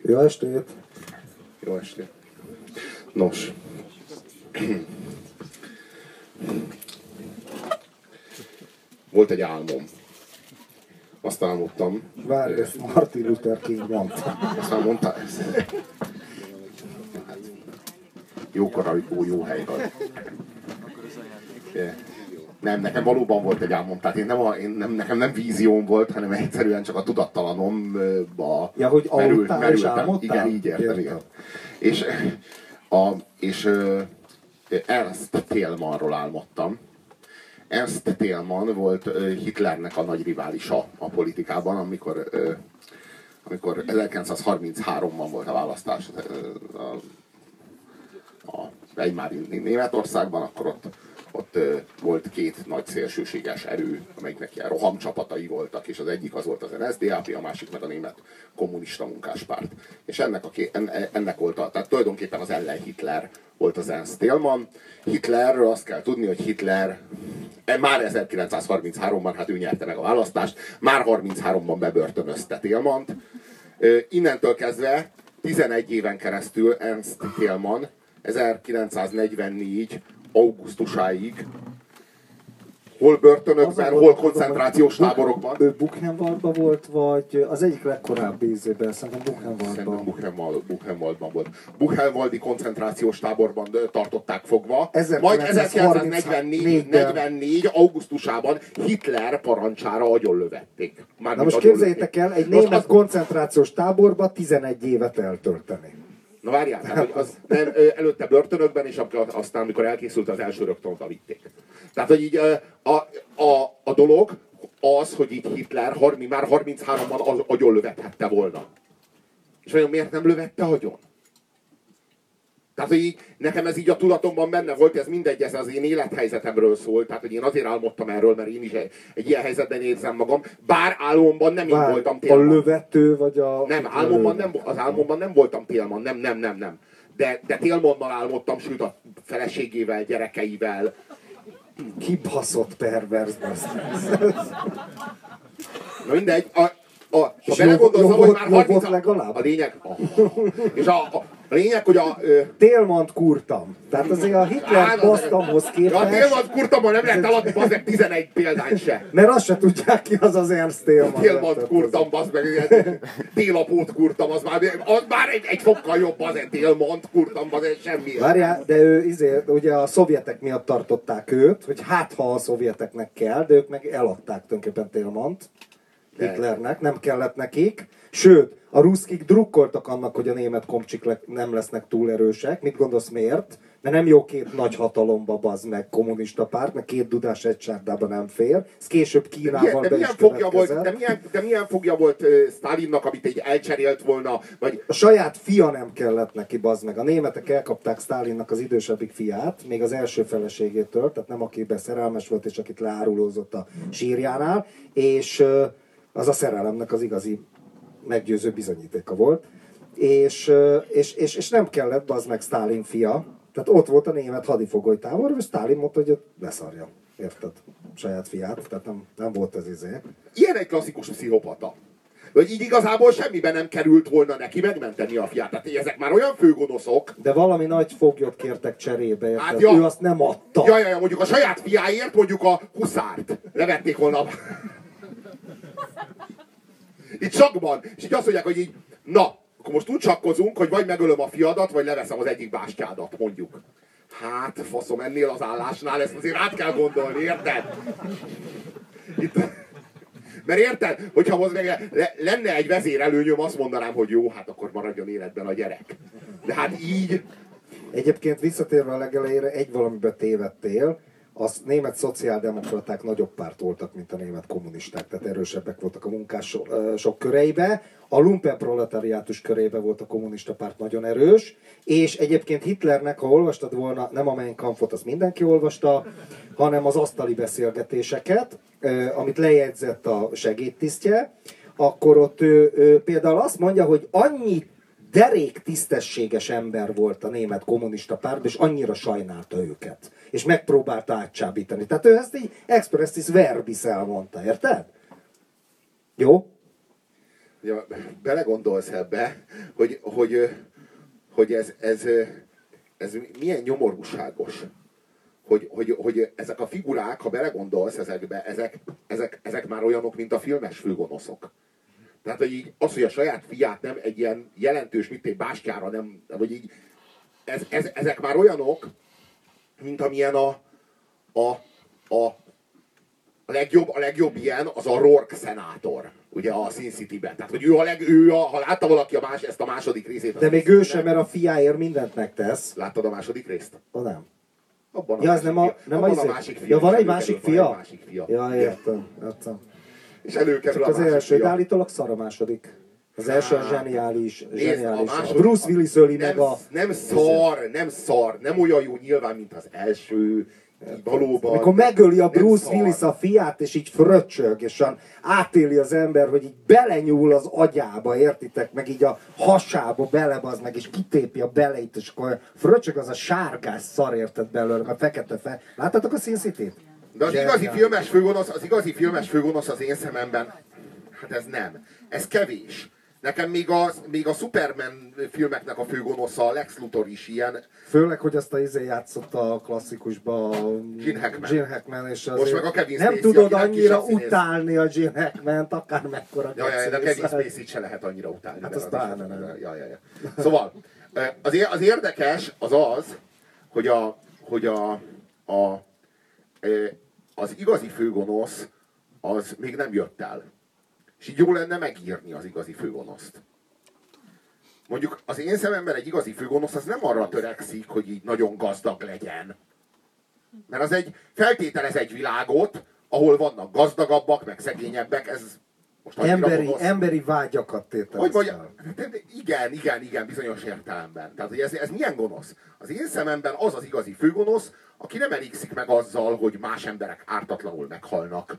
Jó estét! Jó estét! Nos. Volt egy álmom. Azt álmodtam. Várj, ezt Martin Luther King mondta. Azt már mondta ezt. Jókora, jó hely vagy. Nem, nekem valóban volt egy álmom, tehát nekem nem vízióm volt, hanem egyszerűen csak a tudattalanomba ja, hogy aludtál és álmodtál? Igen, így értem, igen. És Ernst Thälmannról álmodtam. Ernst Thälmann volt Hitlernek a nagy riválisa a politikában, amikor 1933-ban volt a választás a Weimári Németországban, akkor ott volt két nagy szélsőséges erő, amelyiknek ilyen rohamcsapatai voltak, és az egyik az volt az NSDAP, a másik meg a Német Kommunista Munkáspárt. És ennek volt tehát tulajdonképpen az ellen Hitler volt az Ernst Thälmann. Hitlerről azt kell tudni, hogy Hitler már 1933-ban, hát ő nyerte meg a választást, már 33-ban bebörtönözte Thälmannt. Innentől kezdve 11 éven keresztül Ernst Thälmann 1944 augusztusáig hol börtönökben, hol koncentrációs táborokban. Ő Buchenwaldban volt, vagy az egyik legkorábbi ízében, szerintem Buchenwaldban volt. Buchenwaldi koncentrációs táborban tartották fogva. Majd 1944 augusztusában Hitler parancsára agyonlövették. Na most képzeljétek el, egy német koncentrációs táborba 11 évet eltölteni. Na várjál, előtte börtönökben, és aztán, amikor elkészült az első, rögtön oda vitték. Tehát, hogy így a dolog az, hogy így Hitler már 33-ban agyon lövethette volna. És vajon miért nem lövette agyon? Tehát, hogy így, nekem ez így a tudatomban benne volt, ez mindegy, ez az én élethelyzetemről szól, tehát, hogy én azért álmodtam erről, mert én is egy ilyen helyzetben érzem magam, bár álmomban nem én voltam Thälmann. A lövető, vagy a... Nem, az álmomban nem voltam Thälmann, nem. De Thälmannnal álmodtam, sőt a feleségével, gyerekeivel. Kibaszott pervers. Na mindegy, ha belegondolsz, hogy már 30 legalább? A lényeg... És a lényeg, hogy Thälmannt kurtam. Tehát azért a Hitler basztamhoz képest... A Thälmannt kurtamban nem lehet eladni, bazd 11 példány se. Mert azt se tudják ki, az az Ernst Thälmann. Thälmannt kurtam, bazd meg, télapót kurtam, az már egy fokkal jobb, az egy Thälmannt kurtam, bazd semmi. Várjál, de ő ugye a szovjetek miatt tartották őt, hogy hát ha a szovjeteknek kell, de ők meg eladták tulajdonképpen Thälmannt Hitlernek, nem kellett nekik. Sőt, a ruszkik drukkoltak annak, hogy a német komcsik nem lesznek túl erősek. Mit gondolsz, miért? Mert nem jó két nagy hatalomba, bazd meg, kommunista párt, mert két dudás egy csárdában nem fér. Ez később Kínával be is következett. De milyen fogja volt Sztálinnak, amit egy elcserélt volna? Vagy... A saját fia nem kellett neki, bazd meg. A németek elkapták Sztálinnak az idősebbik fiát, még az első feleségétől, tehát nem akiben szerelmes volt, és akit leárulózott a sírjánál, és az a szerelemnek az igazi meggyőző bizonyítéka volt. És nem kellett, bazd meg, Sztálin fia. Tehát ott volt a német hadifogolytábor, és Sztálin mondta, hogy leszarja. Érted? Saját fiát. Tehát nem volt ez izé. Ilyen egy klasszikus pszichopata. Hogy így igazából semmiben nem került volna neki megmenteni a fiát. Tehát ezek már olyan főgonoszok. De valami nagy foglyot kértek cserébe, érted? Hát, ja. Ő azt nem adta. Ja, mondjuk a saját fiáért mondjuk a huszárt levették volna. Itt sakban. És így azt mondják, hogy így, na, akkor most úgy sakkozunk, hogy vagy megölöm a fiadat, vagy leveszem az egyik bástyádat, mondjuk. Hát, faszom, ennél az állásnál ezt azért át kell gondolni, érted? Itt, mert érted, hogyha most lenne egy vezérelőnyöm, azt mondanám, hogy jó, hát akkor maradjon életben a gyerek. De hát így... Egyébként visszatérve a legelejére, egy valamiben tévedtél. A német szociáldemokraták nagyobb párt voltak, mint a német kommunisták, tehát erősebbek voltak a munkások köreibe. A lumpenproletariátus körébe volt a kommunista párt nagyon erős, és egyébként Hitlernek, ha olvastad volna, nem a Mein Kampfot, azt mindenki olvasta, hanem az asztali beszélgetéseket, amit lejegyzett a segédtisztje, akkor ott ő például azt mondja, hogy annyi derék tisztességes ember volt a német kommunista pártban, és annyira sajnálta őket. És megpróbálta átcsábítani. Tehát ő ezt így expressis verbis elmondta, érted? Jó? Ja, belegondolsz ebbe, hogy ez milyen nyomorúságos. Hogy ezek a figurák, ha belegondolsz ezekbe, ezek már olyanok, mint a filmes főgonoszok. Tehát, hogy így az, hogy a saját fiát nem egy ilyen jelentős, bástyára nem, vagy így, ezek már olyanok, mint amilyen a legjobb ilyen az a Rourke szenátor, ugye a Sin City-ben. Tehát, hogy ha látta valaki ezt a második részét. De még ő sem, mert a fiáért mindent megtesz. Láttad a második részt? Nem. Abban Ja, ez nem a másik fia. Ja, van egy másik fia? Ja, értem. És előkerül csak a az másik első, fia. de állítólag szar a második. Az első a zseniális. A Bruce Willis öli meg a... Nem szar, nem olyan jó nyilván, mint az első. Valóban. Amikor megöli a Bruce Willis a fiát, és így fröccsög, és átéli az ember, hogy így belenyúl az agyába, értitek? Meg így a hasába belebaz meg, és kitépi a beleit, és akkor fröccsög az a sárgás szar, érted belőle, mert fekete fel. Láttatok a Sin City-t? De az igazi filmes főgonosz az én szememben, hát ez nem. Ez kevés. Nekem még a Superman filmeknek a főgonosza, a Lex Luthor is ilyen. Főleg, hogy azt a játszott a klasszikusba Gene Hackman. És most meg a Kevin nem Spacey, tudod annyira utálni a Gene Hackmant, akár mekkora de a Kevin Spacey-t se lehet annyira utálni. Hát azt pláne nem. Szóval, az érdekes az, hogy az igazi főgonosz az még nem jött el. És így jó lenne megírni az igazi főgonoszt. Mondjuk az én szememben egy igazi főgonosz az nem arra törekszik, hogy így nagyon gazdag legyen. Mert az feltételez egy világot, ahol vannak gazdagabbak, meg szegényebbek, ez most emberi vágyakat tételez fel. Igen, bizonyos értelemben. Tehát, hogy ez milyen gonosz? Az én szememben az igazi főgonosz, aki nem elégszik meg azzal, hogy más emberek ártatlanul meghalnak,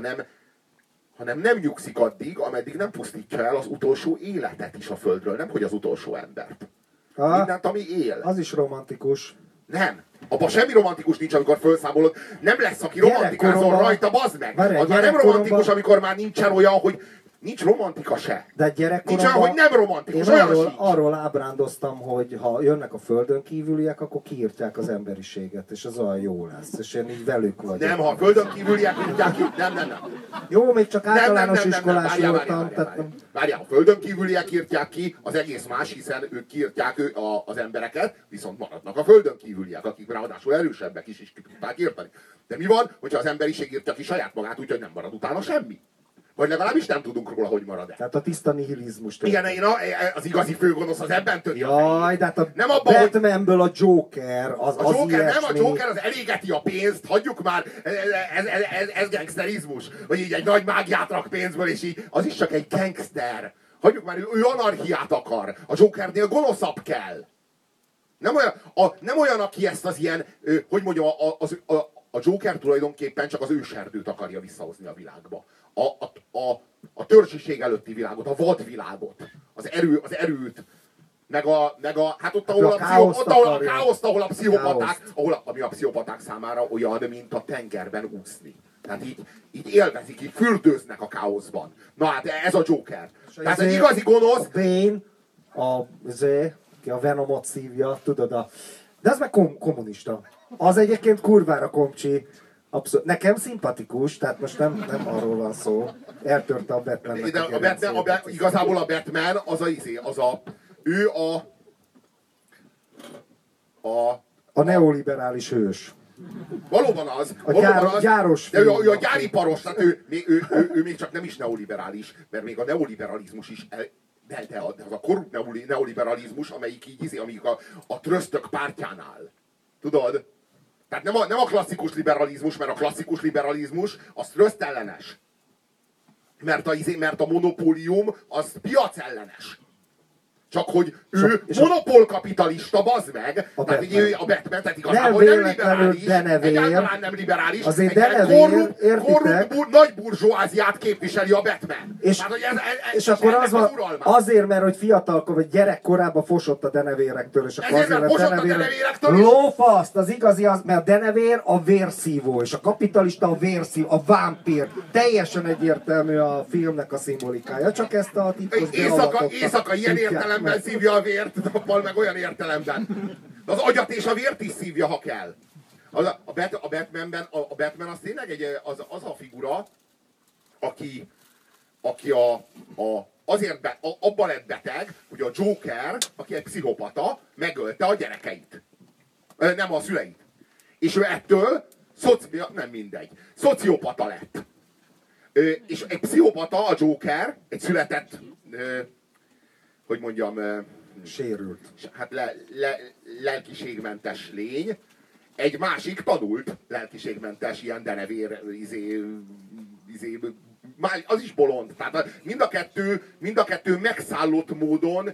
hanem nem nyugszik addig, ameddig nem pusztítsa el az utolsó életet is a földről, nem hogy az utolsó embert. Mindent, ami él. Az is romantikus. Nem. Abban semmi romantikus nincs, amikor felszámolod. Nem lesz, aki romantikázol rajta, bazd meg! Az már nem romantikus, amikor már nincsen olyan, hogy nincs romantika se. De gyerekkoromban... Nincs olyan, hogy nem romantikus, olyan arról ábrándoztam, hogy ha jönnek a földön kívüliek, akkor kiírtják az emberiséget, és az olyan jó lesz. És én így velük vagyok. Nem, ha a földön kívüliek írtják ki, nem. Jó, még csak általános iskolás voltam. Várjál, a földön kívüliek írtják ki, az egész más, hiszen ők kiírtják az embereket, viszont maradnak a földön kívüliek, akik ráadásul erősebbek is ki tudták írtani. De mi van, hogyha az emberiség írtja ki saját magát, úgyhogy nem marad utána semmi? Vagy legalábbis nem tudunk róla, hogy marad-e. Tehát a tiszta nihilizmus. Igen, az igazi főgonosz az ebben töri. Jaj, de hát a nem abban, Batmanből a Joker, az Joker, ilyesmi. nem, a Joker az elégeti a pénzt, hagyjuk már, ez gangsterizmus, hogy így egy nagy mágiát rak pénzből, és így, az is csak egy gangster. Hagyjuk már, ő anarchiát akar. A Jokernél gonoszabb kell. Nem olyan, aki ezt az ilyen, hogy mondjam, a Joker tulajdonképpen csak az őserdőt akarja visszahozni a világba. A törzsiség előtti világot, a vadvilágot, az erőt, meg hát ott, ahol a káoszt, ahol a pszichopaták, ami a pszichopaták számára olyan, mint a tengerben úszni. Tehát így élvezik, így fürdőznek a káoszban. Na hát ez a Joker. Tehát egy igazi gonosz... A Bane, a Venomot szívja, tudod, de ez meg kommunista. Az egyébként kurvára komcsi. Abszolút. Nekem szimpatikus, tehát most nem arról van szó. Eltörte a Batman. Igazából a Batman ő a neoliberális hős. Valóban az. Gyáros de ő a gyáriparos, tehát ő még csak nem is neoliberális, mert még a neoliberalizmus is de az a korrupt neoliberalizmus, amelyik így amelyik a trösztök pártján áll. Tudod? Tehát nem a klasszikus liberalizmus, mert a klasszikus liberalizmus az trösztellenes. Mert a monopólium az piacellenes. Csak hogy ő monopólkapitalista, bazd meg. Tehát így a Batman, tehát igazából nem liberális. Egyáltalán nem liberális. Azért Denevér, korrupt nagy burzsóáziát képviseli a Batman. És akkor az van, azért, mert hogy fiatalkor, vagy gyerekkorában fosott a denevérektől, és akkor azért, mert a denevérektől lófaszt, az igazi az, mert a denevér a vérszívó, és a kapitalista a vérszívó, a vámpír. Teljesen egyértelmű a filmnek a szimbolikája, csak ezt a titkos Éjszaka ilyen értelemben szívja a vért, nappal meg olyan értelemben. De az agyat és a vért is szívja, ha kell. A Batman az tényleg az a figura, aki azért abban lett beteg, hogy a Joker, aki egy pszichopata, megölte a gyerekeit. Nem a szüleit. És ő ettől nem mindegy. Szociopata lett. És egy pszichopata, a Joker, egy született, hogy mondjam, sérült. Hát lelkiségmentes lény. Egy másik tanult lelkiségmentes, ilyen denevér, már az is bolond. Tehát mind a kettő megszállott módon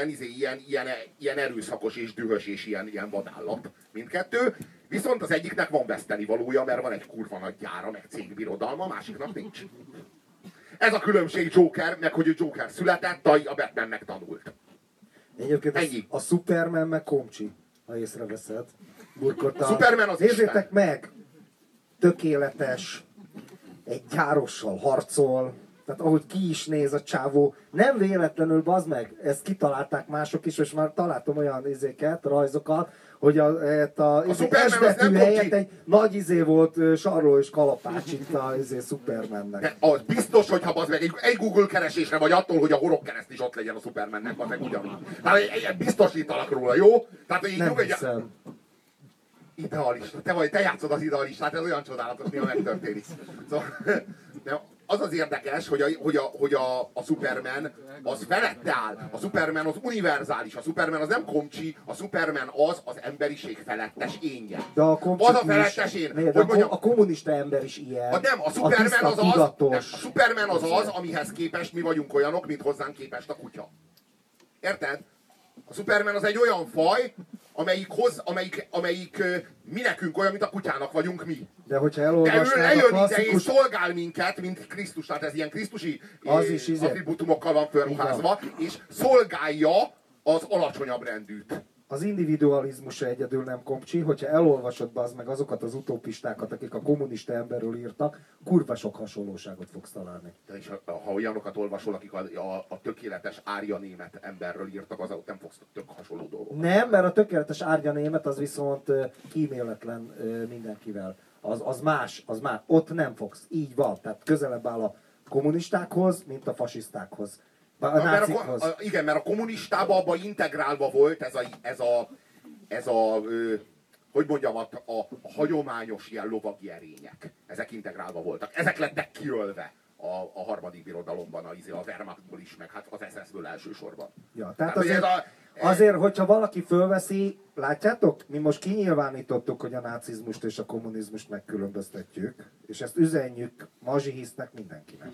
ilyen erőszakos és dühös és ilyen vadállat. Mindkettő. Viszont az egyiknek van vesztenivalója, mert van egy kurva nagy gyára, meg cégbirodalma, a másiknak nincs. Ez a különbség Joker, meg hogy a Joker született, a Batman megtanult. Egyébként a Superman meg komcsi, ha észreveszed. A Superman az nézzétek meg! Tökéletes, egy gyárossal harcol, tehát ahogy ki is néz a csávó, nem véletlenül, bazd meg, ezt kitalálták mások is, és már találtam olyan rajzokat, hogy a S betű helyett egy nagy volt sarló és kalapács itt a Supermannek. De az biztos, hogyha bazd meg egy Google keresésre vagy attól, hogy a horogkereszt is ott legyen a Supermannek, bazd meg ugyanúgy. Tehát biztosítalak róla, jó? Tehát így nem hiszem. Idealista. Te játszod az idealistát, ez olyan csodálatos, néha megtörténik. Szóval, az az érdekes, hogy a Superman az felette áll. A Superman az univerzális. A Superman az nem komcsi, a Superman az emberiség felettes énje. De a az a felettes én. A kommunista ember is ilyen. Nem, a Superman az, amihez képest mi vagyunk olyanok, mint hozzánk képest a kutya. Érted? A Superman az egy olyan faj, amelyik mi nekünk olyan, mint a kutyának vagyunk mi. De hogyha elolvasnád a klasszikus... és szolgál minket, mint Krisztus, tehát ez ilyen krisztusi attribútumokkal van felruházva, és szolgálja az alacsonyabb rendűt. Az individualizmusa egyedül nem komcsi, hogyha elolvasod be az meg azokat az utópistákat, akik a kommunista emberről írtak, kurva sok hasonlóságot fogsz találni. De és ha olyanokat olvasol, akik a tökéletes árja német emberről írtak, az ott nem fogsz tök hasonló dolgokat. Nem, mert a tökéletes árja német az viszont kíméletlen mindenkivel. Az más. Ott nem fogsz. Így van. Tehát közelebb áll a kommunistákhoz, mint a fasisztákhoz. Igen, mert a kommunistában abban integrálva volt ez a hogy mondjam, a hagyományos ilyen lovagi erények. Ezek integrálva voltak. Ezek lettek kiölve a harmadik birodalomban, a Wehrmachtból is, meg hát az SS-ből elsősorban. Ja, tehát azért, hogyha valaki fölveszi, látjátok, mi most kinyilvánítottuk, hogy a nácizmust és a kommunizmust megkülönböztetjük, és ezt üzenjük mazsihisznek mindenkinek.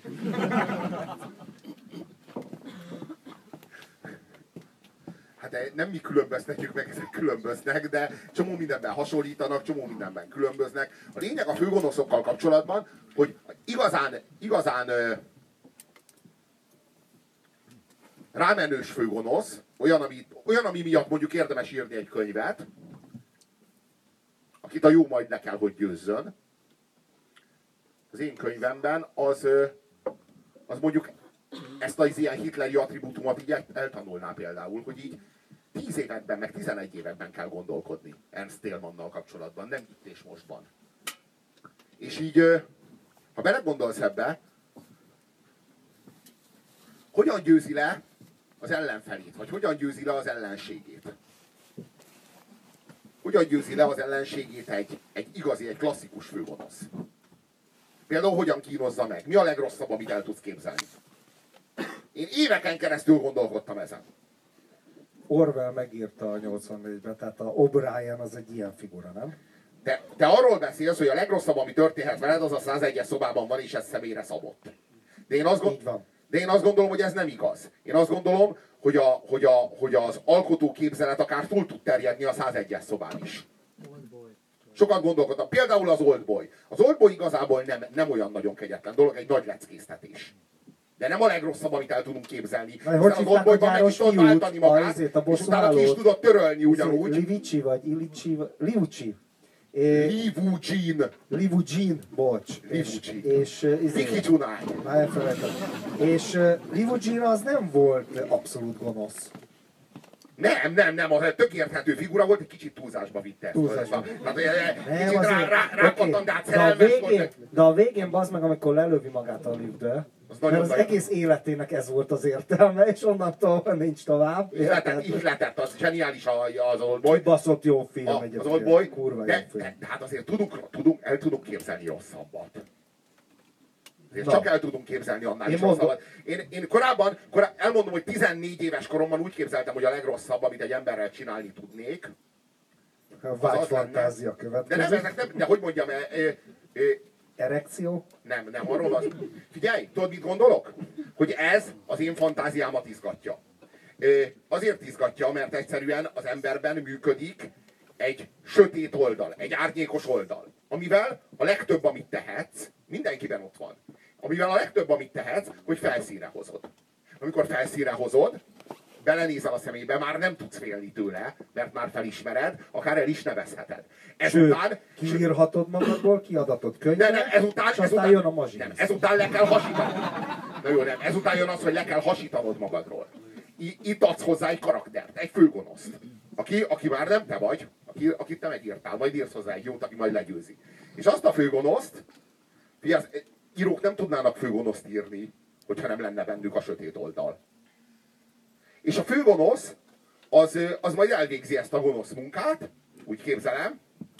Hát nem mi különböztetjük meg, ezek különböznek, de csomó mindenben hasonlítanak, csomó mindenben különböznek. A lényeg a főgonoszokkal kapcsolatban, hogy igazán rámenős főgonosz, olyan, ami miatt mondjuk érdemes írni egy könyvet, akit a jó majd le kell, hogy győzzön. Az én könyvemben az mondjuk ezt az ilyen hitleri attribútumot így eltanulná például, hogy így 10 években, meg 11 években kell gondolkodni Ernst Thälmannnal kapcsolatban, nem itt és mostban. És így, ha belegondolsz ebbe, hogyan győzi le az ellenfelét, vagy hogyan győzi le az ellenségét? Hogyan győzi le az ellenségét egy igazi, egy klasszikus főgonosz? Például hogyan kínozza meg? Mi a legrosszabb, amit el tudsz képzelni? Én éveken keresztül gondolkodtam ezen. Orwell megírta a 84-ben, tehát a O'Brien az egy ilyen figura, nem? Te arról beszélsz, hogy a legrosszabb, ami történhet veled, az a 101-es szobában van, és ez személyre szabott. De De én azt gondolom, hogy ez nem igaz. Én azt gondolom, hogy az alkotó képzelet akár túl tud terjedni a 101-es szobán is. Sokat gondolkodtam. Például az Oldboy. Az Oldboy igazából nem olyan nagyon kegyetlen dolog, egy nagy leckéztetés. De nem a legrosszabb, amit el tudunk képzelni. Hogy az Oldboyban meg is tudod váltani magát, és utána ki is tudod törölni ugyanúgy. Livici vagy Illicsi, Livucsi. Livugin, bocs. Viki Csunály. Már elfelejtem. És Livugin az nem volt abszolút gonosz. Nem, az egy tök érthető figura volt, egy kicsit túlzásba vitte ezt. Túlzásba. Kicsit rákattant át szerelmes volt. De a végén bazd meg, amikor lelövi magát a liftbe, mert az egész életének ez volt az értelme, és onnantól nincs tovább. Ihletett, az zseniális az Oldboy. Baszott jó film egyébként. Az Oldboy, kurva de hát azért el tudunk képzelni rosszabbat. Csak el tudunk képzelni annál is rosszabbat. Én korábban elmondom, hogy 14 éves koromban úgy képzeltem, hogy a legrosszabb, amit egy emberrel csinálni tudnék. Vágyfantázia következik. De hogy mondjam, erekció? Nem, arról van. Figyelj, tudod, mit gondolok? Hogy ez az én fantáziámat izgatja. Azért izgatja, mert egyszerűen az emberben működik egy sötét oldal, egy árnyékos oldal, amivel a legtöbb, amit tehetsz, mindenkiben ott van. Amivel a legtöbb, amit tehetsz, hogy felszínre hozod. Amikor felszínre hozod, belenézel a szemébe, már nem tudsz félni tőle, mert már felismered, akár el is nevezheted. Ezután kiírhatod magadból, kiadatod könyvbe, és aztán jön a mazsiz. Nem, ezután le kell hasítanod. Na jó, nem, ezután jön az, hogy le kell hasítanod magadról. Itt adsz hozzá egy karaktert, egy főgonoszt. Aki már nem te vagy, akit te megírtál, majd írsz hozzá egy jót, aki majd legyőzi. És azt a főgonoszt, írók nem tudnának főgonoszt írni, hogyha nem lenne bennük a sötét oldal. És a főgonosz, az majd elvégzi ezt a gonosz munkát, úgy képzelem,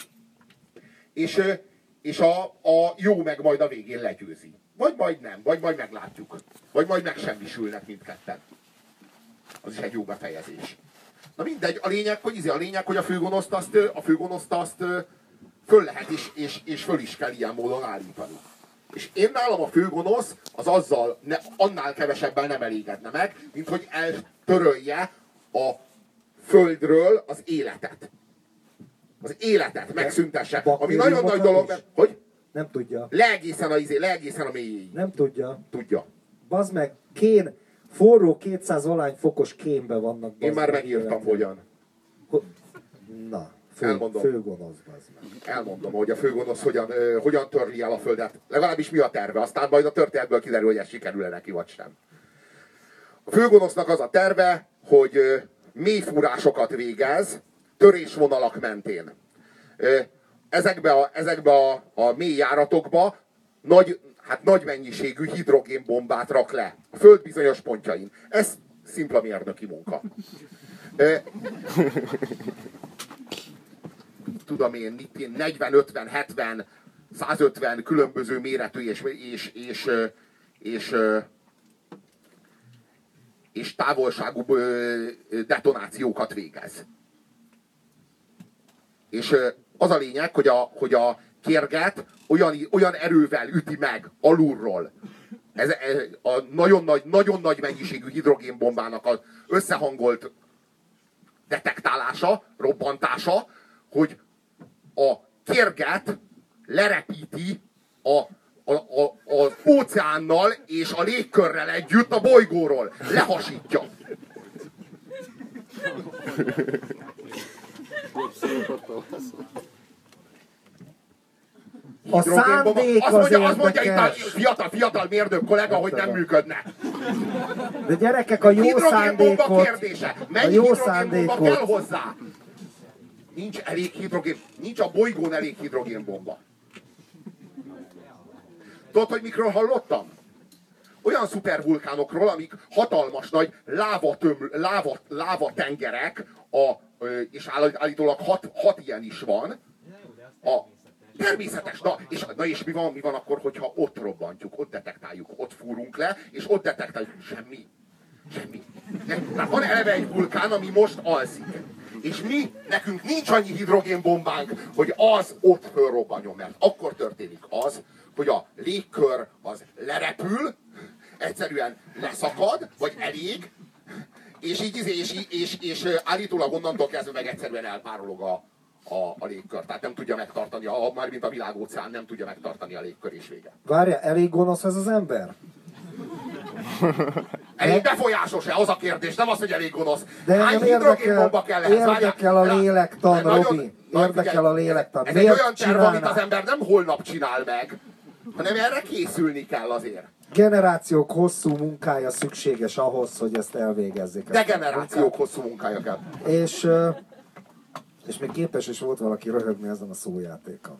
és a jó meg majd a végén legyőzi. Vagy majd nem, vagy majd meglátjuk. Vagy majd megsemmisülnek mindketten. Az is egy jó befejezés. Na mindegy, a lényeg, hogy a főgonoszt azt föl lehet és föl is kell ilyen módon állítani. És én nálam a főgonosz az annál kevesebben nem elégedne meg, mint hogy eltörölje a földről az életet. Az életet megszüntesse. Ami nagyon nagy dolog, mert... Hogy? Nem tudja. Leegészen a mélyéig. Nem tudja. Tudja. Bazd meg, forró 200 valány fokos kémbe vannak. Én már megírtam, hogyan. Na. Főgonosz, elmondom, hogy a főgonosz hogyan törli el a földet. Legalábbis mi a terve, aztán majd a történetből kiderül, hogy ez sikerül-e neki, vagy sem. A főgonosznak az a terve, hogy mély fúrásokat végez, törésvonalak mentén. Ezekbe a mély járatokba nagy mennyiségű hidrogénbombát rak le. A föld bizonyos pontjain. Ez szimpla mérnöki munka. Tudom én, 40, 50, 70, 150 különböző méretű és távolságú detonációkat végez. És az a lényeg, hogy a kérget olyan erővel üti meg alulról, ez a nagyon nagy mennyiségű hidrogénbombának az összehangolt detektálása, robbantása, hogy a kérget lerepíti az óceánnal és a légkörrel együtt a bolygóról. Lehasítja. A szándék az érdekes. Azt mondja itt fiatal mérnök kollega, hogy nem működne. De gyerekek, a jó szándékot... kérdése. Mennyi hidrogénbomba kell hozzá? Nincs elég hidrogén, nincs a bolygón elég hidrogénbomba. Tudod, hogy mikről hallottam? Olyan szupervulkánokról, amik hatalmas nagy lávatengerek, és állítólag 6 ilyen is van. Természetes. Na és mi van akkor, hogyha ott robbantjuk, ott detektáljuk, ott fúrunk le, és ott detektáljuk. Semmi. Tehát van eleve egy vulkán, ami most alszik. És nekünk nincs annyi hidrogénbombánk, hogy az ott fölrobbanjon, mert akkor történik az, hogy a légkör az lerepül, egyszerűen leszakad, vagy elég, és állítólag onnantól kezdve meg egyszerűen elpárolog a légkör. Tehát nem tudja megtartani, már mint a világóceán nem tudja megtartani a légkör, és vége. Várja, elég gonosz ez az ember? Elég befolyásos-e? Az a kérdés, nem az, hogy elég gonosz. De hány hidrogénbomba kell ehhez? érdekel a lélektan, Robi. Érdekel a lélektan. Ez egy olyan terv, amit az ember nem holnap csinál meg, hanem erre készülni kell azért. Generációk hosszú munkája szükséges ahhoz, hogy ezt elvégezzék. De generációk hosszú munkája kell. És még képes is volt valaki röhögni ezen a szójátékon.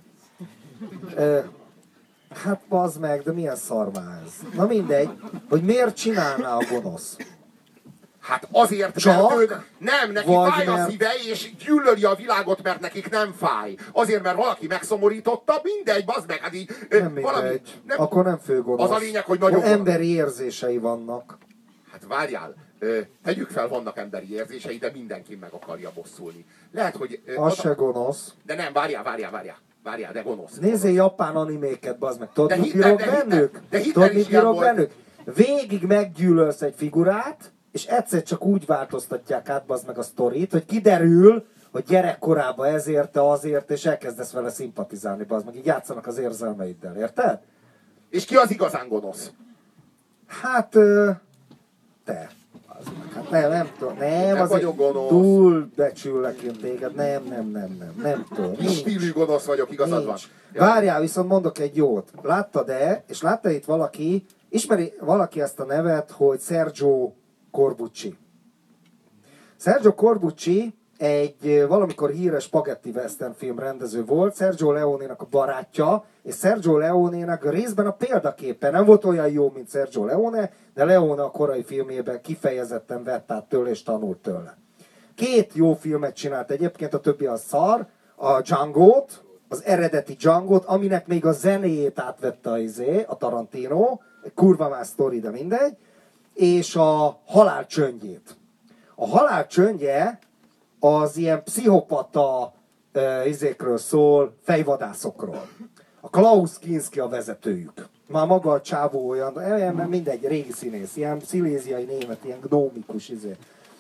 Hát bazd meg, de milyen szarmá ez. Na mindegy, hogy miért csinálná a gonosz? Hát azért, mert neki fáj a szíve, és gyűlöli a világot, mert nekik nem fáj. Azért, mert valaki megszomorította, mindegy, bazd meg, hát így... Nem mindegy, akkor nem főgonosz. Az a lényeg, hogy nagyon... Emberi érzései vannak. Hát várjál, tegyük fel, vannak emberi érzései, de mindenki meg akarja bosszulni. Lehet, hogy... Az se gonosz. De nem, várjál, de gonosz. Nézzél japán animéket, bazd meg. Tudod, mit bírok bennük? Tudod, mit bírok bennük? Végig meggyűlölsz egy figurát, és egyszer csak úgy változtatják át, bazd meg a sztorit, hogy kiderül, hogy gyerekkorában ezért, te azért, és elkezdesz vele szimpatizálni, bazd meg. Így játszanak az érzelmeiddel, érted? És ki az igazán gonosz? Hát, te. Hát nem tudom, nem vagyok gonosz. Túlbecsüllek én téged, nem tudom. Kis stílű gonosz vagyok, igazad van. Ja. Várjál, viszont mondok egy jót. Láttad-e, és látta itt valaki, ismeri valaki ezt a nevet, hogy Sergio Corbucci. Sergio Corbucci egy valamikor híres spaghetti western film rendező volt, Sergio Leone-nak a barátja, és Sergio Leone-nak részben a példaképe. Nem volt olyan jó, mint Sergio Leone, de Leone a korai filmjében kifejezetten vett át tőle és tanult tőle. 2 jó filmet csinált egyébként, a többi a szar, a Django-t, az eredeti Django-t, aminek még a zenéjét átvette a Tarantino, egy kurva más sztori, de mindegy, és a Halál csöndjét. A Halál csöndje az ilyen pszichopata izékről szól, fejvadászokról. A Klaus Kinski a vezetőjük. Már maga a csávó olyan, mindegy, régi színész, ilyen sziléziai német, ilyen gnómikus izé.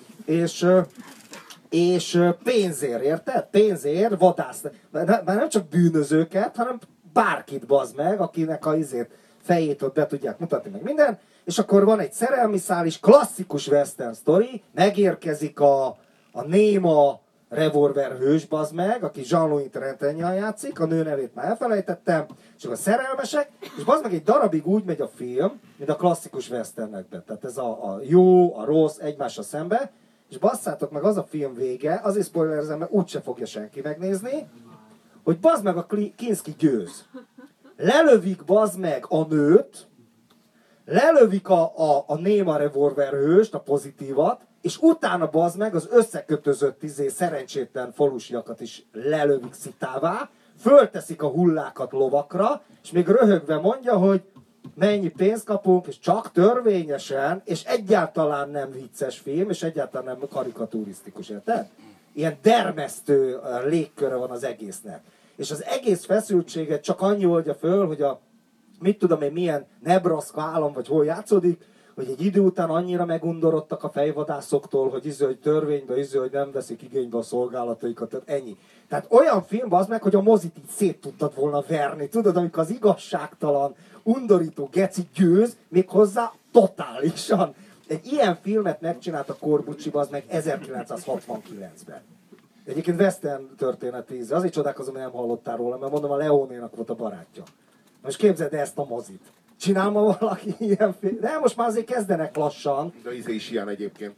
És pénzért, érted? Pénzért vadász. Már nem csak bűnözőket, hanem bárkit bazd meg, akinek a fejét ott be tudják mutatni, meg minden. És akkor van egy szerelmi szál is, klasszikus western story, megérkezik a néma revolverhős, bazd meg, aki Jean-Louis Trintignant játszik, a nő nevét már elfelejtettem, és akkor szerelmesek, és bazd meg egy darabig úgy megy a film, mint a klasszikus westernekben. Tehát ez a jó, a rossz egymásra szembe, és basszátok meg, az a film vége, azért spoilerezem, mert úgyse fogja senki megnézni, hogy bazd meg a Kinski győz. Lelövik bazd meg a nőt, lelövik a néma revolverhőst, a pozitívat, és utána bazd meg az összekötözött szerencsétlen falusiakat is lelövik szitává, fölteszik a hullákat lovakra, és még röhögve mondja, hogy mennyi pénzt kapunk, és csak törvényesen, és egyáltalán nem vicces film, és egyáltalán nem karikaturisztikus, érted? Ilyen dermesztő légköre van az egésznek. És az egész feszültséget csak annyi oldja föl, hogy mit tudom én, milyen Nebraska állam, vagy hol játszódik, hogy egy idő után annyira megundorodtak a fejvadászoktól, hogy törvénybe, hogy nem veszik igénybe a szolgálataikat, tehát ennyi. Tehát olyan film az meg, hogy a mozit így szét tudtad volna verni, tudod, amikor az igazságtalan, undorító geci győz, méghozzá totálisan. Egy ilyen filmet megcsinált a Corbucci, az meg 1969-ben. Egyébként western történet íze. Azért csodálkozom, hogy nem hallottál róla, mert mondom, a Leone-nak volt a barátja. Most képzeld ezt a mozit. Csinál ma valaki ilyen film? De most már azért kezdenek lassan. De íze is ilyen egyébként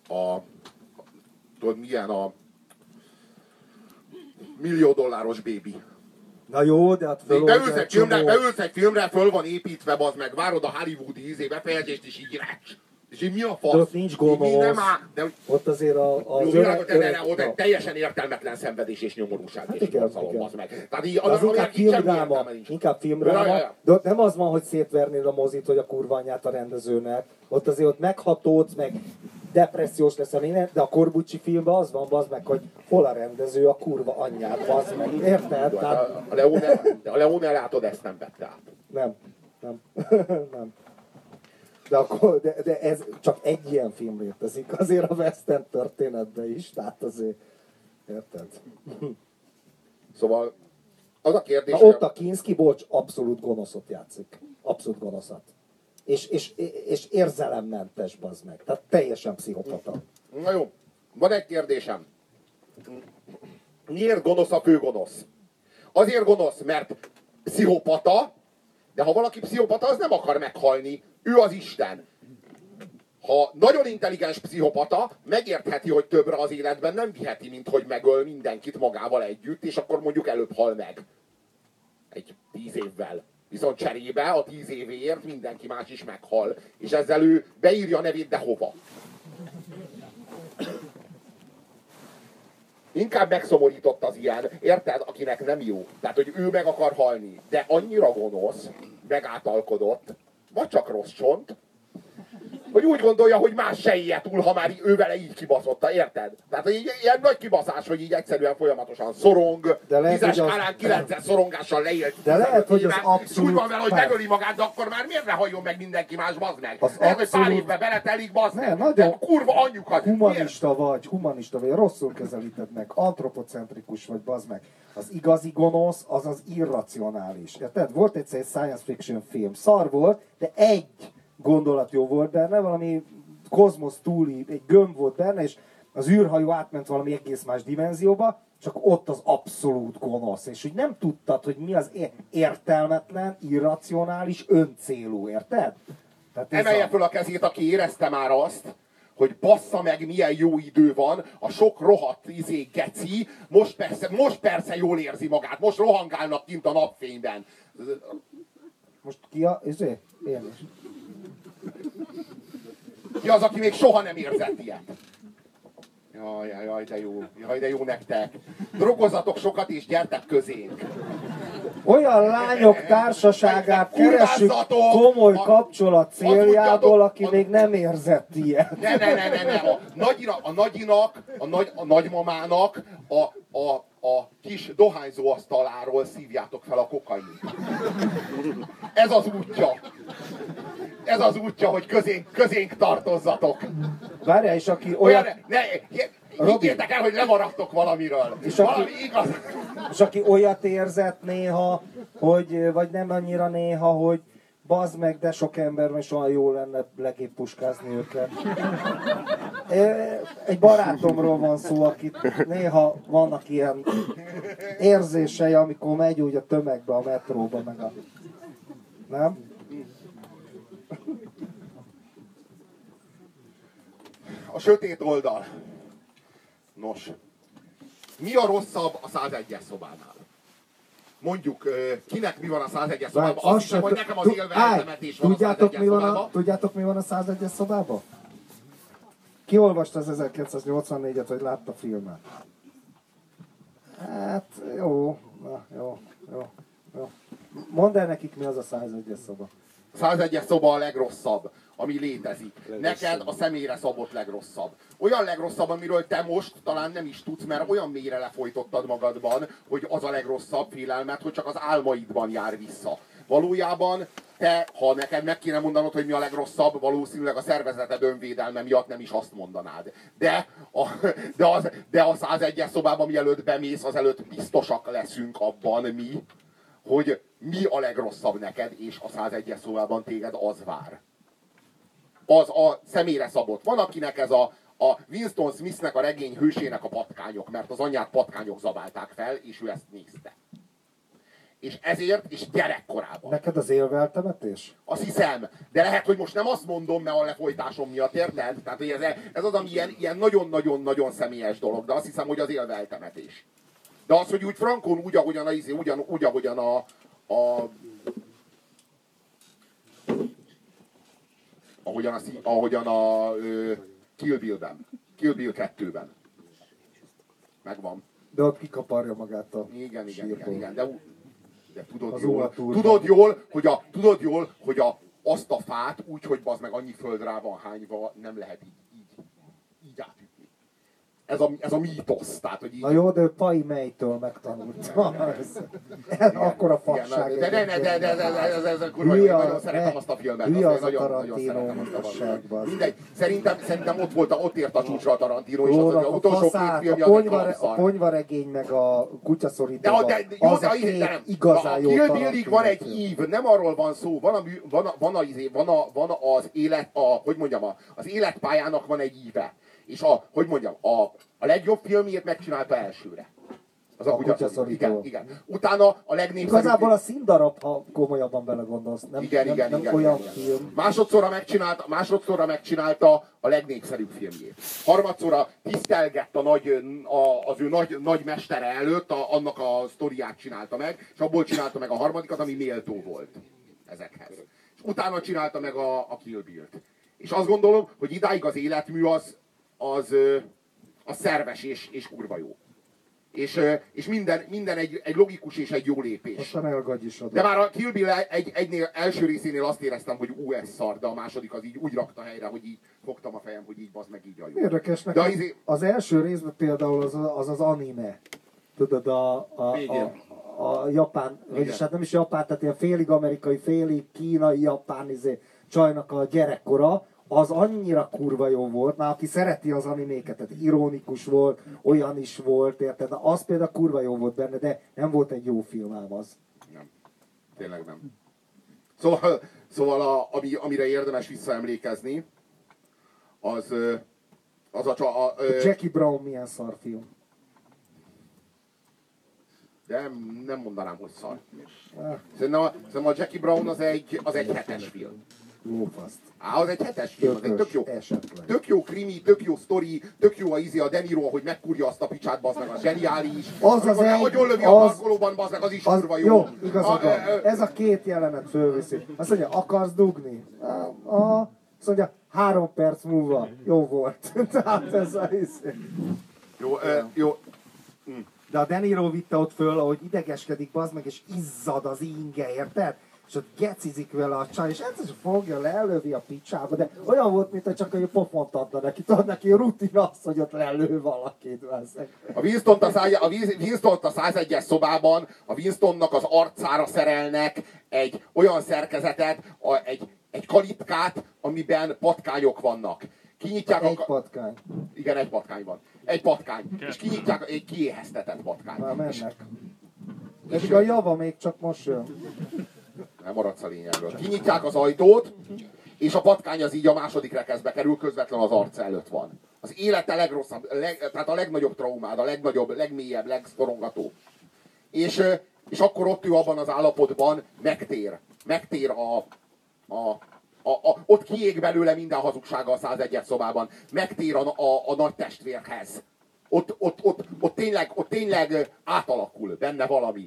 tudod milyen a millió dolláros baby. Na jó, de hát beülsz egy filmre, föl van építve, bazd meg, várod a hollywoodi befejezést, és így rács. És így mi a fasz? De ott nincs gonosz. Ott azért ott egy teljesen értelmetlen szenvedés és nyomorúság és borzalom, bazd meg. Az inkább filmdráma. De ott nem az van, hogy szétvernéd a mozit, hogy a kurva anyját a rendezőnek. Ott azért ott meghatódsz, meg depressziós lesz a minden, de a Corbucci filmben az van, bazd meg, hogy hol a rendező, a kurva anyját, bazd meg. Érted? A Leone látod, ezt nem vette át. Nem. De ez csak egy ilyen film létezik azért a western történetben is, tehát azért, érted? Szóval az a kérdés... Na, ott a Kinski, bocs, abszolút gonoszot játszik. Abszolút gonoszat. És érzelemmentes, bazd meg. Tehát teljesen pszichopata. Na jó, van egy kérdésem. Miért gonosz a főgonosz? Azért gonosz, mert pszichopata, de ha valaki pszichopata, az nem akar meghalni. Ő az Isten. Ha nagyon intelligens pszichopata, megértheti, hogy többre az életben nem viheti, mint hogy megöl mindenkit magával együtt, és akkor mondjuk előbb hal meg. Egy 10 évvel. Viszont cserébe a 10 évéért mindenki más is meghal. És ezzel ő beírja a nevét, de hova. Inkább megszomorított az ilyen, érted, akinek nem jó. Tehát, hogy ő meg akar halni. De annyira gonosz, megáltalkodott, vagy csak rossz csont, hogy úgy gondolja, hogy más se élje túl, ha már ő vele így kibaszotta, érted? Tehát így, ilyen nagy kibaszás, hogy így egyszerűen folyamatosan szorong, 10-es skálán 9-es szorongással leélt. De lehet, hogy az abszolút... Úgy van vele, hogy megöli magát, de akkor már miért ne halljon meg mindenki más, bazd meg? Lehet, hogy pár évben beletelik, bazd meg. Nagyon kurva anyjukat. humanista vagy, rosszul közelíted meg, antropocentrikus vagy, bazd meg. Az igazi gonosz, az az irracionális. Érted? Volt egyszer egy science fiction film, szar volt, de egy gondolat jó volt benne, valami kozmosz túli, egy gömb volt benne, és az űrhajó átment valami egész más dimenzióba, csak ott az abszolút gonosz, és hogy nem tudtad, hogy mi az értelmetlen, irracionális, öncélú, érted? Emelje föl a kezét, aki érezte már azt, hogy bassza meg, milyen jó idő van, a sok rohadt geci, most persze jól érzi magát, most rohangálnak kint a napfényben. Most ki a... Én is. Ki az, aki még soha nem érzett ilyet? Jaj, de jó nektek. Drogozatok sokat és gyertek közénk. Olyan lányok társaságát keressük komoly kapcsolat céljából, aki még nem érzett ilyet. Ne. A nagymamának a kis dohányzó asztaláról szívjátok fel a kokaint. Ez az útja. Ez az útja, hogy közénk tartozzatok. Várjál, és aki olyan... Higgyétek el, hogy lemaradtok valamiről. Valami igaz. És aki olyat érzett néha, hogy, vagy nem annyira néha, hogy bazd meg, de sok emberben is olyan jó lenne legébb puskázni őket. Egy barátomról van szó, akit néha vannak ilyen érzései, amikor megy úgy a tömegbe, a metróba, meg a... Nem? A sötét oldal. Nos, mi a rosszabb a 101-es szobánál? Mondjuk, kinek mi van a 101-es szobában? Azt hiszem, hogy nekem az élve eltemetés van a 101-es szobában. Tudjátok, mi van a 101-es szobában? Ki olvasta az 1984-et, vagy látta a filmet? Hát, jó. Mondd el nekik, mi az a 101-es szoba. A 101-es szoba a legrosszabb, ami létezik. Neked a személyre szabott legrosszabb. Olyan legrosszabb, amiről te most talán nem is tudsz, mert olyan mélyre lefolytottad magadban, hogy az a legrosszabb félelmet, hogy csak az álmaidban jár vissza. Valójában te, ha neked meg kéne mondanod, hogy mi a legrosszabb, valószínűleg a szervezeted önvédelme miatt nem is azt mondanád. De a 101-es szobában, mielőtt bemész, azelőtt biztosak leszünk abban mi, hogy mi a legrosszabb neked, és a 101-es szobában téged az vár. Az a személyre szabott. Van, akinek ez a Winston Smithnek a regény hősének a patkányok, mert az anyját patkányok zabálták fel, és ő ezt nézte. És ezért, és gyerekkorában. Neked az élveltemetés? Azt hiszem, de lehet, hogy most nem azt mondom, mert a lefolytásom miatt, érted? Tehát hogy ez az, ami ilyen nagyon-nagyon-nagyon személyes dolog, de azt hiszem, hogy az élveltemetés. De az, hogy úgy frankon, úgy, ahogyan a Kill Bill-ben. Kill Bill 2-ben. Megvan. De ott kikaparja magát a Igen. De tudod jól, hogy azt a fát úgy, hogy bazd meg annyi föld rá van hányva, nem lehet így átütni. ez a mítosz. Tehát, hogy így... Na jó, de ő Pai Melytől megtanulta. Akkor a fasság. De ez kurva jó, nagyon szeretem azt a filmet. Hülye az a nagyon szeretem Tarantino. Mindegy, szerintem ott ért a csúcsra a Tarantino, és az utolsó két filmje az egy a Ponyvaregény meg a Kutyaszorító. Az a két igazán jó Tarantino. A Kill Billig van egy ív, nem arról van szó, van az élet, hogy mondjam, az életpályának van egy íve. És a legjobb filmjét megcsinálta elsőre. Az a Kutyaszorító. Igen. Utána a legnépszerűbb... Igazából a színdarab, ha komolyabban belegondolsz. Nem olyan film. Másodszorra megcsinálta a legnépszerűbb filmjét. Harmadszorra tisztelgett az ő nagy mestere előtt, annak a sztoriát csinálta meg, és abból csinálta meg a harmadikat, ami méltó volt ezekhez. És utána csinálta meg a Kill Bill-t. És azt gondolom, hogy idáig az életmű az szerves és kurva jó. És minden egy logikus és egy jó lépés. Aztán elgagyisodott. De már a Kill Bill első részénél azt éreztem, hogy ez szar, de a második az így úgy rakta helyre, hogy így fogtam a fejem, hogy így bazd meg így a jó. Érdekes nekem. Az első részben például az anime. Tudod, a japán, vagyis hát nem is japán, tehát ilyen félig amerikai, félig kínai, japán csajnak a gyerekkora, az annyira kurva jó volt, már aki szereti az animéket, tehát ironikus volt, olyan is volt, érted? Az például kurva jó volt benne, de nem volt egy jó film ám az. Nem. Tényleg nem. Szóval amire érdemes visszaemlékezni, az a Jackie Brown milyen szarfilm. De nem mondanám, hogy szar. Szerintem a Jackie Brown az egy 7-es film. Lófaszt. Az egy 7-es film, az egy tök jó krimi, tök jó sztori, tök jó a De Niro, hogy megkurja azt a picsát, bazd meg, az zseniális. Hogyan lövi a parkolóban, bazd meg, az is kurva jó. Jó, igazad van. Ez a két jelenet fölviszi. Azt mondja, akarsz dugni? Azt mondja, 3 perc múlva. Jó volt. Tehát ez a Jó. De a De Niro vitte ott föl, ahogy idegeskedik, bazd meg, és izzad az inge, érted? És ott gecizik vele a csaj, és egyszerűen fogja, lelövi a picsába, de olyan volt, mint csak egy pofont adna neki. Tudod, neki rutin az, hogy ott lelő valakit. A Winston a 101-es szobában a Winstonnak az arcára szerelnek egy olyan szerkezetet, egy kalitkát, amiben patkányok vannak. Kinyitják patkány. Igen, egy patkány van. Egy patkány. És kinyitják egy kiéheztetett patkány. Már mennek. És a java még csak most jön. Nem maradsz a lényegről. Kinyitják az ajtót, és a patkány az így a második rekeszbe kerül, közvetlen az arca előtt van. Az élete legrosszabb, tehát a legnagyobb traumád, a legnagyobb, legmélyebb, legszorongató. És akkor ott ő abban az állapotban megtér ott kiég belőle minden hazugsága a 101-es szobában. Megtér a nagy testvérhez. Ott tényleg átalakul benne valami.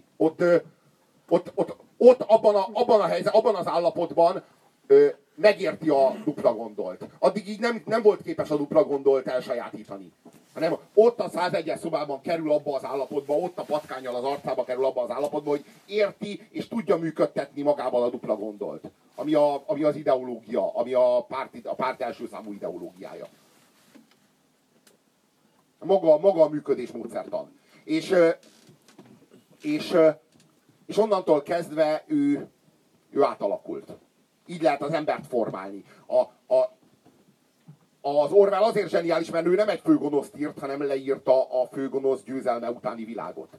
Ott abban a helyzetben, abban az állapotban megérti a dupla gondolt. Addig így nem volt képes a dupla gondolt elsajátítani. Hanem ott a 101-es szobában kerül abba az állapotba, ott a patkánnyal az arcába kerül abba az állapotba, hogy érti és tudja működtetni magával a dupla gondolt. Ami az ideológia, ami a párt első számú ideológiája. Maga a működés módszertan. És onnantól kezdve ő átalakult. Így lehet az embert formálni. Az Orwell azért zseniális, mert ő nem egy főgonoszt írt, hanem leírta a főgonosz győzelme utáni világot.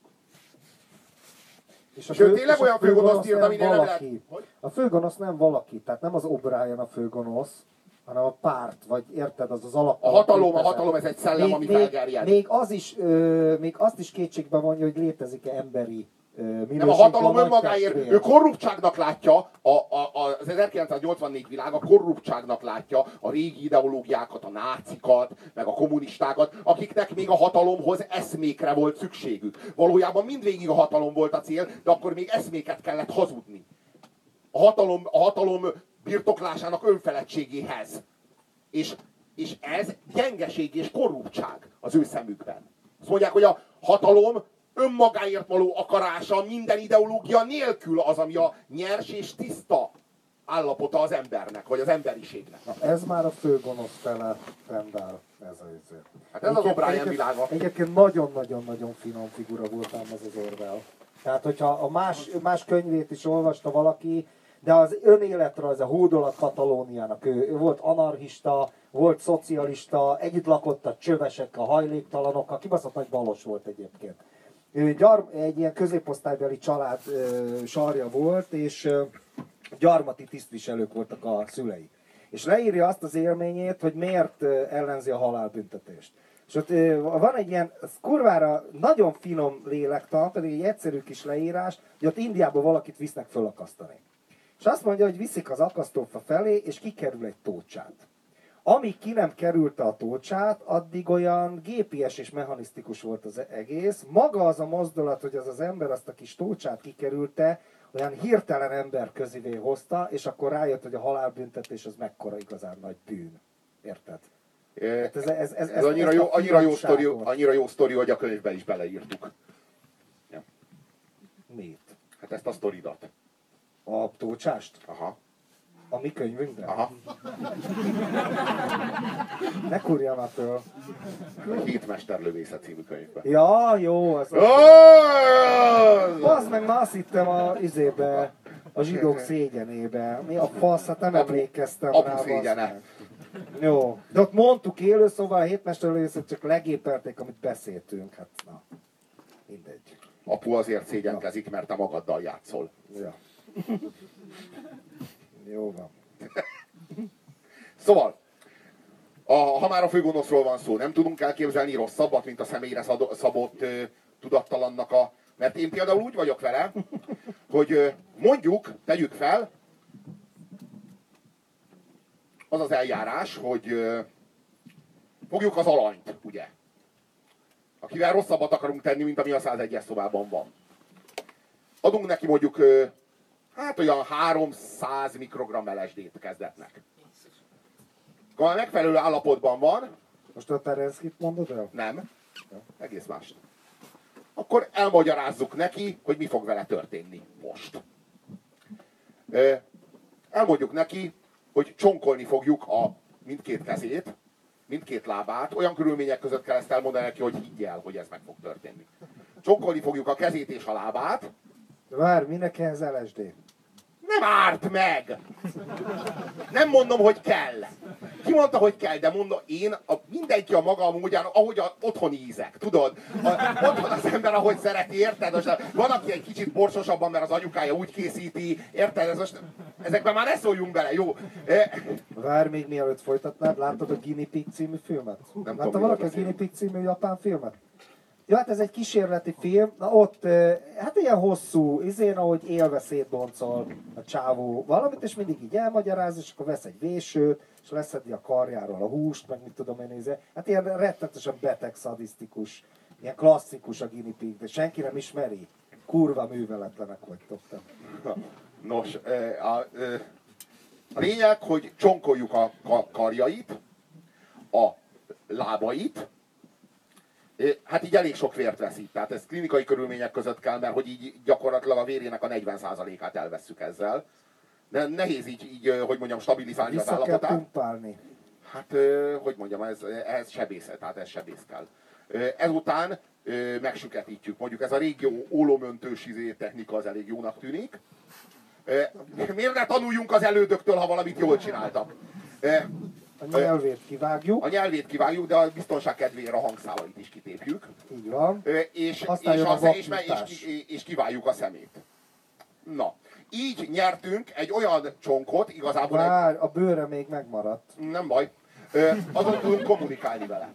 És ő tényleg olyan főgonoszt írt, ami nem lehet... A főgonosz nem valaki, tehát nem az O'Brien a főgonosz, hanem a párt, vagy érted, az alap. A hatalom ez egy szellem, ami felgerjed. Még azt is kétségbe vonja, hogy létezik-e emberi nem, a hatalom önmagáért, ő korruptságnak látja, az 1984 világa korruptságnak látja a régi ideológiákat, a nácikat, meg a kommunistákat, akiknek még a hatalomhoz eszmékre volt szükségük. Valójában mindvégig a hatalom volt a cél, de akkor még eszméket kellett hazudni. A hatalom birtoklásának önfeledtségéhez. És ez gyengeség és korruptság az ő szemükben. Azt mondják, hogy a hatalom önmagáért való akarása minden ideológia nélkül az, ami a nyers és tiszta. állapota az embernek, vagy az emberiségnek. Na, ez már a fő gonosz fele rendel, ez a izé. Hát ez az O'Brien világa. Egyébként nagyon-nagyon-nagyon finom figura volt ám ez az Orwell. Tehát, hogyha a más könyvét is olvasta valaki, de az önéletrajz, a Hódolat Katalóniának, ő volt anarchista, volt szocialista, együtt lakott a csövesekkel, a hajléktalanokkal, kibaszott nagy balos volt egyébként. Ő egy ilyen középosztálybeli család sarja volt, és gyarmati tisztviselők voltak a szülei. És leírja azt az élményét, hogy miért ellenzi a halálbüntetést. És ott van egy ilyen kurvára nagyon finom lélektan, pedig egy egyszerű kis leírás, hogy ott Indiából valakit visznek fölakasztani. És azt mondja, hogy viszik az akasztófa felé, és kikerül egy tócsát. Amíg ki nem kerülte a tócsát, addig olyan gépies és mechanisztikus volt az egész. Maga az a mozdulat, hogy az ember azt a kis tócsát kikerülte, olyan hirtelen ember közivé hozta, és akkor rájött, hogy a halálbüntetés az mekkora igazán nagy bűn. Érted? Hát ez annyira jó sztori, hogy a könyvben is beleírtuk. Ja. Mit? Hát ezt a sztoridat. A tócsást? Aha. A mi könyvünkben? Aha. Ne kurjam már föl. A Hét mesterlövészet című könyvben. Ja, jó. Az meg már azt hittem a zsidók szégyenébe. Mi a fasz? Hát nem emlékeztem rá. Apu szégyene. Jó. De ott mondtuk élő, szóval a Hét mesterlövészet csak legépelték, amit beszéltünk. Hát na, mindegy. Apu azért szégyenkezik, mert te magaddal játszol. Ja. Jó van. Szóval, ha már a főgonoszról van szó, nem tudunk elképzelni rosszabbat, mint a személyre szabott tudattalannak a... Mert én például úgy vagyok vele, hogy mondjuk, tegyük fel, az az eljárás, hogy fogjuk az alanyt, ugye? Akivel rosszabbat akarunk tenni, mint ami a 101-es szobában van. Adunk neki mondjuk hát olyan 300 mikrogramm LSD-t kezdetnek. Ha megfelelő állapotban van... Most a Terenszkit mondod el? Nem. Egész más. Akkor elmagyarázzuk neki, hogy mi fog vele történni most. Elmondjuk neki, hogy csonkolni fogjuk a mindkét kezét, mindkét lábát. Olyan körülmények között kell ezt elmondani neki, hogy higgy el, hogy ez meg fog történni. Csonkolni fogjuk a kezét és a lábát. De várj, minek ez LSD? Nem árt meg! Nem mondom, hogy kell. Ki mondta, hogy kell, de mondom, mindenki a maga módján, ahogy otthon ízek, tudod? Otthon az ember, ahogy szereti, érted? Most van, aki egy kicsit borsosabban, mert az anyukája úgy készíti, érted? Ezekben már ne szóljunk bele, jó? Várj, még mielőtt folytatnád, láttad a Guinea Pig című filmet? Nem láttad valaki a Guinea Pig című japán filmet? Ja, hát ez egy kísérleti film, na ott, hát ilyen hosszú, ahogy élve szétboncol a csávó valamit, és mindig így elmagyaráz, és akkor vesz egy vésőt, és leszedi a karjáról a húst, meg mit tudom én, hát ilyen rettetesen beteg, szadisztikus, ilyen klasszikus a Guinea Pig, de senki nem ismeri. Kurva műveletlenek vagytok te. Nos, a lényeg, hogy csonkoljuk a karjait, a lábait, hát így elég sok vért veszít, tehát ez klinikai körülmények között kell, mert hogy így gyakorlatilag a vérének a 40%-át elvesszük ezzel. De nehéz így hogy mondjam, stabilizálni az állapotát. Vissza kell pumpálni. Hát, hogy mondjam, ez sebész, tehát ez sebész kell. Ezután megsüketítjük. Mondjuk ez a régi ólomöntős technika az elég jónak tűnik. Miért ne tanuljunk az elődöktől, ha valamit jól csináltak? A nyelvét kivágjuk. A nyelvét kivágjuk, de a biztonság kedvére a hangszálait is kitépjük. Így van. És kiváljuk a szemét. Na, így nyertünk egy olyan csonkot, igazából... A bőre még megmaradt. Nem baj. Azon tudunk kommunikálni vele.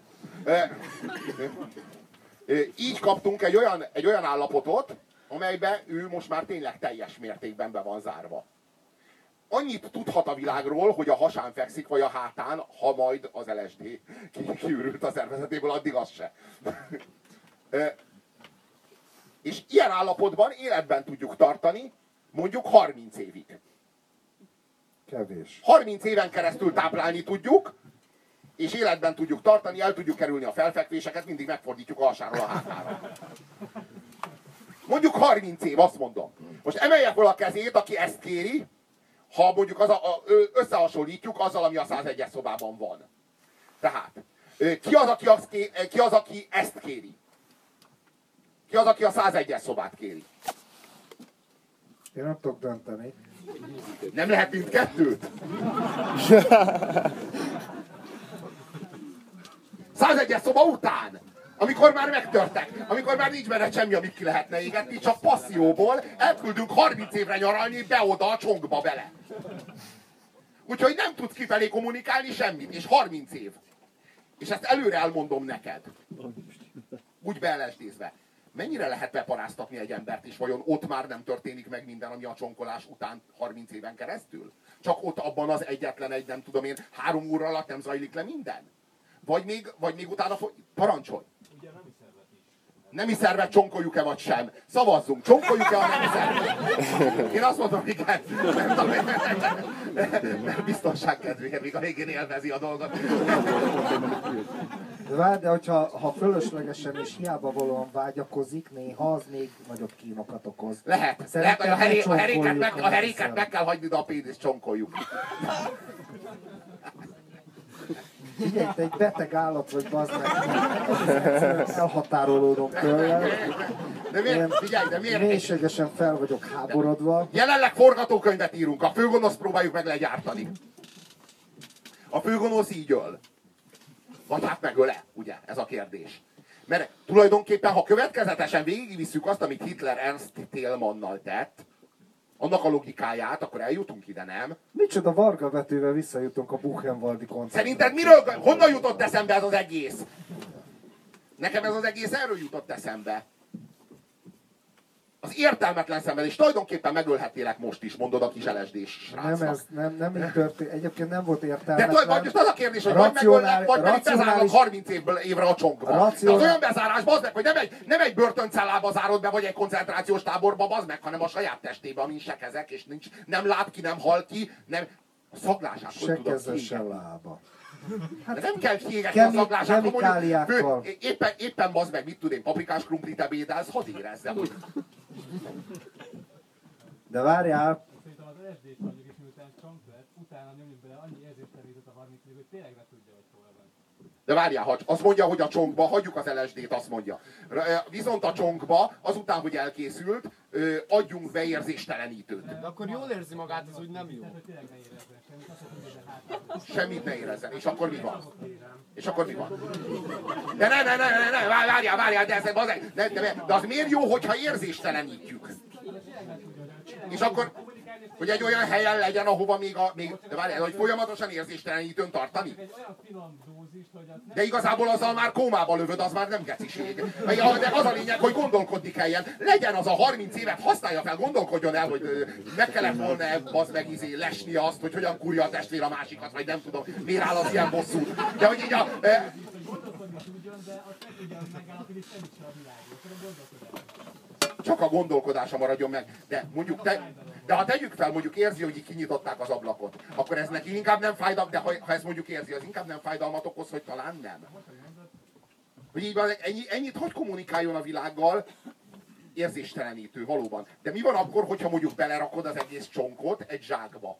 Így kaptunk egy olyan állapotot, amelyben ő most már tényleg teljes mértékben be van zárva. Annyit tudhat a világról, hogy a hasán fekszik, vagy a hátán, ha majd az LSD kiürült a szervezetéből, addig az se. És ilyen állapotban életben tudjuk tartani, mondjuk 30 évig. Kevés. 30 éven keresztül táplálni tudjuk, és életben tudjuk tartani, el tudjuk kerülni a felfekvéseket, mindig megfordítjuk a hasáról a hátára. Mondjuk 30 év, azt mondom. Most emelje fel a kezét, aki ezt kéri, ha mondjuk összehasonlítjuk azzal, ami a 101-es szobában van. Tehát, ki az, aki ezt kéri? Ki az, aki a 101-es szobát kéri? Én nem tudok dönteni. Nem lehet mindkettőt? 101-es szoba után, amikor már megtörtek, amikor már nincs benne semmi, amit ki lehetne égetni, csak passzióból elküldünk 30 évre nyaralni be-oda a csonkba bele. Úgyhogy nem tudsz kifelé kommunikálni semmit, és 30 év. És ezt előre elmondom neked. Úgy beelesdézve. Mennyire lehet beparáztatni egy embert, és vajon ott már nem történik meg minden, ami a csonkolás után 30 éven keresztül? Csak ott abban az egyetlen egy, nem tudom én, 3 óra alatt nem zajlik le minden? Vagy még utána parancsolj! Nemi szervet csonkoljuk-e vagy sem? Szavazzunk, csonkoljuk-e a nemi szervet? Én azt mondom, igen. Mert biztonság kedvéért még a végén élvezi a dolgot. De hogyha fölöslegesen és hiába valóan vágyakozik, néha az még nagyobb kínokat okoz. Lehet, hogy a heréket meg kell hagyni, de a pénzt csonkoljuk. Figyelj, te egy beteg állat vagy, bazd meg. Elhatárolódom tőle. De miért? Mélységesen fel vagyok háborodva. Jelenleg forgatókönyvet írunk, a főgonosz próbáljuk meg legyártani. A főgonosz így öl. Vagy hát megöle, ugye? Ez a kérdés. Mert tulajdonképpen, ha következetesen végigvisszük azt, amit Hitler Ernst Thälmannnal tett, annak a logikáját, akkor eljutunk ide, nem? Micsoda Varga vetővel visszajutunk a Buchenwaldi koncertre. Szerinted honnan jutott eszembe ez az egész? Nekem ez az egész erről jutott eszembe. Az értelmetlen szenvedés. Tulajdonképpen megölhetnélek most is, mondod a kis LSD-s srácnak. Nem így történt. Egyébként nem volt értelmetlen. De most az a kérdés, hogy vagy megöllek, vagy pedig bezárnak 30 évre a csonkba. De az olyan bezárás, bazd meg, hogy nem egy börtöncellába zárod be, vagy egy koncentrációs táborba, bazd meg, hanem a saját testébe, amin se kezek, és nem lát ki, nem hal ki, nem... A szaglását hogy tudod se keze, se lába. Hát de nem kell kiégetni a szaglását, kemikáliákkal. Éppen bazd meg, mit tud én, paprikás krumplit ebédelsz, hadd érezzem, hogy... De várjál! Szerintem az LSD-s mondjuk is miután csonklet, utána nyomjuk bele annyi érzésterítőt a 30 évig, hogy tényleg ne tudja, hogy hol van. De várjál, azt mondja, hogy a csonkba, hagyjuk az LSD-t, azt mondja. Viszont a csonkba, azután, hogy elkészült, adjunk be érzéstelenítőt. De akkor jól érzi magát, ez úgy nem jó. Tehát, hogy tényleg ne érezzen semmit, azt mondja, hogy hát... Semmit ne érezzen. És akkor mi van? És akkor mi van? De várjál, de az miért jó, hogyha érzéstelenítjük? És akkor, hogy egy olyan helyen legyen, ahova de várjál, hogy folyamatosan érzéstelenítőn tartani? De igazából azzal már kómába lövöd, az már nem geciség. De az a lényeg, hogy gondolkodni kelljen. Legyen az a 30 évet, használja fel, gondolkodjon el, hogy meg kellett volna az meg lesni azt, hogy hogyan kurja a testvér a másikat, vagy nem tudom, miért áll az ilyen bosszút. De hogy így csak a gondolkodása maradjon meg. De mondjuk de ha tegyük fel, mondjuk érzi, hogy így kinyitották az ablakot, akkor ez neki inkább nem fájdalmat, de ha ezt mondjuk érzi, az inkább nem fájdalmat okoz, hogy talán nem. Hogy így van, ennyit hogy kommunikáljon a világgal, érzéstelenítő, valóban. De mi van akkor, hogyha mondjuk belerakod az egész csonkot egy zsákba?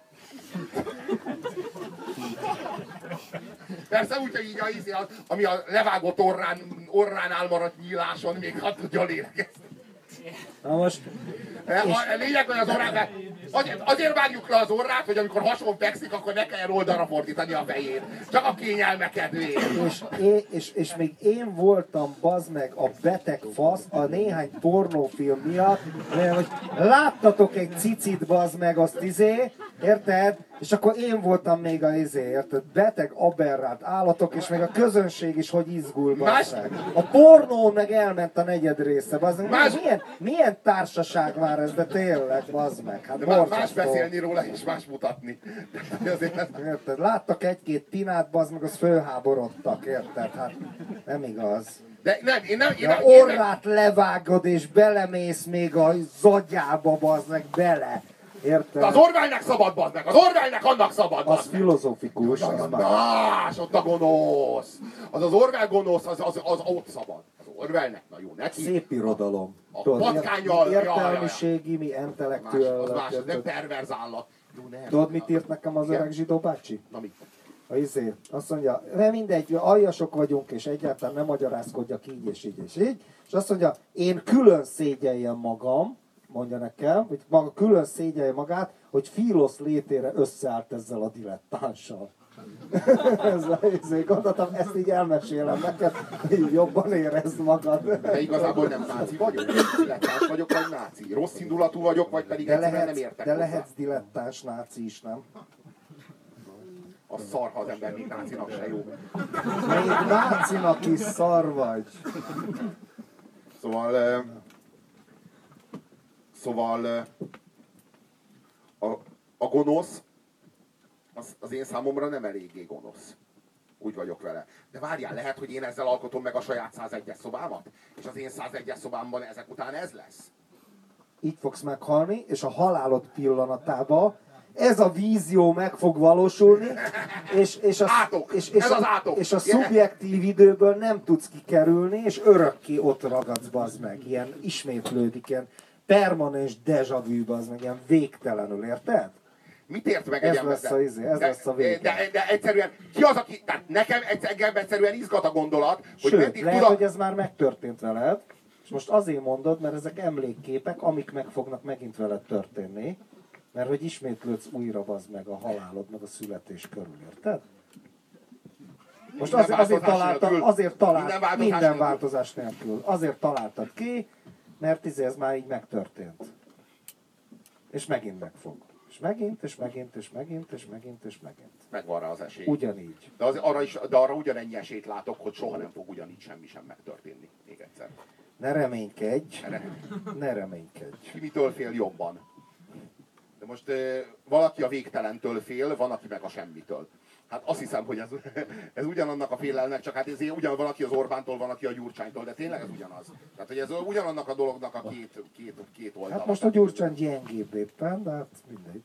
Persze úgy, hogy így ami a levágott orrán elmaradt nyíláson még hát tudja lélegezni. Na most... A lényeg, hogy az orrát... Azért vágjuk le az orrát, hogy amikor hason fekszik, akkor ne kelljen oldalra fordítani a fejét. Csak a kényelme kedvéért. És még én voltam, bazd meg, a beteg fasz a néhány pornófilm miatt, mert hogy láttatok egy cicit, bazd meg, azt érted? És akkor én voltam még érted? Beteg, aberrált állatok, és még a közönség is hogy izgul, bazd meg. A pornón meg elment a negyed része, bazd meg. Milyen társaság már ez, de tényleg, bazd meg. Hát de más beszélni róla, és más mutatni. Érted? Láttak egy-két tinát, bazd meg, az fölháborodtak, érted? Hát nem igaz. De nem, én nem... Orrát levágod, és belemész még a zagyába, bazd meg, bele. Érted? De az Orwellnek szabad, bazd meg! Az Orwellnek annak szabad, az filozófikus, az más, ott a gonosz! Az Orwell gonosz, az ott szabad. Az Orwellnek, na jó, neki. Szép irodalom. A patkánnyal... Értelmiségi, mi intellektuál. Az más, nem perverz állat. Jó, nem. Tudod, mit írt nekem az Igen? öreg zsidó bácsi? Na mit? Azt mondja, de mindegy, aljasok vagyunk, és egyáltalán nem magyarázkodjak így és így és így. És azt mondja, én külön szégyeljem magam, mondja nekem, hogy maga külön szégyelje magát, hogy Filosz létére összeállt ezzel a dilettánssal. Gondoltam, ezt így elmesélem neked, így jobban érezd magad. De igazából nem náci vagyok? Dilettáns vagyok, vagy náci? Rossz indulatú vagyok, vagy pedig egyszerűen nem értek de hozzá? lehetsz dilettáns náci is, nem? A szar, ha az ember még nácinak se jó. Még nácinak is szar vagy. Szóval a gonosz az én számomra nem eléggé gonosz. Úgy vagyok vele. De várjál, lehet, hogy én ezzel alkotom meg a saját 101-es szobámat? És az én 101-es szobámban ezek után ez lesz? Így fogsz meghalni, és a halálod pillanatában ez a vízió meg fog valósulni, Átok! Ez az átok! és a szubjektív időből nem tudsz kikerülni, és örökké ott ragadsz, bazd meg. Ilyen ismétlődik, ilyen permanens déjà vu, bazd meg, ilyen végtelenül, érted? Mit ért meg Ez egy ember? lesz a vége. De egyszerűen, ki az, aki... Tehát nekem egyszerűen izgat a gondolat, hogy Sőt, meddig lehet, tud hogy ez már megtörtént veled, és most azért mondod, mert ezek emlékképek, amik meg fognak megint veled történni, mert hogy ismétlődsz újra, bazd meg a halálod, meg a születés körül, érted? Most azért találtad, minden változás nélkül. Azért találtad ki, mert ez már így megtörtént. És megint megfog. És megint, és megint, és megint, és megint, és megint. Megvan rá az esély. Ugyanígy. De arra ugyanennyi esélyt látok, hogy soha nem fog ugyanígy semmi sem megtörténni. Még egyszer. Ne reménykedj. Ne reménykedj. Ki mitől fél jobban? De most valaki a végtelentől fél, van, aki meg a semmitől. Hát azt hiszem, hogy ez ugyanannak a félelmek, csak hát ezért ugyan valaki az Orbántól, van, aki a Gyurcsánytól, de tényleg ez ugyanaz. Tehát, hogy ez ugyanannak a dolognak a két oldala. Hát most a Gyurcsány gyengébb éppen, de hát mindegy.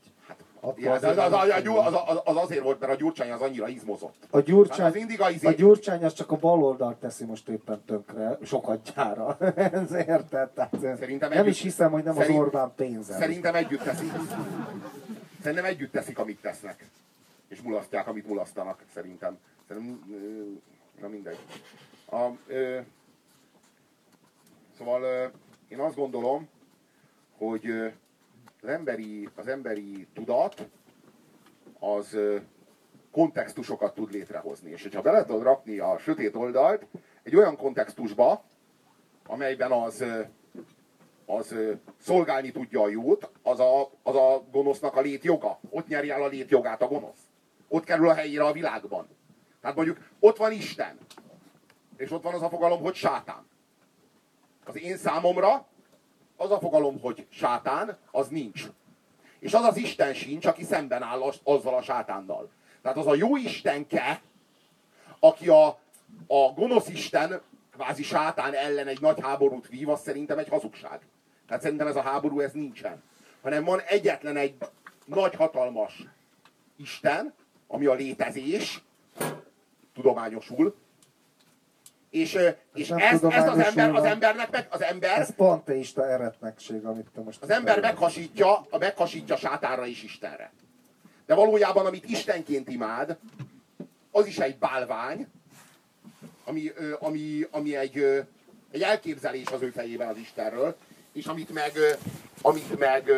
Az azért volt, mert a Gyurcsány az annyira izmozott. A Gyurcsány az csak a bal oldalt teszi most éppen tönkre, sokadjára. Ez érted? Nem is hiszem, hogy nem az Orbán pénze. Szerintem együtt teszik. Szerintem együtt teszik, amit tesznek. És mulasztják, amit mulasztanak, szerintem. Na mindegy. Szóval én azt gondolom, hogy az emberi tudat az kontextusokat tud létrehozni. És hogyha bele tudod rakni a sötét oldalt egy olyan kontextusba, amelyben az szolgálni tudja a jót, az a gonosznak a létjoga. Ott nyeri el a létjogát a gonosz. Ott kerül a helyére a világban. Tehát mondjuk ott van Isten, és ott van az a fogalom, hogy sátán. Az én számomra az a fogalom, hogy sátán, az nincs. És az az Isten sincs, aki szemben áll azzal a sátánnal. Tehát az a jó Istenke, aki a gonosz Isten, kvázi sátán ellen egy nagy háborút vív, az szerintem egy hazugság. Tehát szerintem ez a háború, ez nincsen. Hanem van egyetlen egy nagy hatalmas Isten, ami a létezés, tudományosul, és ez az embernek Ez panteista eretnekség, amit te most... Az ember meghasítja sátánra és Istenre. De valójában, amit Istenként imád, az is egy bálvány, ami egy elképzelés az ő fejében az Istenről, és amit meg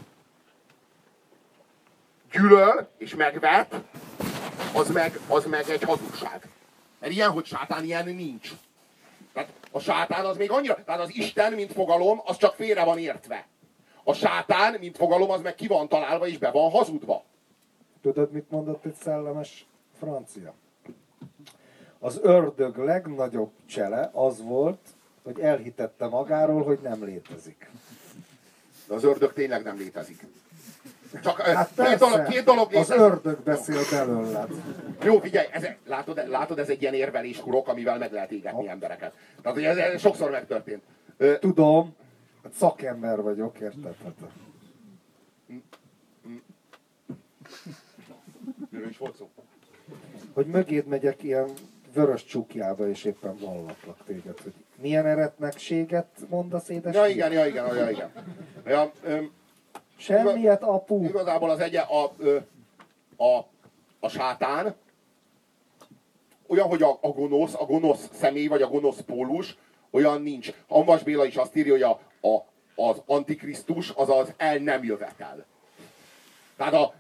gyűlöl és megvet, az meg egy hazugság. Mert ilyen, hogy sátán, ilyen nincs. Tehát a sátán az még annyira, tehát az Isten, mint fogalom, az csak félre van értve. A sátán, mint fogalom, az meg ki van találva és be van hazudva. Tudod, mit mondott egy szellemes francia? Az ördög legnagyobb csele az volt, hogy elhitette magáról, hogy nem létezik. De az ördög tényleg nem létezik. Csak hát két dolog létezik. Az ördög beszél belőled. Jó, figyelj, látod, ez egy ilyen érvelés hurok, amivel meg lehet égetni embereket. Tehát ugye ez sokszor megtörtént. Tudom, szakember vagyok, érted? Miről is volt szó? Hogy mögéd megyek ilyen vörös csukjába, és éppen vallatlak téged, hogy milyen eretnekséget mondasz, édes? Ja, igen. Semmiet, apu. Igazából az a sátán olyan, hogy a gonosz személy, vagy a gonosz pólus, olyan nincs. Hamvas Béla is azt írja, hogy az antikrisztus az az el nem jövetel. Tehát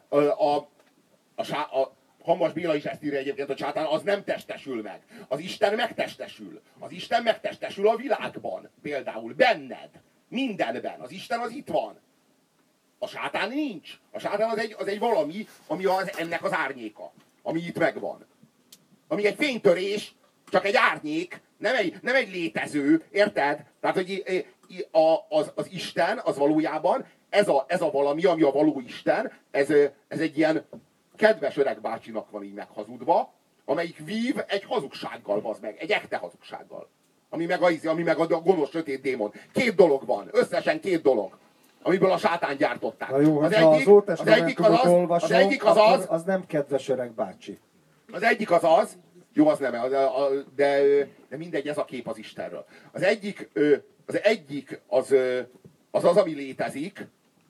a Hamvas Béla is ezt írja egyébként, hogy sátán az nem testesül meg. Az Isten megtestesül. Az Isten megtestesül a világban. Például benned. Mindenben. Az Isten az itt van. A sátán nincs. A sátán az egy valami, ami ennek az árnyéka. Ami itt megvan. Ami egy fénytörés, csak egy árnyék, nem egy létező, érted? Tehát, hogy az Isten, az valójában, ez a valami, ami a való Isten, ez egy ilyen kedves öreg bácsinak van így meghazudva, amelyik vív egy hazugsággal, bazd meg, egy ekte hazugsággal. Ami meg a gonosz sötét démon. 2 dolog van, összesen 2 dolog, amiből a sátán gyártották. Na jó, az egyik az nem kedves öreg bácsi. Az egyik az, jó, az nem, de mindegy, ez a kép az Istenről. Az egyik az, ami létezik,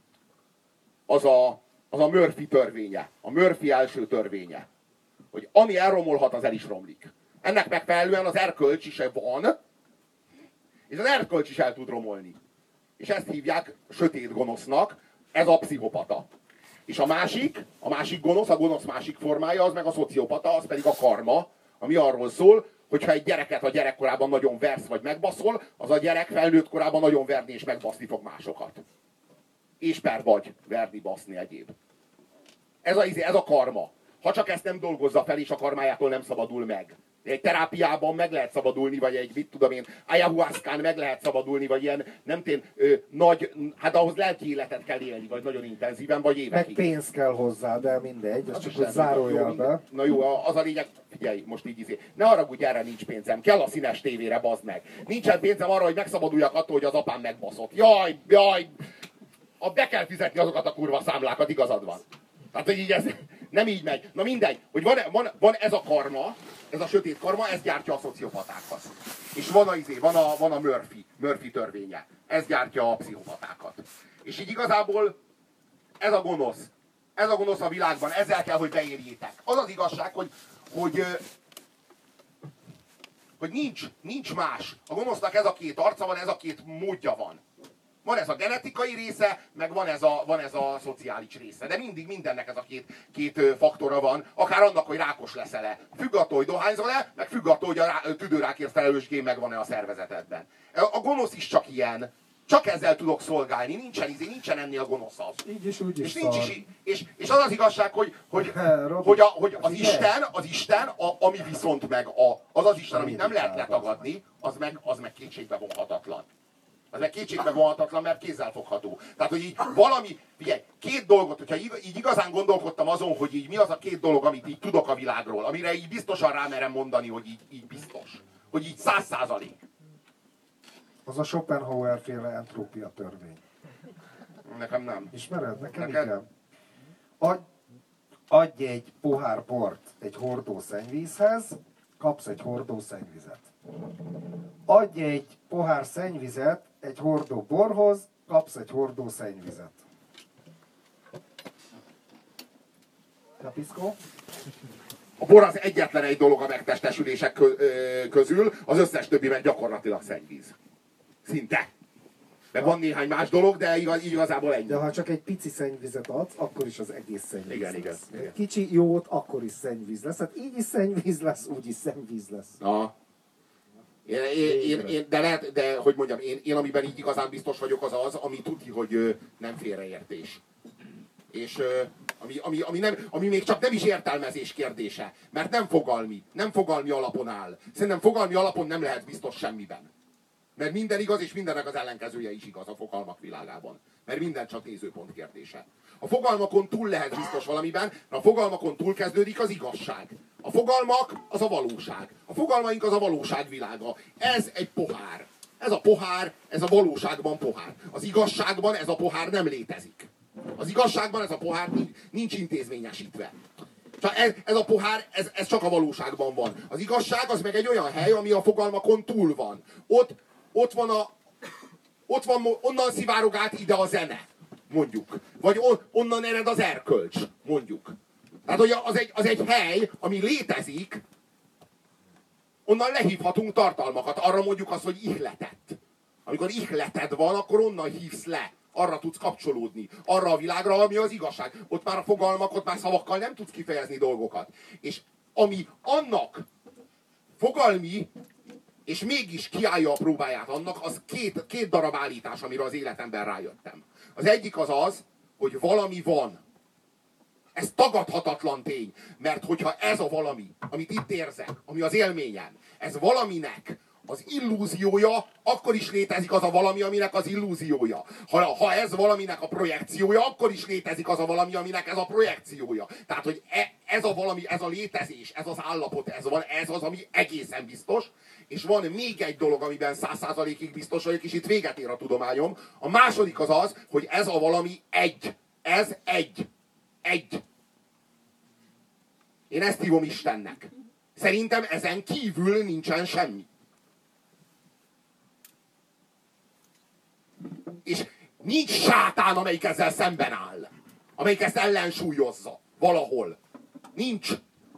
az a Murphy törvénye. A Murphy első törvénye. Hogy ami elromolhat, az el is romlik. Ennek megfelelően az erkölcs is van, és az erkölcs is el tud romolni. És ezt hívják sötét gonosznak, ez a pszichopata. És a másik gonosz, a gonosz másik formája, az meg a szociopata, az pedig a karma, ami arról szól, hogyha egy gyereket a gyerekkorában nagyon versz vagy megbaszol, az a gyerek felnőtt korában nagyon verni és megbaszni fog másokat. És vagy verni, baszni egyéb. Ez a karma. Ha csak ezt nem dolgozza fel, és a karmájától nem szabadul meg. Egy terápiában meg lehet szabadulni, vagy egy, mit tudom én, ayahuascán meg lehet szabadulni, vagy ilyen, nem tény, hát ahhoz lelki életet kell élni, vagy nagyon intenzíven, vagy évekig. Meg pénz kell hozzá, de mindegy, ezt csak hogy zárójelbe. Na jó, az a lényeg, figyelj, most így ne haragudj, erre nincs pénzem, kell a színes tévére, bazd meg. Nincsen pénzem arra, hogy megszabaduljak attól, hogy az apám megbaszott. Jaj, be kell fizetni azokat a kurva számlákat, igazad van. Tehát, hogy így ez nem így megy. Na mindegy, hogy van ez a karma, ez a sötét karma, ez gyártja a szociopatákat. És van a Murphy törvénye. Ez gyártja a pszichopatákat. És így igazából ez a gonosz a világban, ezzel kell, hogy beérjétek. Az az igazság, hogy nincs más. A gonosznak ez a 2 arca van, ez a 2 módja van. Van ez a genetikai része, meg van ez a szociális része. De mindig mindennek ez a két faktora van, akár annak, hogy rákos leszel-e. Függ attól, hogy dohányzol-e, meg függ attól, hogy a tüdőrákért felelős gén megvan-e a szervezetedben. A gonosz is csak ilyen. Csak ezzel tudok szolgálni, nincsen ennél gonoszabb. Így is, úgy is. És az az igazság, hogy az Isten, ami viszont meg az Isten, amit nem lehet letagadni, az meg kétségbe vonhatatlan. Az meg kétségbe vonhatatlan, mert kézzelfogható. Tehát, hogy így valami, figyelj, 2 dolgot, hogyha így igazán gondolkodtam azon, hogy így mi az a 2 dolog, amit így tudok a világról, amire így biztosan rámerem mondani, hogy így biztos. Hogy így 100%. Az a Schopenhauer-féle entrópia törvény. Nekem nem. Ismered? Nekem igen. Adj egy pohár bort egy hordó szennyvízhez, kapsz egy hordó szennyvizet. Adj egy pohár szennyvizet egy hordó borhoz, kapsz egy hordó szennyvizet. Kapiszkó? A bor az egyetlen egy dolog a megtestesülések közül, az összes többi meg gyakorlatilag szennyvíz. Szinte. Meg van néhány más dolog, de igazából ennyi. De ha csak egy pici szennyvizet adsz, akkor is az egész szennyvíz igen, lesz. Igen. Kicsi jót, akkor is szennyvíz lesz. Hát így is szennyvíz lesz, úgy is szennyvíz lesz. Na. De hogy mondjam, én amiben így igazán biztos vagyok, az, ami tudja, hogy nem félreértés. És ami még csak nem is értelmezés kérdése. Mert nem fogalmi alapon áll. Szerintem fogalmi alapon nem lehet biztos semmiben. Mert minden igaz, és mindennek az ellenkezője is igaz a fogalmak világában. Mert minden csak nézőpont kérdése. A fogalmakon túl lehet biztos valamiben, de a fogalmakon túl kezdődik az igazság. A fogalmak az a valóság. A fogalmaink az a valóság világa. Ez egy pohár. Ez a pohár, ez a valóságban pohár. Az igazságban ez a pohár nem létezik. Az igazságban ez a pohár nincs intézményesítve. Ez a pohár, ez csak a valóságban van. Az igazság az meg egy olyan hely, ami a fogalmakon túl van. Ott van onnan szivárog át ide a zene. mondjuk. Vagy onnan ered az erkölcs, mondjuk. Tehát, hogy az egy hely, ami létezik, onnan lehívhatunk tartalmakat. Arra mondjuk azt, hogy ihletet. Amikor ihleted van, akkor onnan hívsz le. Arra tudsz kapcsolódni. Arra a világra, ami az igazság. Ott már a fogalmak, ott már szavakkal nem tudsz kifejezni dolgokat. És ami annak fogalmi, és mégis kiállja a próbáját annak, az két darab állítás, amire az életemben rájöttem. Az egyik az, hogy valami van. Ez tagadhatatlan tény. Mert hogyha ez a valami, amit itt érzek, ami az élményem, ez valaminek az illúziója, akkor is létezik az a valami, aminek az illúziója. Ha ez valaminek a projekciója, akkor is létezik az a valami, aminek ez a projekciója. Tehát, hogy ez a valami, ez a létezés, ez az állapot, ez az, ami egészen biztos. És van még egy dolog, amiben 100%-ig biztos vagyok, és itt véget ér a tudományom. A második az, hogy ez a valami egy. Ez egy. Egy. Én ezt hívom Istennek. Szerintem ezen kívül nincsen semmi. És nincs sátán, amelyik ezzel szemben áll. Amelyik ezt ellensúlyozza. Valahol. Nincs.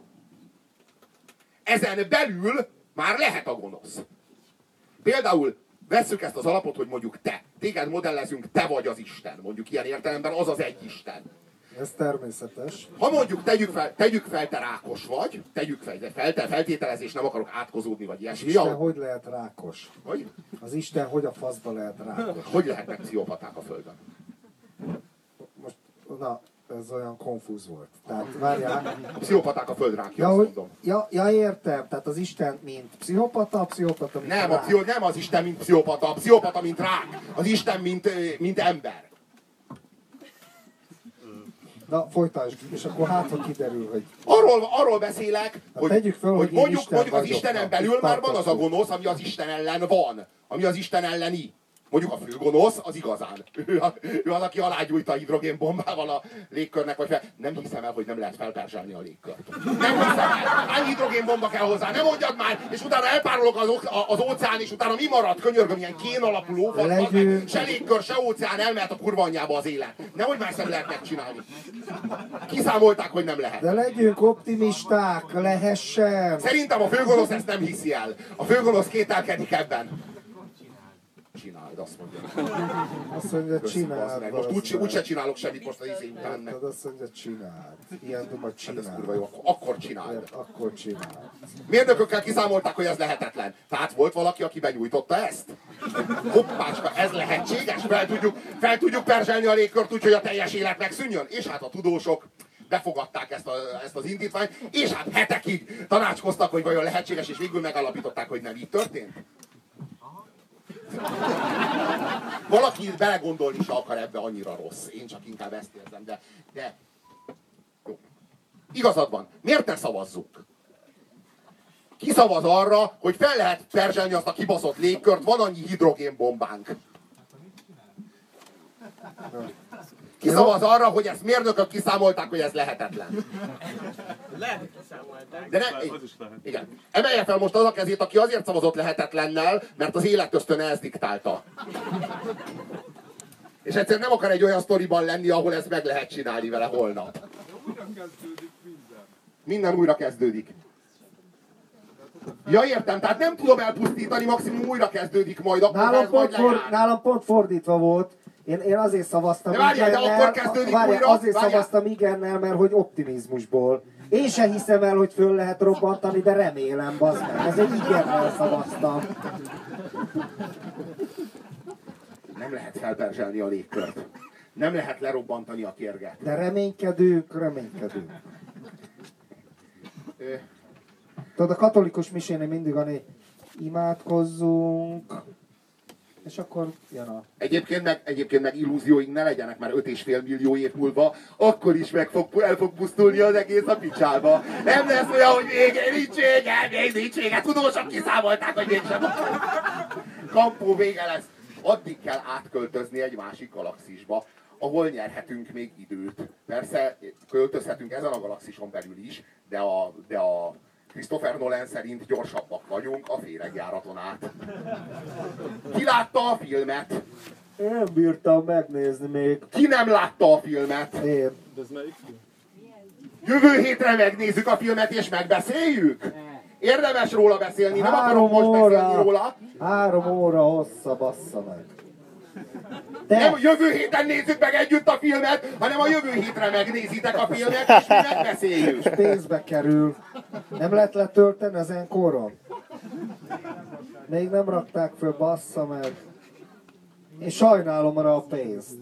Ezen belül már lehet a gonosz. Például vesszük ezt az alapot, hogy mondjuk téged modellezünk, te vagy az Isten. Mondjuk ilyen értelemben az egy Isten. Ez természetes. Ha mondjuk tegyük fel, te rákos vagy, te feltételezés, nem akarok átkozódni, vagy ilyesmi. Isten hogy lehet rákos? Hogy? Az Isten hogy a faszba lehet rákos? Hogy lehetnek pszichopaták a Földön? Most, na, ez olyan konfúz volt. Tehát várjál. A pszichopaták a Földrákja, azt mondom. Ja, értem. Tehát az Isten mint pszichopata, mint nem, rák. nem az Isten mint pszichopata, a pszichopata mint rák. Az Isten mint ember. Na, folytasd, és akkor ha kiderül, hogy... Arról beszélek, hogy mondjuk az Istenen belül már van az a gonosz, ami az Isten ellen van. Ami az Isten elleni. Mondjuk a főgonosz az igazán. Ő az, aki alágyújta a hidrogénbombával a légkörnek, vagy nem hiszem el, hogy nem lehet felperzselni a légkört. Nem hiszem el. Hány hidrogénbomba kell hozzá? Nem mondjad már! És utána elpárolog az óceán, és utána mi marad? Könyörgöm, ilyen kén alapú lófasz, se légkör, se óceán, elmehet a kurva anyjába az élet. Nehogy már ezt lehet megcsinálni. Kiszámolták, hogy nem lehet. De legyünk optimisták, lehessen. Szerintem a főgonosz ezt nem hiszi el. A főgonosz kételkedik ebben. Csináld, azt mondja. Azt mondja, csináld. Most úgyse csinálok semmit most az izé után. Azt mondja, csináld. Ilyen duma csináld. Akkor csináld. Akkor csináld. Mérnökökkel kiszámolták, hogy ez lehetetlen. Tehát volt valaki, aki benyújtotta ezt? Hoppácska, ez lehetséges? Fel tudjuk perzselni a légkört úgy, hogy a teljes élet megszűnjön? És hát a tudósok befogadták ezt az indítványt, és hát hetekig tanácskoztak, hogy vajon lehetséges, és végül megállapították, hogy nem így történt. Valaki belegondolni se akar ebbe, annyira rossz. Én csak inkább ezt érzem, de jó. Igazad van. Miért ne szavazzunk? Ki szavaz arra, hogy fel lehet perzselni azt a kibaszott légkört, van annyi hidrogénbombánk? Ki szavaz arra, hogy ezt mérnökök kiszámolták, hogy ez lehetetlen? Lehet, hogy kiszámolták. De igen. Emelje fel most az a kezét, aki azért szavazott lehetetlennel, mert az életösztöne ezt diktálta. És egyszerűen nem akar egy olyan sztoriban lenni, ahol ezt meg lehet csinálni vele holnap. Újra kezdődik minden. Minden újra kezdődik. Ja, értem, tehát nem tudom elpusztítani, maximum újra kezdődik majd, akkor ez majd lejár. Nálam pont fordítva volt. Én azért szavaztam szavaztam igennel, mert hogy optimizmusból. Én se hiszem el, hogy föl lehet robbantani, de remélem, bazd meg. Ezért igennel szavaztam. Nem lehet felperzselni a légkört. Nem lehet lerobbantani a kérget. De reménykedünk. Tudod, a katolikus misénél mindig annyi imádkozzunk, és akkor jön a... Egyébként meg illúzióink ne legyenek, már 5,5 millió év múlva, akkor is el fog pusztulni az egész a picsába. Nem lesz olyan, hogy még nincs vége. Tudósok kiszámolták, hogy mégsem. Kampó vége lesz. Addig kell átköltözni egy másik galaxisba, ahol nyerhetünk még időt. Persze költözhetünk ezen a galaxison belül is, de a Christopher Nolan szerint gyorsabbak vagyunk a féregjáraton át. Ki látta a filmet? Én nem bírtam megnézni még. Ki nem látta a filmet? Én. De ez melyik film? Jövő hétre megnézzük a filmet és megbeszéljük? Érdemes róla beszélni, nem akarok most beszélni róla. 3 óra hossza, bassza meg. Nem jövő héten nézzük meg együtt a filmet, hanem a jövő hétre megnézitek a filmet, és mi megbeszéljük. Pénzbe kerül. Nem lehet letölteni az Enkoron? Még nem rakták föl, bassza meg. Én sajnálom arra a pénzt.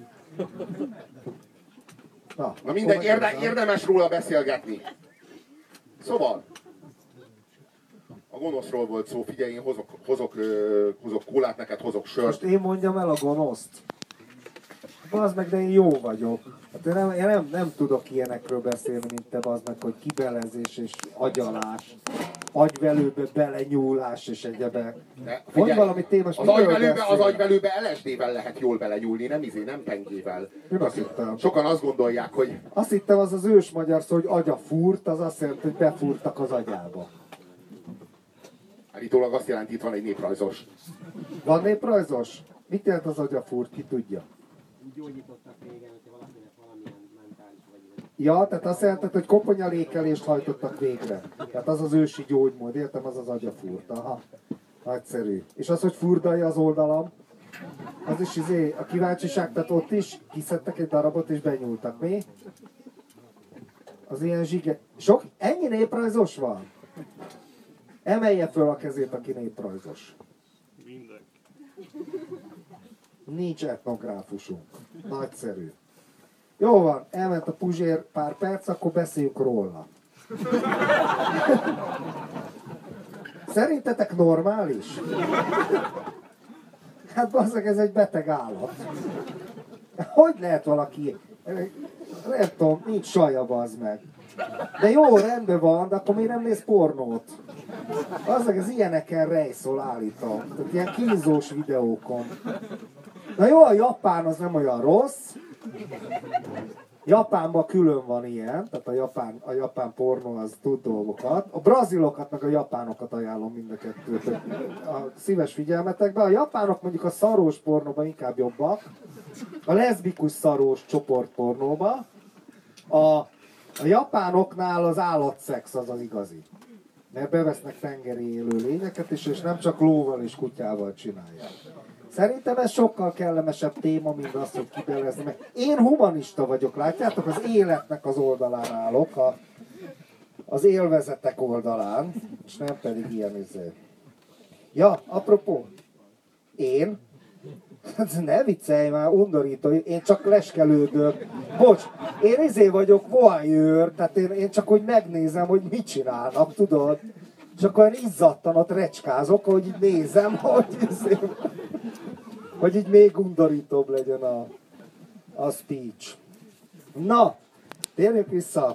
Na mindegy, érdemes róla beszélgetni. Szóval, a gonoszról volt szó, figyelj, én hozok kólát, neked hozok sört. Most én mondjam el a gonoszt. Bazd meg, de én jó vagyok. Hát én nem tudok ilyenekről beszélni, mint te, bazd meg, hogy kibelezés és agyalás, agyvelőbe belenyúlás és egyebek. Mondj valami témas, az agyvelőbe LSD-vel lehet jól belenyúlni, nem pengével. Én azt hittem. Sokan azt gondolják, hogy... Azt hittem, az ős magyar szó, hogy agyafúrt, az azt jelenti, hogy befúrtak az agyába. Állítólag azt jelenti, itt van egy néprajzos. Van néprajzos? Mit jelent az agyafúrt? Ki tudja? Gyógyítottak régen, hogyha valakinek valamilyen mentális vagy... Ja, tehát azt jelenti, hogy koponyalékelést hajtottak végre. Tehát az az ősi gyógymód, értem, az az agyafúrt. Aha, nagyszerű. És az, hogy furdalja az oldalam, az is a kíváncsiság, tehát ott is kiszedtek egy darabot és benyúltak. Mi? Az ilyen zsige... Ennyi néprajzos van? Emelje föl a kezét, aki néprajzos. Mindenki. Nincs etnográfusunk. Nagyszerű. Jó van, elment a Puzsér pár perc, akkor beszéljünk róla. Szerintetek normális? Hát bazzeg, ez egy beteg állat. Hogy lehet valaki... Nem tudom, nincs saja, bazd meg. De jó, rendben van, de akkor miért nem néz pornót? Bazzeg, ez ilyeneken rejszol állítom. Tehát ilyen kínzós videókon. Na jó, a japán az nem olyan rossz. Japánban külön van ilyen, tehát a japán pornó az tud dolgokat. A brazilokat meg a japánokat ajánlom mind a kettőt. A szíves figyelmetekben. A japánok mondjuk a szarós pornóban inkább jobbak. A leszbikus szarós csoportpornóban. A japánoknál az állatszex az az igazi. Mert bevesznek tengeri élő lényeket is, és nem csak lóval és kutyával csinálják. Szerintem ez sokkal kellemesebb téma, mint az, hogy kibelezni meg. Én humanista vagyok, látjátok? Az életnek az oldalán állok, az élvezetek oldalán, és nem pedig ilyen izé. Ja, apropó, én? Ne viccelj már, undorító, én csak leskelődök. Bocs, én izé vagyok voyeur, tehát én csak hogy megnézem, hogy mit csinálnak, tudod? Csak olyan izzadtan ott recskázok, hogy így nézem, hogy így még undorítóbb legyen a speech. Na, térjünk vissza.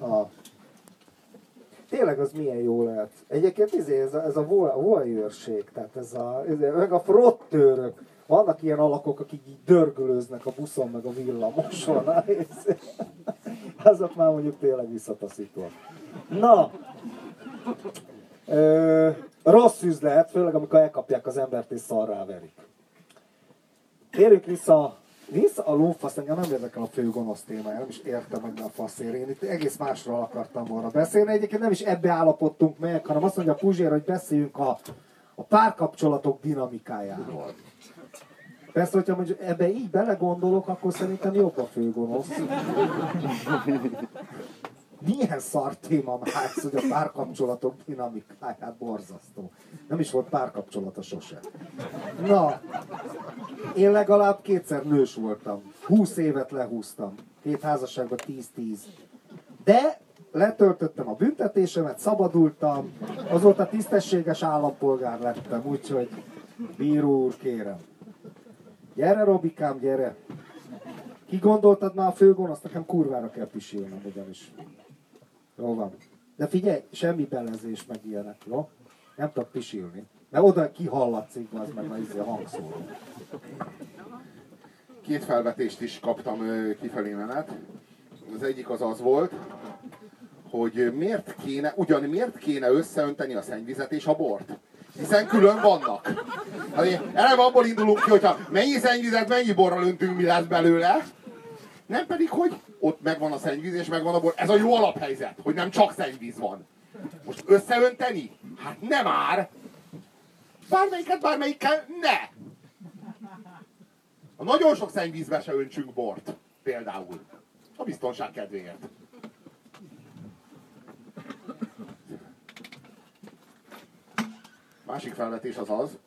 Tényleg az milyen jó lehet. Egyébként ez a voyeurség, tehát meg a frottőrök. Vannak ilyen alakok, akik így dörgölőznek a buszon, meg a villamoson. Azok már mondjuk tényleg visszataszítóak. Na, rossz üzlet, főleg amikor elkapják az embert és szarrá verik. Térjünk vissza a lófasz, engem nem érdekel a fő gonosz témája, nem is értem meg a faszér. Én itt egész másról akartam volna beszélni. Egyébként nem is ebbe állapodtunk meg, hanem azt mondja a Puzsér, hogy beszéljünk a párkapcsolatok dinamikájáról. Persze, hogyha mondjuk ebbe így belegondolok, akkor szerintem jobb a főgonosz. Milyen szar téma már ez, hogy a párkapcsolatok dinamikáját, borzasztó. Nem is volt párkapcsolata sose. Na, én legalább 2-szer nős voltam. 20 évet lehúztam. 2 házasságban 10-10. De letöltöttem a büntetésemet, szabadultam, azóta tisztességes állampolgár lettem, úgyhogy bíró úr, kérem. Gyere, Robikám, gyere! Ki gondoltad már a főgonoszt? Nekem kurvára kell pisilnem ugyanis. Jó van. De figyelj, semmi belezés meg ilyenek, jó? Nem tudok pisilni. Mert oda kihallatszik, az meg a hangszóró. 2 felvetést is kaptam kifelé menet. Az egyik az volt, hogy miért kéne összeönteni a szennyvizet és a bort? Hiszen külön vannak. Eleve abból indulunk ki, hogyha mennyi szennyvizet, mennyi borral öntünk, mi lesz belőle. Nem pedig, hogy ott megvan a szennyvíz, és megvan a bor. Ez a jó alaphelyzet, hogy nem csak szennyvíz van. Most összeönteni? Hát nem már. Bármelyikkel ne. A nagyon sok szennyvízbe se öntsünk bort. Például. A biztonság kedvéért. Másik felvetés az az,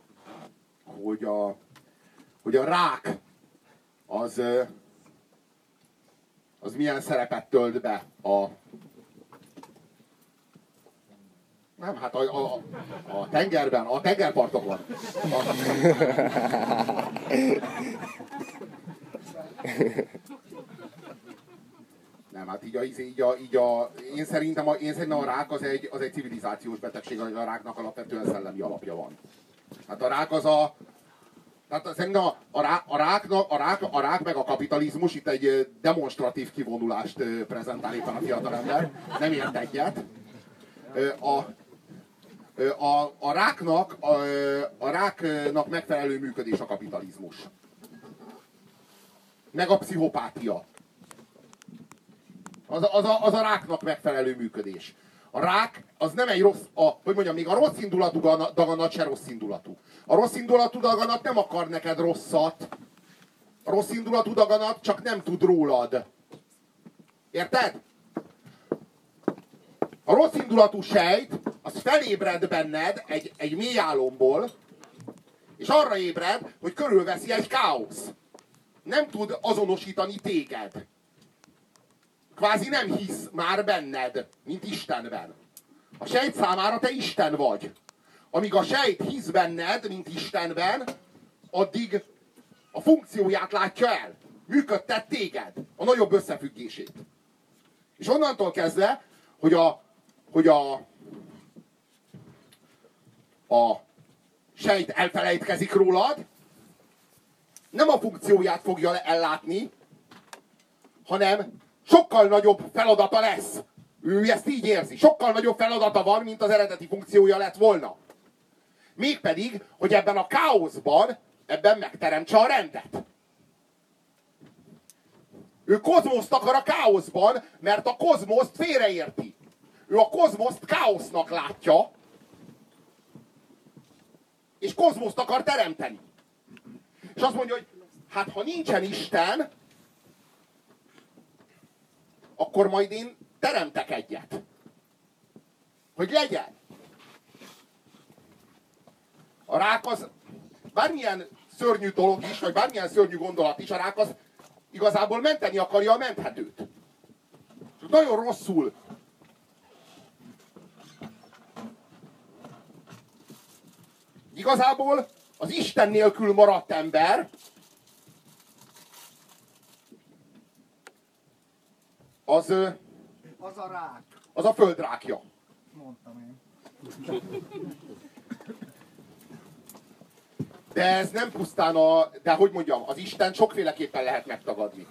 hogy a rák az milyen szerepet tölt be nem, hát a tengerben, a tengerpartokon. Nem, hát én szerintem a rák az egy civilizációs betegség, a ráknak alapvetően szellemi alapja van. Hát a rák tehát szerintem a rák meg a kapitalizmus itt egy demonstratív kivonulást prezentál éppen a fiatalember. Nem ért egyet. A ráknak megfelelő működés a kapitalizmus. Meg a pszichopátia. Az a ráknak megfelelő működés. A rák az nem egy rossz, még a rossz indulatú daganat se rossz indulatú. A rossz indulatú daganat nem akar neked rosszat. A rossz indulatú daganat csak nem tud rólad. Érted? A rossz indulatú sejt, az felébred benned egy mély álomból, és arra ébred, hogy körülveszi egy káosz. Nem tud azonosítani téged. Kvázi nem hisz már benned, mint Istenben. A sejt számára te Isten vagy. Amíg a sejt hisz benned, mint Istenben, addig a funkcióját látja el. Működtet téged, a nagyobb összefüggését. És onnantól kezdve, hogy a sejt elfelejtkezik rólad, nem a funkcióját fogja ellátni, hanem sokkal nagyobb feladata lesz. Ő ezt így érzi. Sokkal nagyobb feladata van, mint az eredeti funkciója lett volna. Mégpedig, hogy ebben a káoszban, ebben megteremtse a rendet. Ő kozmoszt akar a káoszban, mert a kozmoszt félreérti. Ő a kozmoszt káosznak látja, és kozmoszt akar teremteni. És azt mondja, hogy hát ha nincsen Isten, akkor majd én teremtek egyet. Hogy legyen. A rák az bármilyen szörnyű dolog is, vagy bármilyen szörnyű gondolat is, a rák az igazából menteni akarja a menthetőt. Nagyon rosszul. Igazából az Isten nélkül maradt ember az a rák. Az a földrákja. Mondtam én. De ez nem pusztán de hogy mondjam, az Isten sokféleképpen lehet megtagadni.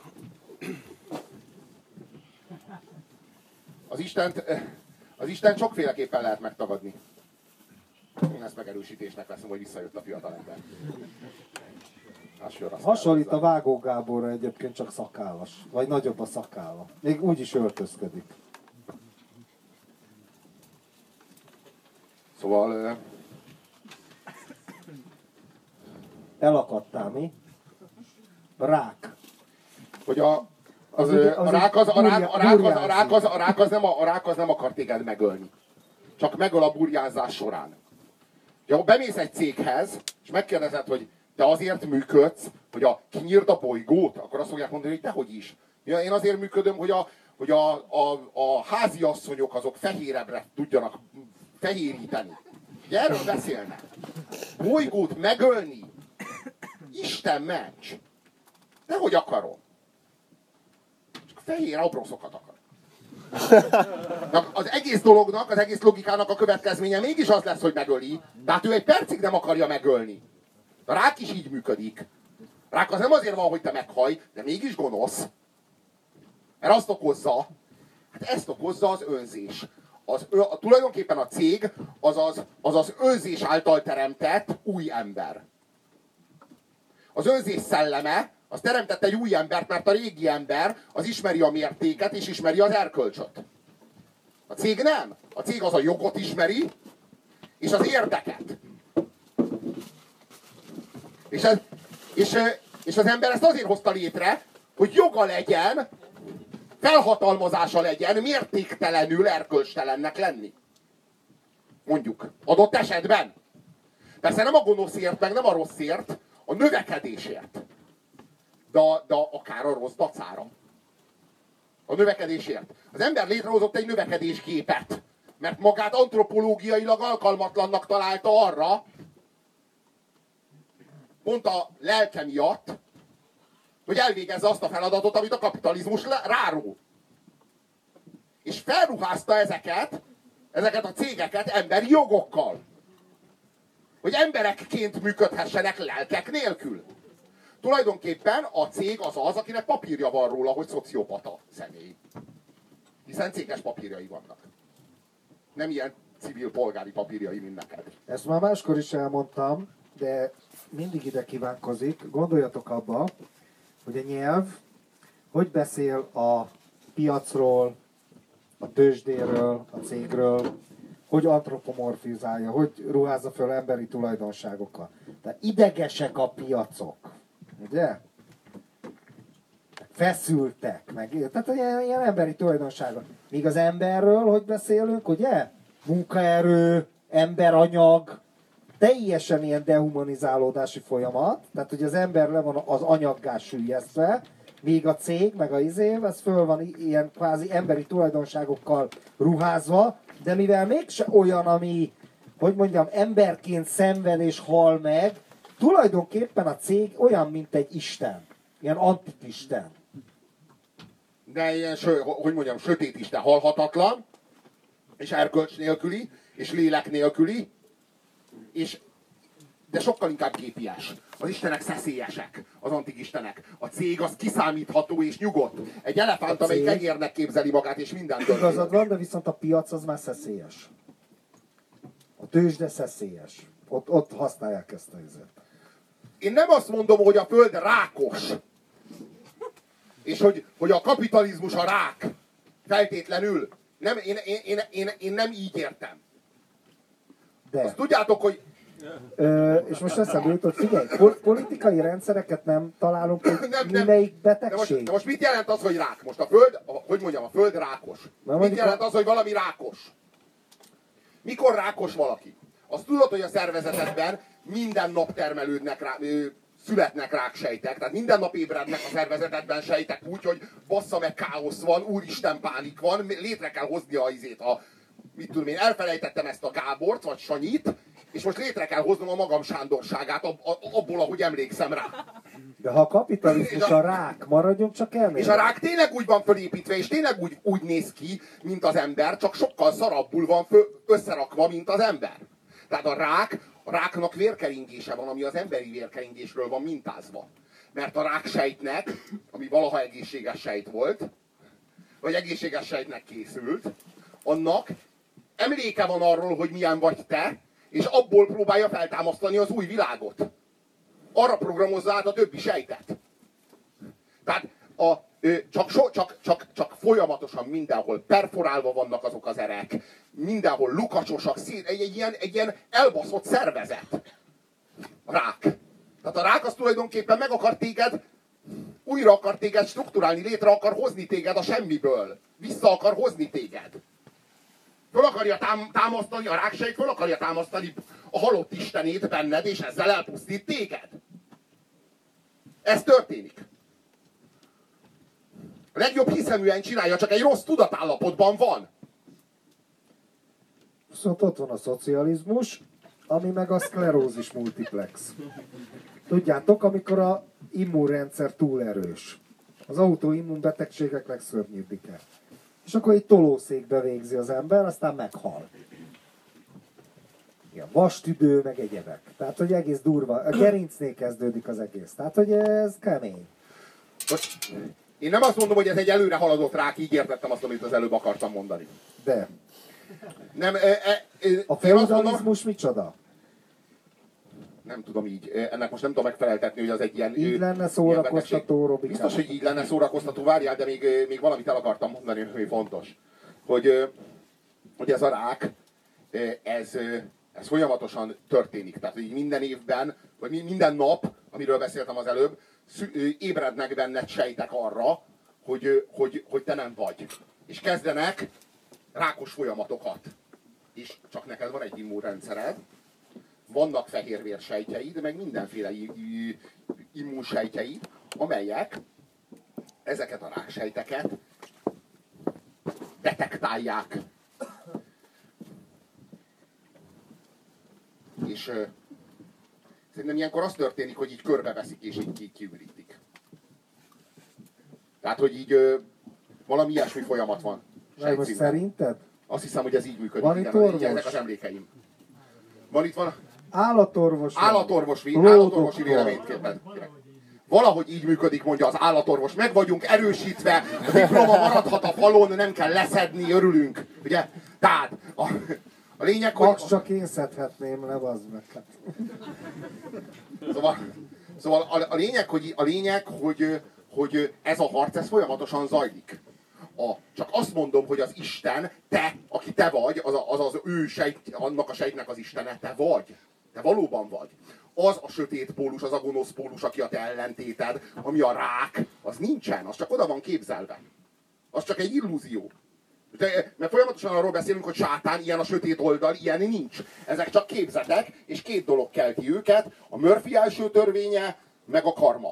Az Istent sokféleképpen lehet megtagadni. Én ezt megerősítésnek veszem, hogy visszajött a fiatalember. Hasonlít a Vágó Gáborra, egyébként csak szakállas. Vagy nagyobb a szakálla. Még úgy is öltözködik. Szóval... Elakadtál, mi? Rák. Hogy a rák az nem akar téged megölni. Csak megöl a burjánzás során. Ha bemész egy céghez, és megkérdezed, hogy te azért működsz, hogy kinyírd a bolygót, akkor azt fogják mondani, hogy dehogy is. Ja, én azért működöm, hogy a háziasszonyok azok fehérebbre tudjanak fehéríteni. Ugye erről beszélnek. Bolygót megölni? Isten ments! Dehogy akarom. Csak fehér abroszokat akar. Az egész dolognak, az egész logikának a következménye mégis az lesz, hogy megöli. Tehát ő egy percig nem akarja megölni. A rák is így működik. A rák az nem azért van, hogy te meghaj, de mégis gonosz. Mert azt okozza, hát ezt okozza az önzés. tulajdonképpen a cég az önzés által teremtett új ember. Az önzés szelleme, az teremtett egy új embert, mert a régi ember az ismeri a mértéket és ismeri az erkölcsöt. A cég nem. A cég az a jogot ismeri, és az érdeket. És az ember ezt azért hozta létre, hogy joga legyen, felhatalmazása legyen mértéktelenül erkölcstelennek lenni. Mondjuk, adott esetben. Persze nem a gonoszért, meg nem a rosszért, a növekedésért. De akár a rossz dacára. A növekedésért. Az ember létrehozott egy növekedésgépet, mert magát antropológiailag alkalmatlannak találta arra, pont a lelke miatt, hogy elvégezze azt a feladatot, amit a kapitalizmus ráró. És felruházta ezeket a cégeket emberi jogokkal. Hogy emberekként működhessenek lelkek nélkül. Tulajdonképpen a cég az, akinek papírja van róla, hogy szociopata személy. Hiszen céges papírjai vannak. Nem ilyen civil polgári papírjai, mint neked. Ezt már máskor is elmondtam, de mindig ide kívánkozik. Gondoljatok abba, hogy a nyelv hogy beszél a piacról, a tőzsdéről, a cégről, hogy antropomorfizálja, hogy ruházza föl emberi tulajdonságokkal. Tehát idegesek a piacok, ugye? Feszültek, meg, tehát ilyen emberi tulajdonságok. Míg az emberről, hogy beszélünk, ugye? Munkaerő, emberanyag, teljesen ilyen dehumanizálódási folyamat, tehát hogy az ember le van az anyaggá süllyesztve, míg a cég, meg a ez föl van ilyen kvázi emberi tulajdonságokkal ruházva, de mivel mégse olyan, ami, hogy mondjam, emberként szenved és hal meg, tulajdonképpen a cég olyan, mint egy isten, ilyen antikisten. De ilyen, hogy mondjam, sötét isten, halhatatlan, és erkölcs nélküli, és lélek nélküli, de sokkal inkább gépies. Az istenek szeszélyesek, az antikistenek. A cég az kiszámítható és nyugodt. Egy elefánt, amelyik egérnek képzeli magát, és mindent történik. Igazad van, de viszont a piac az már szeszélyes. A tőzsde szeszélyes. Ott használják ezt a izet. Én nem azt mondom, hogy a föld rákos. És hogy a kapitalizmus a rák. Feltétlenül. Nem, én nem így értem. De. Azt tudjátok, hogy... És most eszembe jut, hogy figyelj, politikai rendszereket nem találunk, hogy melyik betegség. De most mit jelent az, hogy rák? Most a föld, hogy mondjam, a föld rákos. Mit jelent az, hogy valami rákos? Mikor rákos valaki? Azt tudod, hogy a szervezetedben minden nap termelődnek születnek ráksejtek. Tehát minden nap ébrednek a szervezetedben sejtek úgy, hogy bassza meg, káosz van, úristen pánik van, létre kell hozni a izét, mit tudom én, elfelejtettem ezt a Gábort, vagy Sanyit, és most létre kell hoznom a magam sándorságát abból, ahogy emlékszem rá. De ha a kapitalizmus a rák, maradjunk csak elmélet. És a rák tényleg úgy van fölépítve, és tényleg úgy néz ki, mint az ember, csak sokkal szarabbul van összerakva, mint az ember. Tehát a ráknak vérkeringése van, ami az emberi vérkeringésről van mintázva. Mert a ráksejtnek, ami valaha egészséges sejt volt, vagy egészséges sejtnek készült, annak emléke van arról, hogy milyen vagy te, és abból próbálja feltámasztani az új világot. Arra programozza át a többi sejtet. Tehát csak folyamatosan mindenhol perforálva vannak azok az erek, mindenhol lukacsosak, egy ilyen elbaszott szervezet. A rák. Tehát a rák az tulajdonképpen meg akar téged, újra akar téged strukturálni, létre akar hozni téged a semmiből. Vissza akar hozni téged. Föl akarja támasztani, a ráksejt föl akarja támasztani a halott istenét benned, és ezzel elpusztít téged. Ez történik. A legjobb hiszeműen csinálja, csak egy rossz tudatállapotban van. Viszont ott van a szocializmus, ami meg a szklerózis multiplex. Tudjátok, amikor a immunrendszer túl erős. Az autoimmunbetegségek legszörnyűbbike. És akkor egy tolószékbe végzi az ember, aztán meghal. Igen, vastüdő, meg egyebek. Tehát, hogy egész durva. A gerincnél kezdődik az egész. Tehát, hogy ez kemény. Én nem azt mondom, hogy ez egy előre haladott rák, így értettem azt, amit az előbb akartam mondani. De. Nem, A én azt mondom, feudalizmus micsoda? nem tudom így, ennek most nem tudom megfeleltetni, hogy az egy ilyen... Így lenne szórakoztató, Robikám. Biztos, hogy így lenne szórakoztató, várjál, de még valamit el akartam mondani, ami fontos. Hogy ez a rák, ez folyamatosan történik. Tehát így minden évben, vagy minden nap, amiről beszéltem az előbb, ébrednek benned sejtek arra, hogy te nem vagy. És kezdenek rákos folyamatokat. És csak neked van egy immunrendszered, vannak fehérvérsejtjeid, meg mindenféle immunsejtjeid, amelyek ezeket a ráksejteket detektálják. És szerintem ilyenkor az történik, hogy így körbeveszik és így kiürítik. Tehát, hogy így valami ilyesmi folyamat van. Na, most szerinted? Azt hiszem, hogy ez így működik. Van itt orvos? Ezek az emlékeim. Van itt van? Állatorvosi Véleményt kérek. Valahogy így működik, mondja az állatorvos. Meg vagyunk erősítve, a diploma maradhat a falon, nem kell leszedni, örülünk. Ugye? Tehát a lényeg, hogy... Max csak én szedhetném le, bazd meg. Szóval a lényeg, hogy ez a harc, ez folyamatosan zajlik. Csak azt mondom, hogy az Isten, te, aki te vagy, az ő sejt, annak a sejtnek az Istene, te vagy. Te valóban vagy. Az a sötét pólus, az a gonosz pólus, aki a te ellentéted, ami a rák, az nincsen, az csak oda van képzelve. Az csak egy illúzió. Mert folyamatosan arról beszélünk, hogy sátán, ilyen a sötét oldal, ilyen nincs. Ezek csak képzetek, és két dolog kelti őket, a Murphy első törvénye, meg a karma.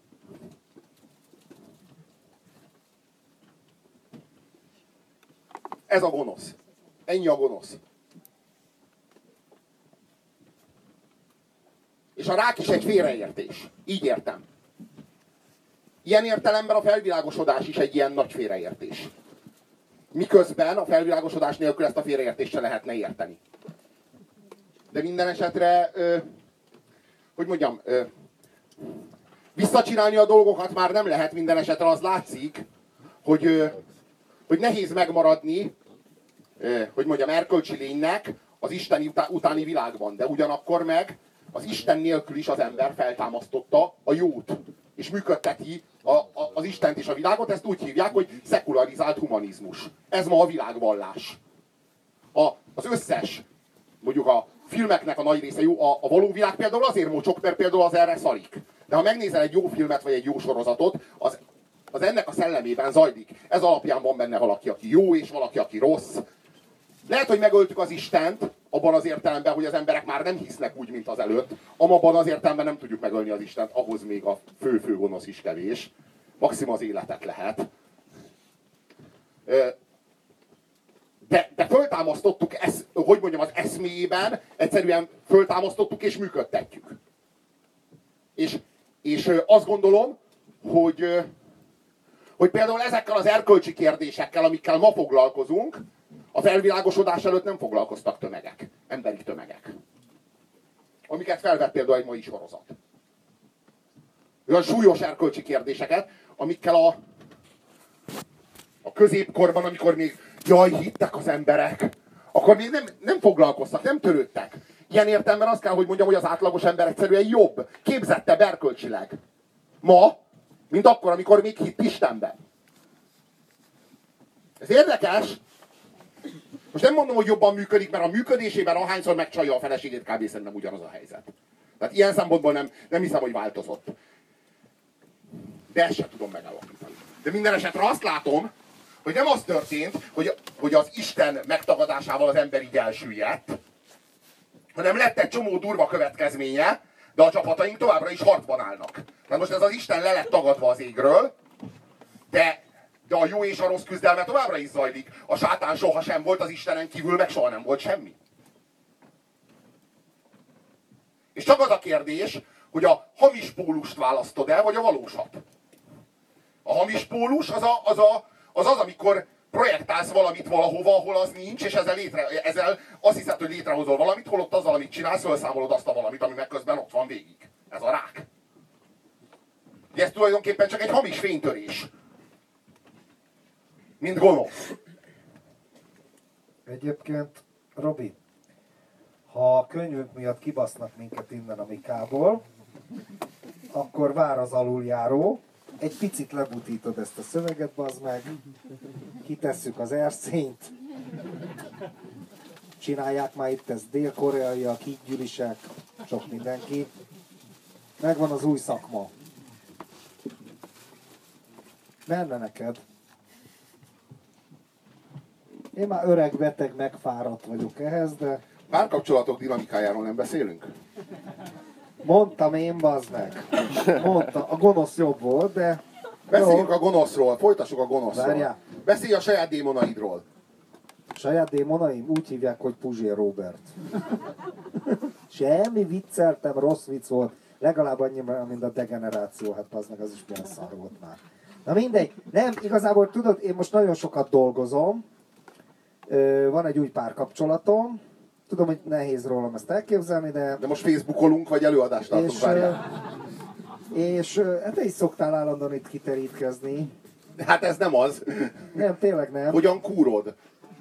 Ez a gonosz. Ennyi a gonosz. És a rák is egy félreértés. Így értem. Ilyen értelemben a felvilágosodás is egy ilyen nagy félreértés. Miközben a felvilágosodás nélkül ezt a félreértést se lehetne érteni. De minden esetre, hogy mondjam, visszacsinálni a dolgokat már nem lehet, minden esetre az látszik, hogy nehéz megmaradni, hogy mondjam, erkölcsi lénynek az Isten utáni világban. De ugyanakkor meg az Isten nélkül is az ember feltámasztotta a jót. És működteti az Istent és a világot, ezt úgy hívják, hogy szekularizált humanizmus. Ez ma a világvallás. Az összes, mondjuk a filmeknek a nagy része jó, a való világ például azért mocsok, mert például az erre szarik. De ha megnézel egy jó filmet vagy egy jó sorozatot, az ennek a szellemében zajlik. Ez alapján van benne valaki, aki jó, és valaki, aki rossz. Lehet, hogy megöltük az Istent, abban az értelemben, hogy az emberek már nem hisznek úgy, mint az előtt. Abban az értelemben nem tudjuk megölni az Istent, ahhoz még a fő gonosz is kevés. Maximum az életet lehet. De föltámasztottuk, hogy mondjam, az eszméjében, egyszerűen föltámasztottuk és működtetjük. És azt gondolom, hogy például ezekkel az erkölcsi kérdésekkel, amikkel ma foglalkozunk, a felvilágosodás előtt nem foglalkoztak tömegek, emberi tömegek. Amiket felvett például egy mai sorozat. Olyan súlyos erkölcsi kérdéseket, amikkel a középkorban, amikor még hittek az emberek, akkor még nem foglalkoztak, nem törődtek. Ilyen értelemben azt kell, hogy mondjam, hogy az átlagos ember egyszerűen jobb, képzettebb erkölcsileg. Ma, mint akkor, amikor még hitt Istenben. Ez érdekes. Most nem mondom, hogy jobban működik, mert a működésében ahányszor megcsalja a feleségét, kb. Szerintem ugyanaz a helyzet. Tehát ilyen szempontból nem hiszem, hogy változott. De ezt sem tudom megállapítani. De minden esetre azt látom, hogy nem az történt, hogy az Isten megtagadásával az ember így elsüllyedt, hanem lett egy csomó durva következménye, de a csapataink továbbra is harcban állnak. Tehát most ez az Isten le lett tagadva az égről, de a jó és a rossz küzdelme továbbra is zajlik. A sátán soha sem volt, az Istenen kívül meg soha nem volt semmi. És csak az a kérdés, hogy a hamis pólust választod el, vagy a valósat. A hamis pólus az, amikor projektálsz valamit valahova, ahol az nincs, és ezzel azt hiszed, hogy létrehozol valamit, holott azzal, amit csinálsz, felszámolod azt a valamit, ami meg közben ott van végig. Ez a rák. Ugye ez tulajdonképpen csak egy hamis fénytörés. Mint gonosz. Egyébként, Robi, ha a könyvünk miatt kibasznak minket innen a Mikából, akkor vár az aluljáró, egy picit lebutítod ezt a szöveget, bazd meg, kitesszük az erszényt, csinálják már itt ezt dél-koreaiak, hídgyűlisek, sok mindenki. Megvan az új szakma. Menne neked. Én már öreg, beteg, megfáradt vagyok ehhez, de Párkapcsolatok dinamikájáról nem beszélünk? mondtam én, bazd meg. Mondta, a gonosz jobb volt, de... Beszéljünk Jó. a gonoszról, folytassuk a gonoszról. Várjál. Beszélj a saját démonaidról. Saját démonaim úgy hívják, hogy Puzsér Robert. Semmi vicceltem, rossz vicc volt. Legalább annyi, mint a degeneráció, hát az meg az is milyen szar volt már. Na mindegy, nem, igazából tudod, én most nagyon sokat dolgozom. Van egy új párkapcsolatom. Tudom, hogy nehéz rólam ezt elképzelni, de... De most Facebookolunk, vagy előadást tartunk, És, várjál. hát te is szoktál állandóan itt kiterítkezni. Hát ez nem az. Nem, tényleg nem. Hogyan kúrod?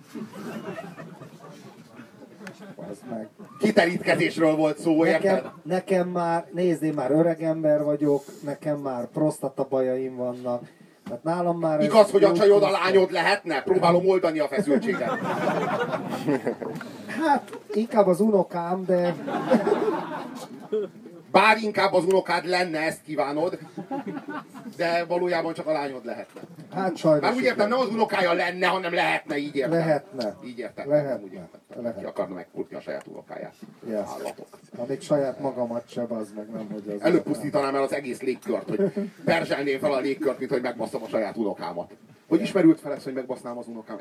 Az meg. Kiterítkezésről volt szó, érted? Nekem már, nézd, én már öreg ember vagyok, nekem már prostata bajaim vannak. Hát nálam már... Igaz, hogy a csajod a lányod lehetne? Próbálom oldani a feszültséget. Hát, inkább az unokám, de... Bár inkább az unokád lenne, ezt kívánod, de valójában csak a lányod lehetne. Hát sajnos... Már úgy értem, nem az unokája lenne, hanem lehetne, így értem. Lehetne. Így értem. Lehetne. Nem úgy értem. Lehetne. Ki akarna megkurtni a saját unokáját. Yes. Állatok. Amíg saját magamat se, az meg nem, hogy az... Előbb pusztítanám el az egész légkört, hogy perzselném fel a légkört, mint hogy megbasszom a saját unokámat. Hogy ismerült fel ez, hogy megbasznám az unokám?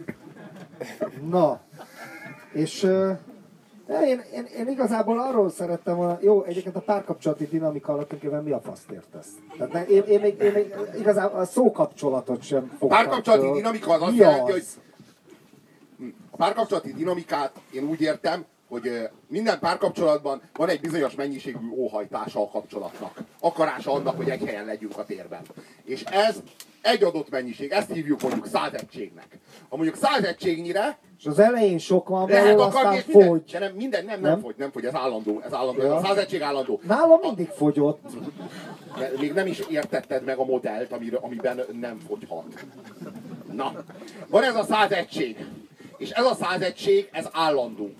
Na, és én igazából arról szerettem volna, jó, egyébként a párkapcsolati dinamika alatt tulajdonképpen mi a faszt értesz? Tehát én még igazából a szókapcsolatot sem A fogtam. párkapcsolati dinamika az azt jelenti, hogy a párkapcsolati dinamikát én úgy értem, hogy minden párkapcsolatban van egy bizonyos mennyiségű óhajtása a kapcsolatnak. Akarása annak, hogy egy helyen legyünk a térben. És ez egy adott mennyiség, ezt hívjuk mondjuk 100 egységnek. Ha mondjuk 100 egységnyire És az elején sok van lehet belőle, akarni, aztán és minden, fogy. de nem Nem? fogy, ez állandó, Ja. ez a 100 egység állandó. Nálam mindig fogyott. De még nem is értetted meg a modellt, amiben nem fogyhat. Na, van ez a 100 egység. És ez a 100 egység, ez állandó.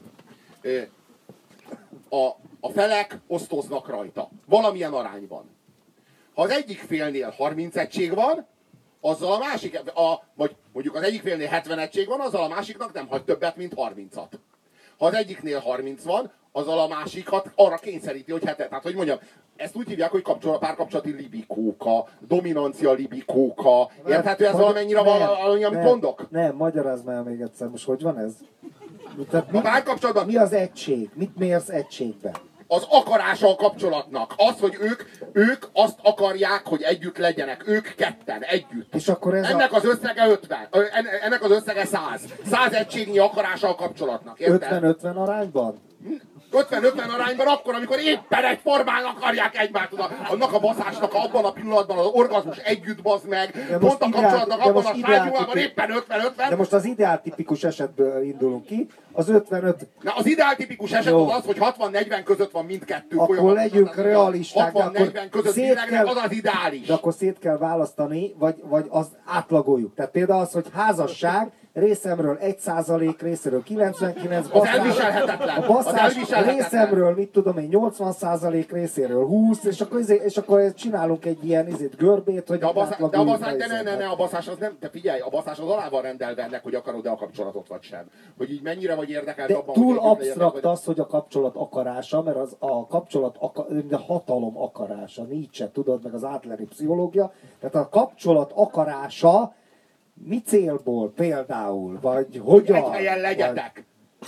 A felek osztoznak rajta. Valamilyen arányban. Ha az egyik félnél 30 egység van, azzal a másik, vagy mondjuk az egyik félnél 70 egység van, azzal a másiknak nem hagy többet, mint 30-at. Ha az egyiknél 30 van, azzal a másikat arra kényszeríti, hogy tehát hogy mondjam, ezt úgy hívják, hogy párkapcsolati libikóka, dominancia libikóka. Érthető ez valamennyire valami, amit mondok? Nem, magyarázd már még egyszer, most hogy van ez? Tehát A párkapcsolatban mi az egység? Mit mérsz egységben? az akarása a kapcsolatnak. Az, hogy ők azt akarják, hogy együtt legyenek. Ők ketten, együtt. És akkor ez ennek az összege 50. Ennek az összege 100. 100 egységnyi akarása a kapcsolatnak. Érted? 50-50 arányban? 50-50 arányban akkor, amikor éppen egyformán akarják egymást. Annak a baszásnak abban a pillanatban az orgazmus együtt bazd meg. Pont a kapcsolatnak abban a stádiumában éppen 50-50. De most az ideáltipikus esetből indulunk ki. Az 55... Na, az ideáltipikus eset Jó. az az, hogy 60-40 között van mindkettő. Akkor folyamatosan. legyünk realisták. 60-40 között világnak az az ideális. De akkor szét kell választani, vagy az átlagoljuk. Tehát például az, hogy házasság részemről 1%, részéről 99, Az elviselhetetlen. a basszás Az elviselhetetlen. részemről, mit tudom én, 80%, részéről 20, és akkor csinálunk egy ilyen görbét, hogy De a átlagoljuk baszás, a ne, a baszás az nem, te figyelj, a baszás az alá van rendelve ennek, hogy akarod-e a kapcsolatot vagy sem. Hogy így mennyire vagy érdekelt De abban, túl hogy együtt legyenek, absztrakt vagy... az, hogy a kapcsolat akarása, mert az a kapcsolat a hatalom akarása, Nietzsche, tudod, meg az Adleri pszichológia. Tehát a kapcsolat akarása mi célból például, vagy hogyan? Egy helyen legyetek.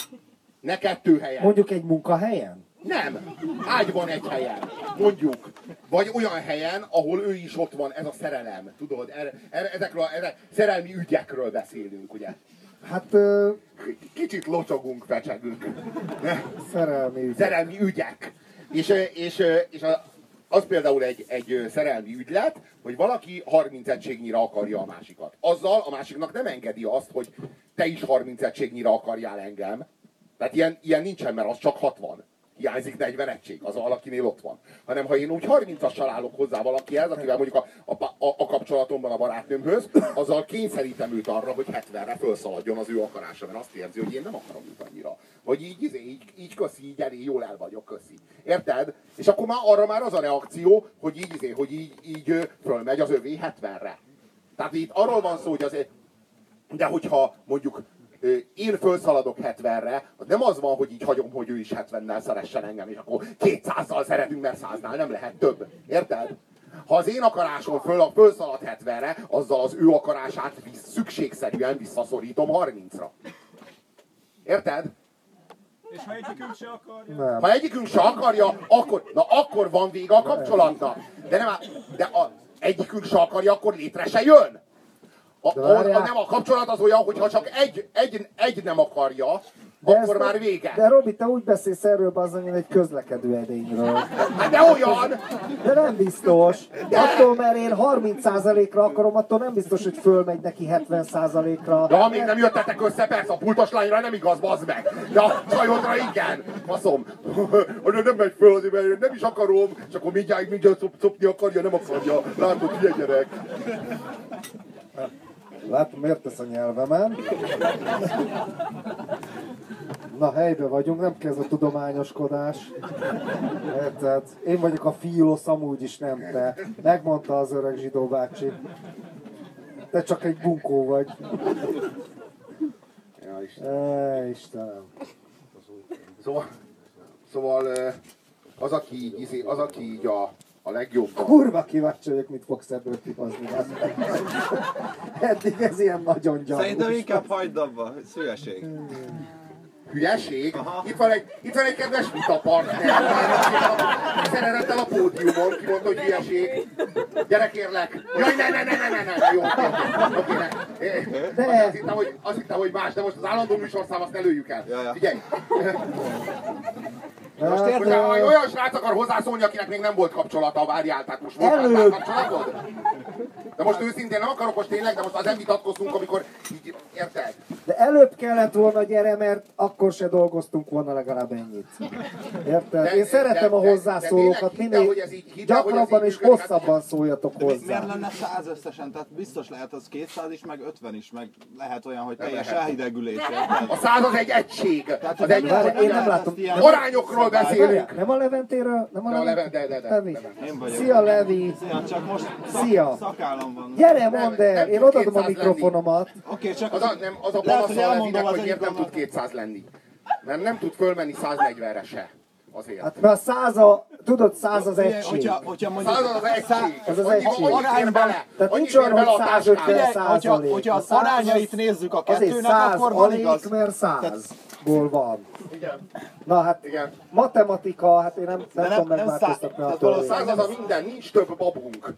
Ne kettő helyen. Mondjuk egy munkahelyen? Nem. Ágyban egy helyen. Mondjuk. Vagy olyan helyen, ahol ő is ott van, ez a szerelem. Tudod, ezekről szerelmi ügyekről beszélünk, ugye? Hát Kicsit locsogunk, fecsegünk. szerelmi ügy. Szerelmi ügyek. És az például egy szerelmi ügylet, hogy valaki 30 egységnyire akarja a másikat. Azzal a másiknak nem engedi azt, hogy te is 30 egységnyire akarjál engem. Tehát ilyen nincsen, mert az csak 60. Hiányzik 40 egység, az valakinél ott van. Hanem ha én úgy 30-assal állok hozzá valakihez, akivel mondjuk a kapcsolatomban a barátnőmhöz, azzal kényszerítem őt arra, hogy 70-re felszaladjon az ő akarása, mert azt érzi, hogy én nem akarom őt annyira. Hogy így köszi, így elég, jól el vagyok, köszi. Érted? És akkor már arra már az a reakció, hogy így fölmegy az övé 70-re. Tehát itt arról van szó, hogy azért, de hogyha mondjuk én fölszaladok 70-re, az nem az van, hogy így hagyom, hogy ő is 70-nel szeressen engem, és akkor 200-zal szeretünk, mert 100-nál nem lehet több. Érted? Ha az én akarásom fölszalad 70-re, azzal az ő akarását szükségszerűen visszaszorítom 30-ra. Érted? És ha egyikünk se akarja? Nem. Ha egyikünk se akarja, akkor van vége a kapcsolatnak. De egyikünk se akarja, akkor létre se jön. Nem a kapcsolat az olyan, hogyha csak egy nem akarja, akkor már vége. De Robi, te úgy beszélsz erről bazdmeg, egy közlekedő edényről. Hát de olyan! De nem biztos. Attól, mert én 30%-ra akarom, attól nem biztos, hogy fölmegy neki 70%-ra. De ha még nem jöttetek össze, persze a pultos lányra nem igaz, bazd meg. De a csajodra igen. Faszom. Nem megy föl azért, mert nem is akarom, és akkor mindjárt szopni akarja, nem akarja. Látod, hülye gyerek. Látom, miért tesz a nyelvemen. Na, helyben vagyunk, nem kezd a tudományoskodás. Érted? Én vagyok a filosz, amúgy is nem te. Megmondta az öreg zsidó bácsi. Te csak egy bunkó vagy. Ja, Istenem. Szóval az, aki így a legjobb. Kurva kíváncsi vagyok, mit fogsz ebből kihozni. Eddig ez ilyen nagyon gyanús. Szerintem inkább hagyd abba, ez hülyeség. Hülyeség? Itt van egy kedves vitapartner. Szererettel a pódiumon, ki mondta, hogy hülyeség. Gyere kérlek. Jaj, ne, jó. Oké, azt hittem, hogy más, de most az állandó műsorszám, azt ne lőjük el. Figyelj. Most érted, hogy olyan srác akar hozzászólni, akinek még nem volt kapcsolata, várjál, tehát most volt kapcsolatod? De most őszintén nem akarok most tényleg, de most azért vitatkoztunk, amikor így, érted? De előbb kellett volna, gyere, mert akkor se dolgoztunk volna legalább ennyit. Érted? Én szeretem a hozzászólókat, minél gyakrabban és hosszabban szóljatok hozzá. Miért lenne 100 összesen? Tehát biztos lehet az 200 is, meg 50 is, meg lehet olyan, hogy teljes elhidegülés. A 100 az egy egység. Én nem látom. Arányokról beszélünk. Nem a Leventéről? Nem a Levi. Én vagyok. Szia, Levi. Szia, csak most szakállam van. Gyere, mondd el, én odadom a mikrofonomat. Oké, csak az a panasz a Levinek, hogy miért nem tud 200 lenni. Mert nem tud fölmenni 140-re se. Azért. Hát mert tudod, 100 az egység. 100 az egység. Ez az egység. Tehát nincs olyan, hogy 150%. Hogyha az arányait nézzük a kettőnek, kettőnek, akkor van igaz. Mert 100-ból van. Igen. Na hát, igen. Matematika, hát én nem tudom megváltoztatni a törvényt. 100 az a minden, nincs több babunk.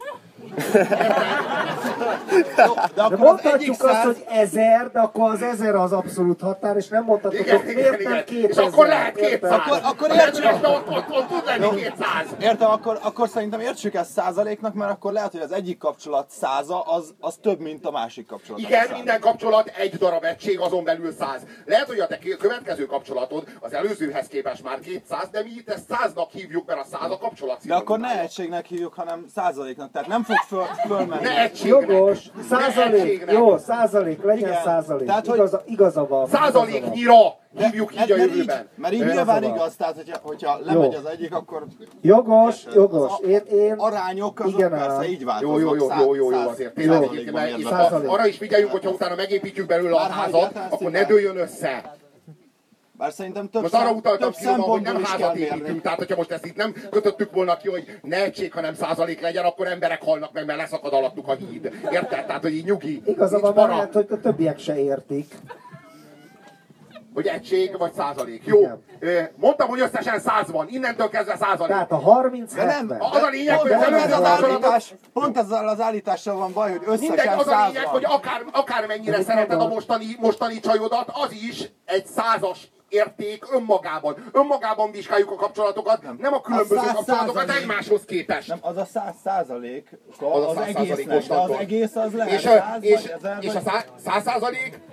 De mondhatjuk azt, hogy 1000, de akkor az 1000 az abszolút határ, és nem mondhatjuk, hogy miért nem 2000. És akkor lehet 200. Akkor értsük. Ott tud lenni 200. Értem, akkor szerintem értsük ezt százaléknak, mert akkor lehet, hogy az egyik kapcsolat 100 az több, mint a másik kapcsolat. Igen, minden kapcsolat egy darab egység, azon belül 100. Lehet, hogy a te következő kapcsolatod az előzőhez képest már 200, de mi itt ezt 100-nak hívjuk, mert a 100 a kapcsolat. De akkor ne egységnek hívjuk, hanem százaléknak. Tehát nem fog fölmenni. Ne egységnek. Jogos, százalék, jó, százalék, legyen igen. Százalék. Tehát, hogy igaza van. Százaléknyira hívjuk így a jövőben. Mert így nyilván igaz, tehát hogyha lemegy az egyik, akkor... Jogos. Én arányok azok persze így változnak. Jó, azért. Tényleg, arra is figyeljünk, hogyha utána megépítjük belőle a házat, akkor ne dőljön össze. Bár szerintem több most arra utaltam ki, hogy nem is házat építünk, tehát hogyha most ezt itt nem kötöttük volna ki, hogy ne egység, hanem százalék legyen, akkor emberek halnak meg, mert leszakad alattuk a híd. Érted? Tehát, hogy így nyugi. Igazából lehet, hogy a többiek se értik. Hogy egység vagy százalék. Jó. Mondtam, hogy összesen 100 van. Innentől kezdve százalék. Tehát a 30 nem. Az a lényeg, hogy pont ezzel az állítással van baj, hogy összesen 100 van. Az a lényeg, hogy akármennyire szereted a mostani csajodat, az is egy 100-as érték önmagában. Önmagában vizsgáljuk a kapcsolatokat, nem a különböző kapcsolatokat egymáshoz képest. Nem, az a 100% az egésznek, de az egész az lehet és 100 vagy 1000. És a 100%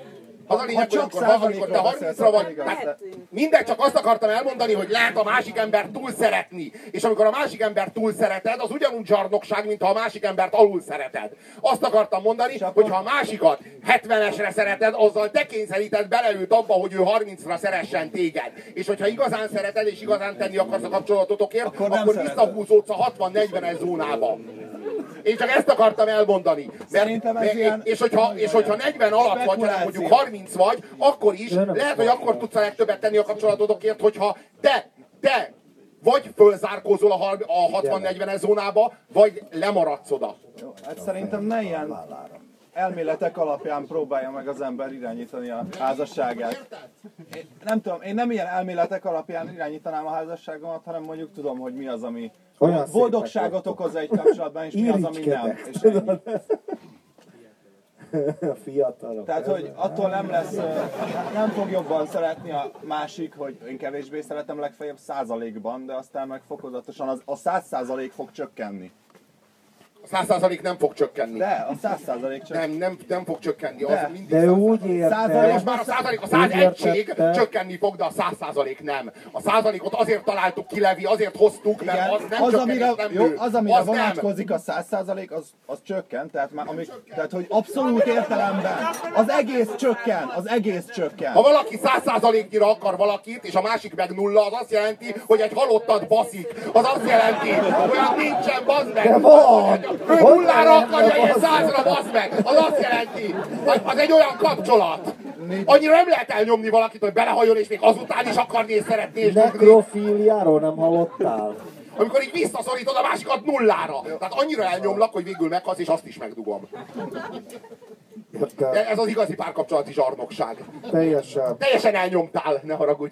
Az a lényeg, hogy amikor te 30-ra vagy, hát mindegy, csak azt akartam elmondani, hogy lehet a másik embert túl szeretni. És amikor a másik embert túl szereted, az ugyanúgy zsarnokság, mint ha a másik embert alul szereted. Azt akartam mondani, hogy ha a másikat 70-esre szereted, azzal te kényszeríted bele őt abba, hogy ő 30-ra szeressen téged. És hogyha igazán szereted, és igazán tenni akarsz a kapcsolatotokért, akkor visszahúzódsz a 60-40-es zónába. Én csak ezt akartam elmondani. És hogyha 40 alatt vagy, hanem mondjuk 30 vagy, akkor is lehet, hogy akkor tudsz a legtöbbet tenni a kapcsolatodokért, hogyha te vagy fölzárkózol a 60-40-es zónába, vagy lemaradsz oda. Jó, hát szerintem ne ilyen elméletek alapján próbálja meg az ember irányítani a házasságát. Nem tudom, én nem ilyen elméletek alapján irányítanám a házasságomat, hanem mondjuk tudom, hogy mi az, ami boldogságot okoz egy kapcsolatban, és mi az, ami nem. És fiatalok. Tehát, hogy attól nem fog jobban szeretni a másik, hogy én kevésbé szeretem legfeljebb százalékban, de aztán meg fokozatosan a 100% fog csökkenni. A 100% nem fog csökkenni. De, a 100% csökkenni. Nem fog csökkenni. De úgy érte. Most már a 101 csökkenni fog, de a 100% nem. A százalékot azért találtuk ki, Levi, azért hoztuk, mert igen, az nem csökken, nem nő. Az, amire vonatkozik a 100%, az csökken, tehát hogy abszolút értelemben az egész csökken. Ha valaki 100%-nyira akar valakit, és a másik meg nulla, az azt jelenti, hogy egy halottat baszik. Az azt jelenti, hogy olyan nincsen, bazd meg. Ő nullára akarja, ilyen 100-ra, bassz meg! Az azt jelenti, hogy az egy olyan kapcsolat. Annyira nem lehet elnyomni valakit, hogy belehajol, és még azután is akarni és szeretni és nekrofíliáról nem hallottál? Amikor így visszaszorítod a másikat nullára. Tehát annyira elnyomlak, hogy végül meghalsz, és azt is megdugom. Ez az igazi párkapcsolati zsarnokság. Teljesen elnyomtál, ne haragudj.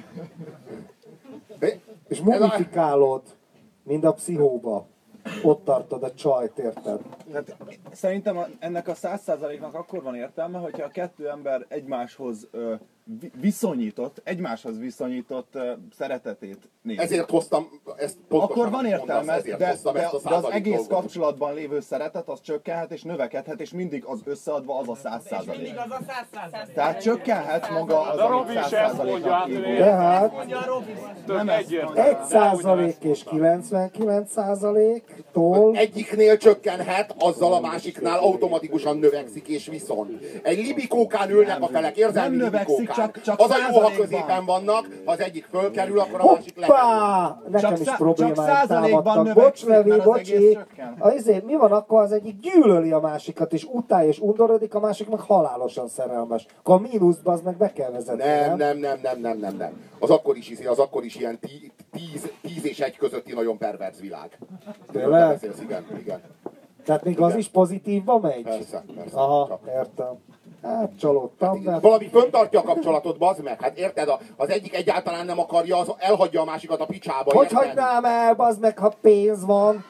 És mumifikálod, mind a pszichóba. Ott tartod a csajt, érted? Hát, szerintem ennek a 100%-nak akkor van értelme, hogyha a kettő ember egymáshoz viszonyított szeretetét nézi. Ezért hoztam ezt pontosan. Akkor van értelme, de az egész kapcsolatban lévő szeretet az csökkenhet és növekedhet, és mindig az összeadva az a 100%. Mindig az a 100%. Tehát csökkenhet maga az, amit 100%-nak hívunk. Tehát 1% és 99%-tól egyiknél csökkenhet, azzal a másiknál automatikusan növekszik és viszont. Egy libikókán ülnek a felek, érzelmi libikókán. Csak az a jó, ha középen vannak, ha az egyik fölkerül, akkor a másik lekerül. Nekem is problémáim támadtak. Bocs, Levi, bocsi. Mi van akkor, az egyik gyűlöli a másikat, és utálja, és undorodik, a másik meg halálosan szerelmes. Akkor a mínuszba az meg be kell vezetni, nem. Az akkor is ilyen 10 és 1 közötti nagyon perverz világ. Tényleg? Igen. Tehát még az is pozitívba megy? Persze. Aha, értem. Hát csalódtam, de... Valami föntartja a kapcsolatot, bazd meg. Hát érted, az egyik egyáltalán nem akarja, az elhagyja a másikat a picsába. Hogy hagynám el, bazd meg, ha pénz van?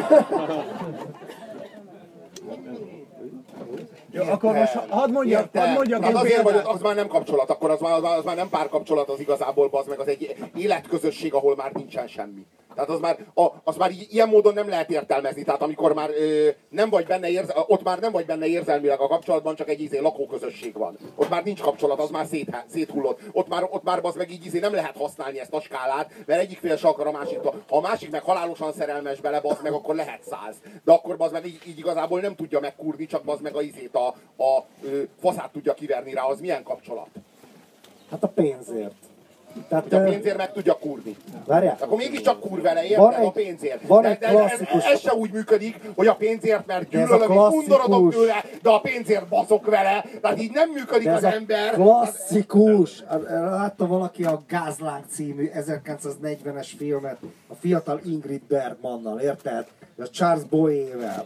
Jó, akkor most hadd mondjak hát azért vagy, az már nem kapcsolat, akkor az már nem párkapcsolat, az igazából, bazd meg, az egy életközösség, ahol már nincsen semmi. Tehát az már ilyen módon nem lehet értelmezni. Tehát amikor már nem vagy benne ott már nem vagy benne érzelmileg a kapcsolatban, csak egy lakóközösség van. Ott már nincs kapcsolat, az már széthullott. Ott már az meg így nem lehet használni ezt a skálát, mert egyik fél se akar a másiktól. Ha a másik meg halálosan szerelmes bele, bazd meg, akkor lehet 100. De akkor bazd meg így igazából nem tudja megkurni, csak bazd meg a faszát tudja kiverni rá. Az milyen kapcsolat? Hát a pénzért. Tehát, hogy a pénzért meg tudja kurni. Várjál. Akkor mégiscsak kurv vele, érted? A pénzért. Ez se úgy működik, hogy a pénzért, mert gyűlölöm és undorodok tőle, de a pénzért baszok vele. Tehát így nem működik az ember. Klasszikus! Látta valaki a Gázláng című 1940-es filmet a fiatal Ingrid Bergmannal, érted? A Charles Boyer-vel.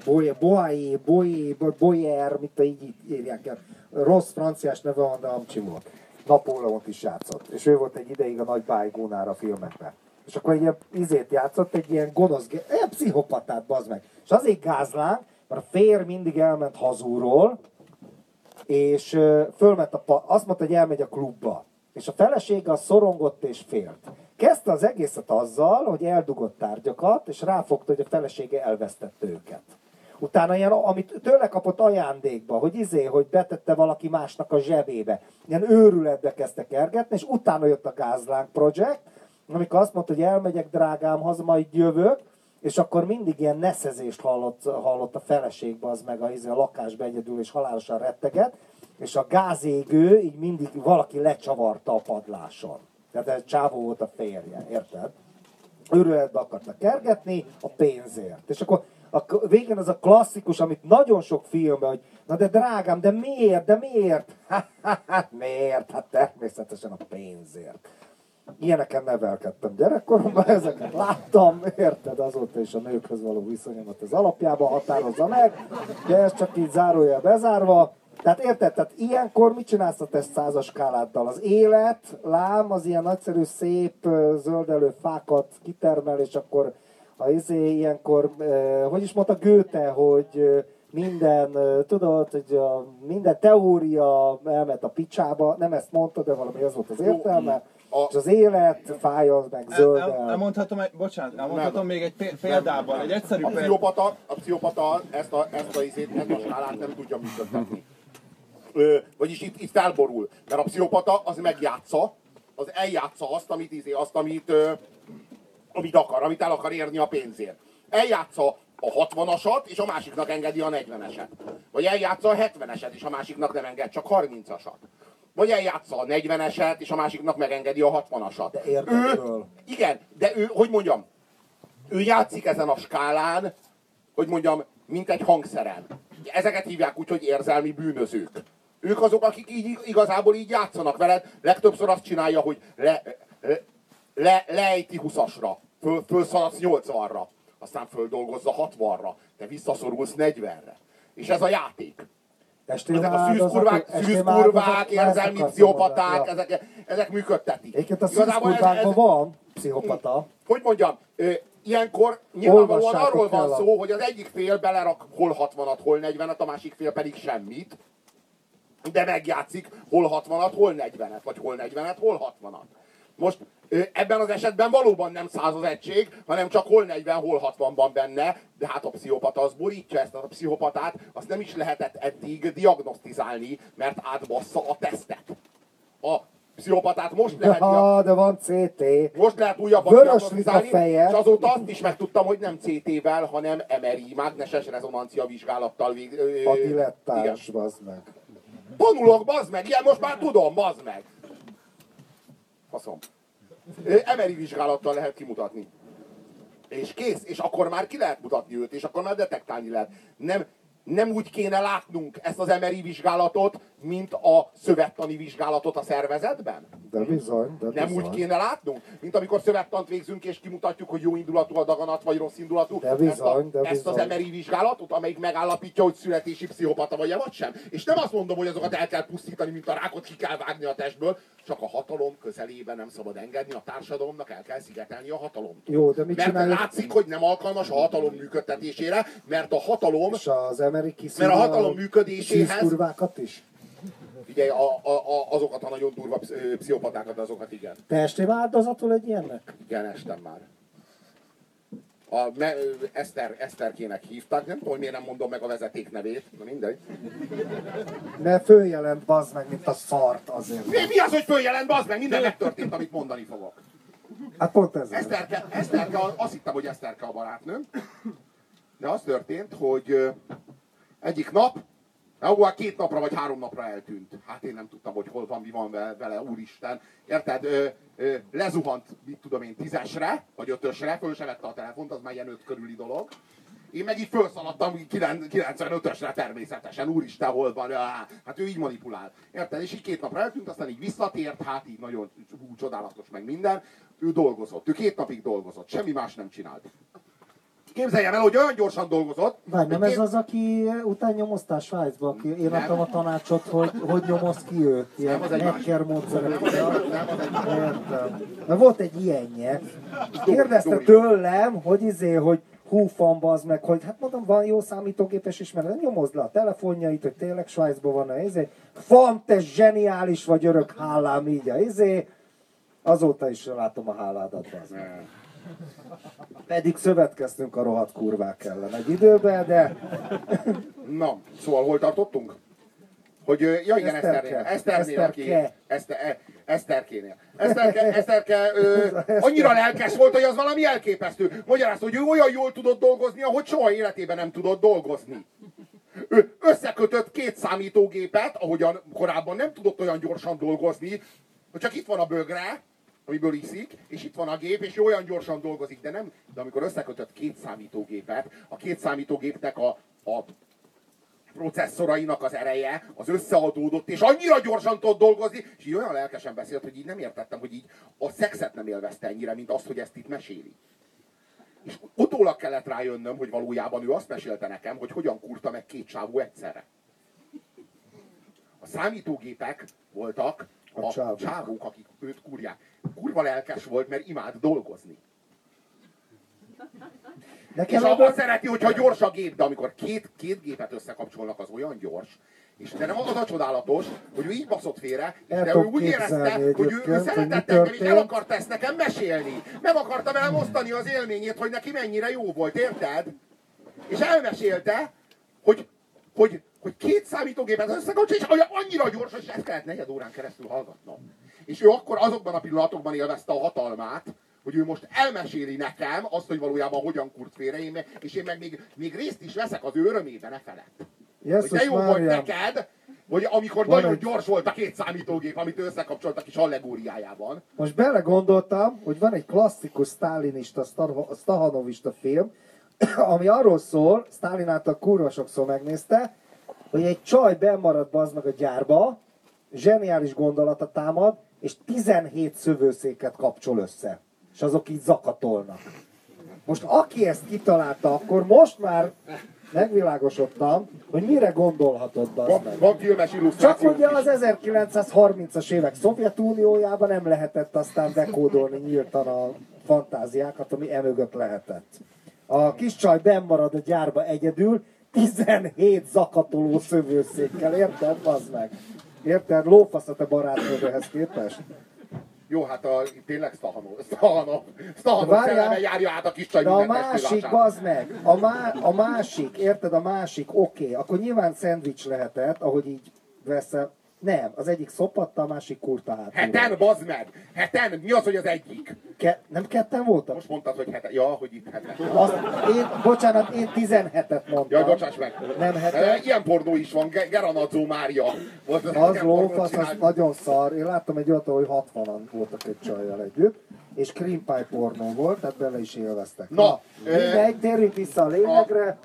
Boyer, mit így írják el. Rossz franciás neve van, de amcsi volt. Napóleont is játszott. És ő volt egy ideig a nagy bájgónár a filmekben. És akkor egy ilyen játszott, egy ilyen gonosz, egy pszichopatát, bazd meg. És azért Gázláng, mert a férj mindig elment hazúról, és fölment azt mondta, hogy elmegy a klubba. És a felesége az szorongott és félt. Kezdte az egészet azzal, hogy eldugott tárgyakat, és ráfogta, hogy a felesége elvesztette őket. Utána ilyen, amit tőle kapott ajándékba, hogy hogy betette valaki másnak a zsebébe. Ilyen őrületbe kezdte kergetni, és utána jött a Gázláng Project, amikor azt mondta, hogy elmegyek drágám, haza majd jövök, és akkor mindig ilyen neszezést hallott a feleségbe, az meg a lakásba egyedül, és halálosan retteget, és a gázégő így mindig valaki lecsavarta a padláson. Tehát ez csávó volt a férje, érted? Őrületbe akarta kergetni a pénzért. És akkor végén az a klasszikus, amit nagyon sok filmben, hogy na de drágám, de miért, de miért? Hát miért? Hát természetesen a pénzért. Ilyeneken nevelkedtem gyerekkoromban, ezeket láttam, érted, azóta is a nőkhöz való viszonyomat az alapjában határozza meg, de ez csak így zárójel bezárva. Tehát érted, tehát ilyenkor mit csinálsz a te 100-as skáláddal? Az élet, lám, az ilyen nagyszerű, szép, zöldelő fákat kitermel, és akkor ilyenkor, hogy is mondta Goethe, hogy minden, tudod, hogy minden teória elment a picsába, nem ezt mondta, de valami ez volt az értelme. És az élet, fáj az meg zöldel. Elmondhatom még egy példában, egy egyszerű példában. A pszichopata ezt a skálát nem tudja működtetni. Vagyis itt felborul, mert a pszichopata az megjátsza, az eljátsza azt, amit akar, amit el akar érni a pénzért. Eljátsza a 60-asat, és a másiknak engedi a 40-eset. Vagy eljátsza a 70-eset, és a másiknak nem enged csak 30-asat. Vagy eljátsza a 40-eset, és a másiknak megengedi a 60-asat. De értetről. Igen, de ő, hogy mondjam, ő játszik ezen a skálán, hogy mondjam, mint egy hangszeren. Ezeket hívják úgy, hogy érzelmi bűnözők. Ők azok, akik igazából így játszanak veled. Legtöbbször azt csinálja, hogy leejti 20-asra, fölszaladsz 80-ra, aztán földolgozza 60-ra, te visszaszorulsz 40-re. És ez a játék. Ezek a szűzkurvák, érzelmi pszichopaták, ezek működtetik. Egyébként a szűzkurvákban van pszichopata. Hogy mondjam, ilyenkor nyilvánvalóan arról van szó, hogy az egyik fél belerak hol 60-at, hol 40-et, a másik fél pedig semmit, de megjátszik hol 60-at, hol 40-et, vagy hol 40-et, hol 60-at. Most ebben az esetben valóban nem 100 az egység, hanem csak hol 40, hol 60-ban benne, de hát a pszichopata az borítja ezt a pszichopatát, azt nem is lehetett eddig diagnosztizálni, mert átbassza a tesztet. A pszichopatát most lehet, de van CT. Most lehet újabban diagnosztizálni, és azóta azt is megtudtam, hogy nem CT-vel, hanem MRI, mágneses rezonancia vizsgálattal a dilettáns, bazd meg. Tanulok, bazd meg, ilyen most már tudom, bazd meg. Faszom. MRI vizsgálattal lehet kimutatni. És kész, és akkor már ki lehet mutatni őt, és akkor már detektálni lehet. Nem úgy kéne látnunk ezt az MRI vizsgálatot, mint a szövettani vizsgálatot a szervezetben? De bizony, Nem úgy kéne látnunk, mint amikor szövettant végzünk, és kimutatjuk, hogy jó indulatú a daganat, vagy rossz indulatú. Ezt az MRI vizsgálatot, amelyik megállapítja, hogy születési pszichopata vagy-e vagy sem. És nem azt mondom, hogy azokat el kell pusztítani, mint a rákot, ki kell vágni a testből, csak a hatalom közelében nem szabad engedni, a társadalomnak el kell szigetelni a hatalomtól. Jó, de mit mert látszik, hogy nem alkalmas a hatalom működtetésére, mert a hatalom... És az MRI mert a hatalom működéséhez... szűzkurvákat is? Figyelj, azokat a nagyon durva pszichopatákat, azokat igen. Te estél áldozatul egy ilyennek? Igen, estem már. Eszterkének hívták, nem tudom, hogy miért nem mondom meg a vezeték nevét, na mindegy. Mert följelent, bazd meg, mint a szart azért. Mi az, hogy följelent, bazd meg? Minden megtörtént, amit mondani fogok. Hát pont ez. Eszterke, azt hittem, hogy Eszterke a barátnőm. De az történt, hogy egyik nap, hát 2 napra vagy 3 napra eltűnt. Hát én nem tudtam, hogy hol van, mi van vele, úristen. Érted? Lezuhant, mit tudom én, 10-esre, vagy 5-ösre, föl se vette a telefont, az már ilyen 5 körüli dolog. Én meg így felszaladtam 95-ösre természetesen, úristen, hol van, hát ő így manipulál. Érted? És így 2 napra eltűnt, aztán így visszatért, hát így nagyon csodálatos meg minden. Ő dolgozott, ő 2 napig dolgozott, semmi más nem csinált. Képzeljem el, hogy olyan gyorsan dolgozott. Várj, nem ez az, aki után nyomoztál Svájcba, aki én adtam a tanácsot, hogy nyomoz ki őt. Ilyen hacker módszerekkel. Mert volt egy ilyenje. Kérdezte tőlem, hogy hú fan bazd meg, hogy hát mondom, van jó számítógépes ismeret, nyomozd le a telefonjait, hogy tényleg Svájcban van fan, te zseniális vagy, örök hálám így azóta is látom a háládat, bazd meg. Pedig szövetkeztünk a rohadt kurvák ellen egy időben, de... Na, szóval hol tartottunk? Hogy, ja igen, Eszterkénél. Eszterke annyira lelkes volt, hogy az valami elképesztő. Magyarázta, hogy ő olyan jól tudott dolgozni, ahogy soha életében nem tudott dolgozni. Ő összekötött 2 számítógépet, ahogyan korábban nem tudott olyan gyorsan dolgozni, hogy csak itt van a bögre, amiből iszik, és itt van a gép, és olyan gyorsan dolgozik, de amikor összekötött 2 számítógépet, a 2 számítógépnek a processzorainak az ereje, az összeadódott, és annyira gyorsan tudott dolgozni, és így olyan lelkesen beszélt, hogy így nem értettem, hogy így a szexet nem élvezte ennyire, mint azt, hogy ezt itt meséli. És utólag kellett rájönnöm, hogy valójában ő azt mesélte nekem, hogy hogyan kurta meg 2 csávó egyszerre. A számítógépek voltak a csávók, akik őt kurják. Kurva lelkes volt, mert imád dolgozni. És azt szereti, hogyha gyors a gép, de amikor két gépet összekapcsolnak, az olyan gyors. És de nem az a csodálatos, hogy ő így baszott félre, de ő úgy érezte, hogy ő szeretett engem, és el akarta ezt nekem mesélni. Meg akarta velem osztani az élményét, hogy neki mennyire jó volt, érted? És elmesélte, hogy 2 számítógépet összekapcsol, és annyira gyors, hogy ezt kellett 4 órán keresztül hallgatnom. És ő akkor azokban a pillanatokban élvezte a hatalmát, hogy ő most elmeséli nekem azt, hogy valójában hogyan kurt félre, és én meg még részt is veszek az ő örömében ne felett. Hogy de jó volt neked, hogy amikor nagyon gyors volt a 2 számítógép, amit összekapcsoltak is allegóriájában. Most belegondoltam, hogy van egy klasszikus sztálinista, stahanovista film, ami arról szól, Sztálin által kurva sokszor megnézte, hogy egy csaj bennmarad bazd meg a gyárba, zseniális gondolata támad, és 17 szövőszéket kapcsol össze. És azok így zakatolnak. Most aki ezt kitalálta, akkor most már megvilágosodtam, hogy mire gondolhatod, bazd meg. Van filmes illusztráció. Csak ugye az 1930-as évek Szovjetuniójában nem lehetett aztán dekódolni nyíltan a fantáziákat, ami emögött lehetett. A kis csaj bennmarad a gyárba egyedül, 17 zakatoló szövőszékkel, érted, bazd meg? Érted? Lófasz a te barátnődhez képest? Jó, hát tényleg Stahanov szelleme járja át a kis csaj minden a másik, bazd meg, a másik, érted, a másik, oké, akkor nyilván szendvics lehetett, ahogy így veszel. Nem, az egyik szopatta, a másik kurta hátul. Heten, bazd meg! Heten? Mi az, hogy az egyik? Nem 2 voltak? Most mondtad, hogy heten. Ja, hogy itt heten. Bocsánat, én 17-et mondtam. Jaj, bocsáss meg. Nem heten. Ilyen pornó is van, Geranadzó Mária. Az lófasz, az nagyon szar. Én láttam egy olyat, hogy 60-an voltak egy csajjal együtt, és cream pie pornó volt, tehát bele is élveztek. Na, mindegy, térjünk vissza a lényegre.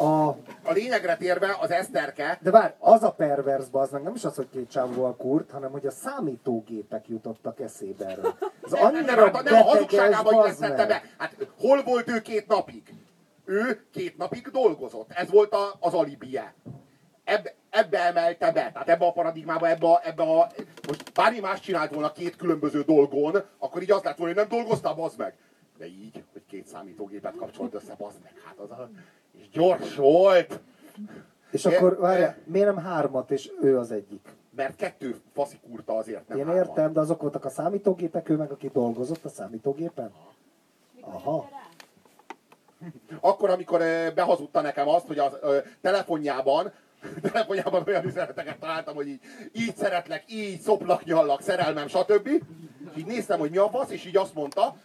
A lényegre térve az Eszterke... De várj, az a pervers bazd, nem is az, hogy 2 csávóval kurt, hanem hogy a számítógépek jutottak eszébe erről. Ez annyira nem a hazugságában illesztette be. Hát hol volt ő 2 napig? Ő 2 napig dolgozott. Ez volt az alibije. Ebbe emelte be. Tehát ebbe a paradigmába, most bármi más csinált volna 2 különböző dolgon, akkor így az lett volna, hogy nem dolgoztál, bazd meg. De így, hogy 2 számítógépet kapcsolt össze, bazd meg. Hát az és gyors volt. És akkor várjál, miért nem 3-at, és ő az egyik? Mert 2 faszikurta azért nem. Én értem, de azok voltak a számítógépek, ő meg aki dolgozott a számítógépen? Aha. Akkor, amikor behazudta nekem azt, hogy a telefonjában olyan üzeneteket találtam, hogy így szeretlek, így szoplak, nyallak, szerelmem, stb. Így néztem, hogy mi a fasz, és így azt mondta,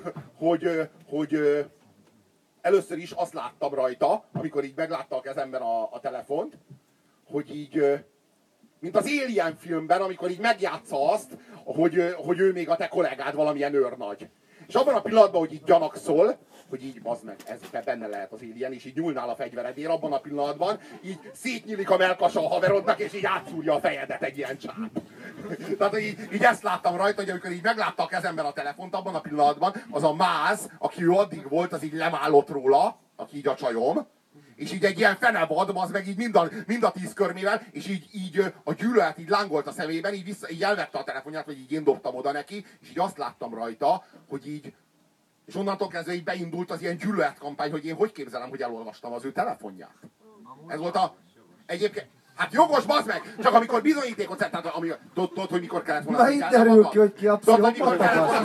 hogy először is azt láttam rajta, amikor így meglátta a kezemben a telefont, hogy így, mint az Alien filmben, amikor így megjátsza azt, hogy ő még a te kollégád valamilyen őrnagy. És abban a pillanatban, hogy így gyanakszol, hogy így bazd meg, ez benne lehet az Alien, és így nyúlnál a fegyveredért, abban a pillanatban így szétnyílik a melkasa a haverodnak, és így átszúrja a fejedet egy ilyen csáp. Tehát hogy így ezt láttam rajta, hogy amikor így meglátta a kezemben a telefont, abban a pillanatban az a máz, aki ő addig volt, az így lemállott róla, aki így a csajom, és így egy ilyen fenevad, az meg így mind a 10 körmével, és így a gyűlölet így lángolt a szemében, így elvette a telefonját, vagy így én dobtam oda neki, és így azt láttam rajta, hogy így, és onnantól kezdve így beindult az ilyen gyűlöletkampány, hogy én hogy képzelem, hogy elolvastam az ő telefonját. Ez volt egyébként Hát jogos, bazd meg! Csak amikor bizonyítékot szed, tehát tudod, hogy mikor kellett volna... Na itt derül ki, hogy ki a pszichopata.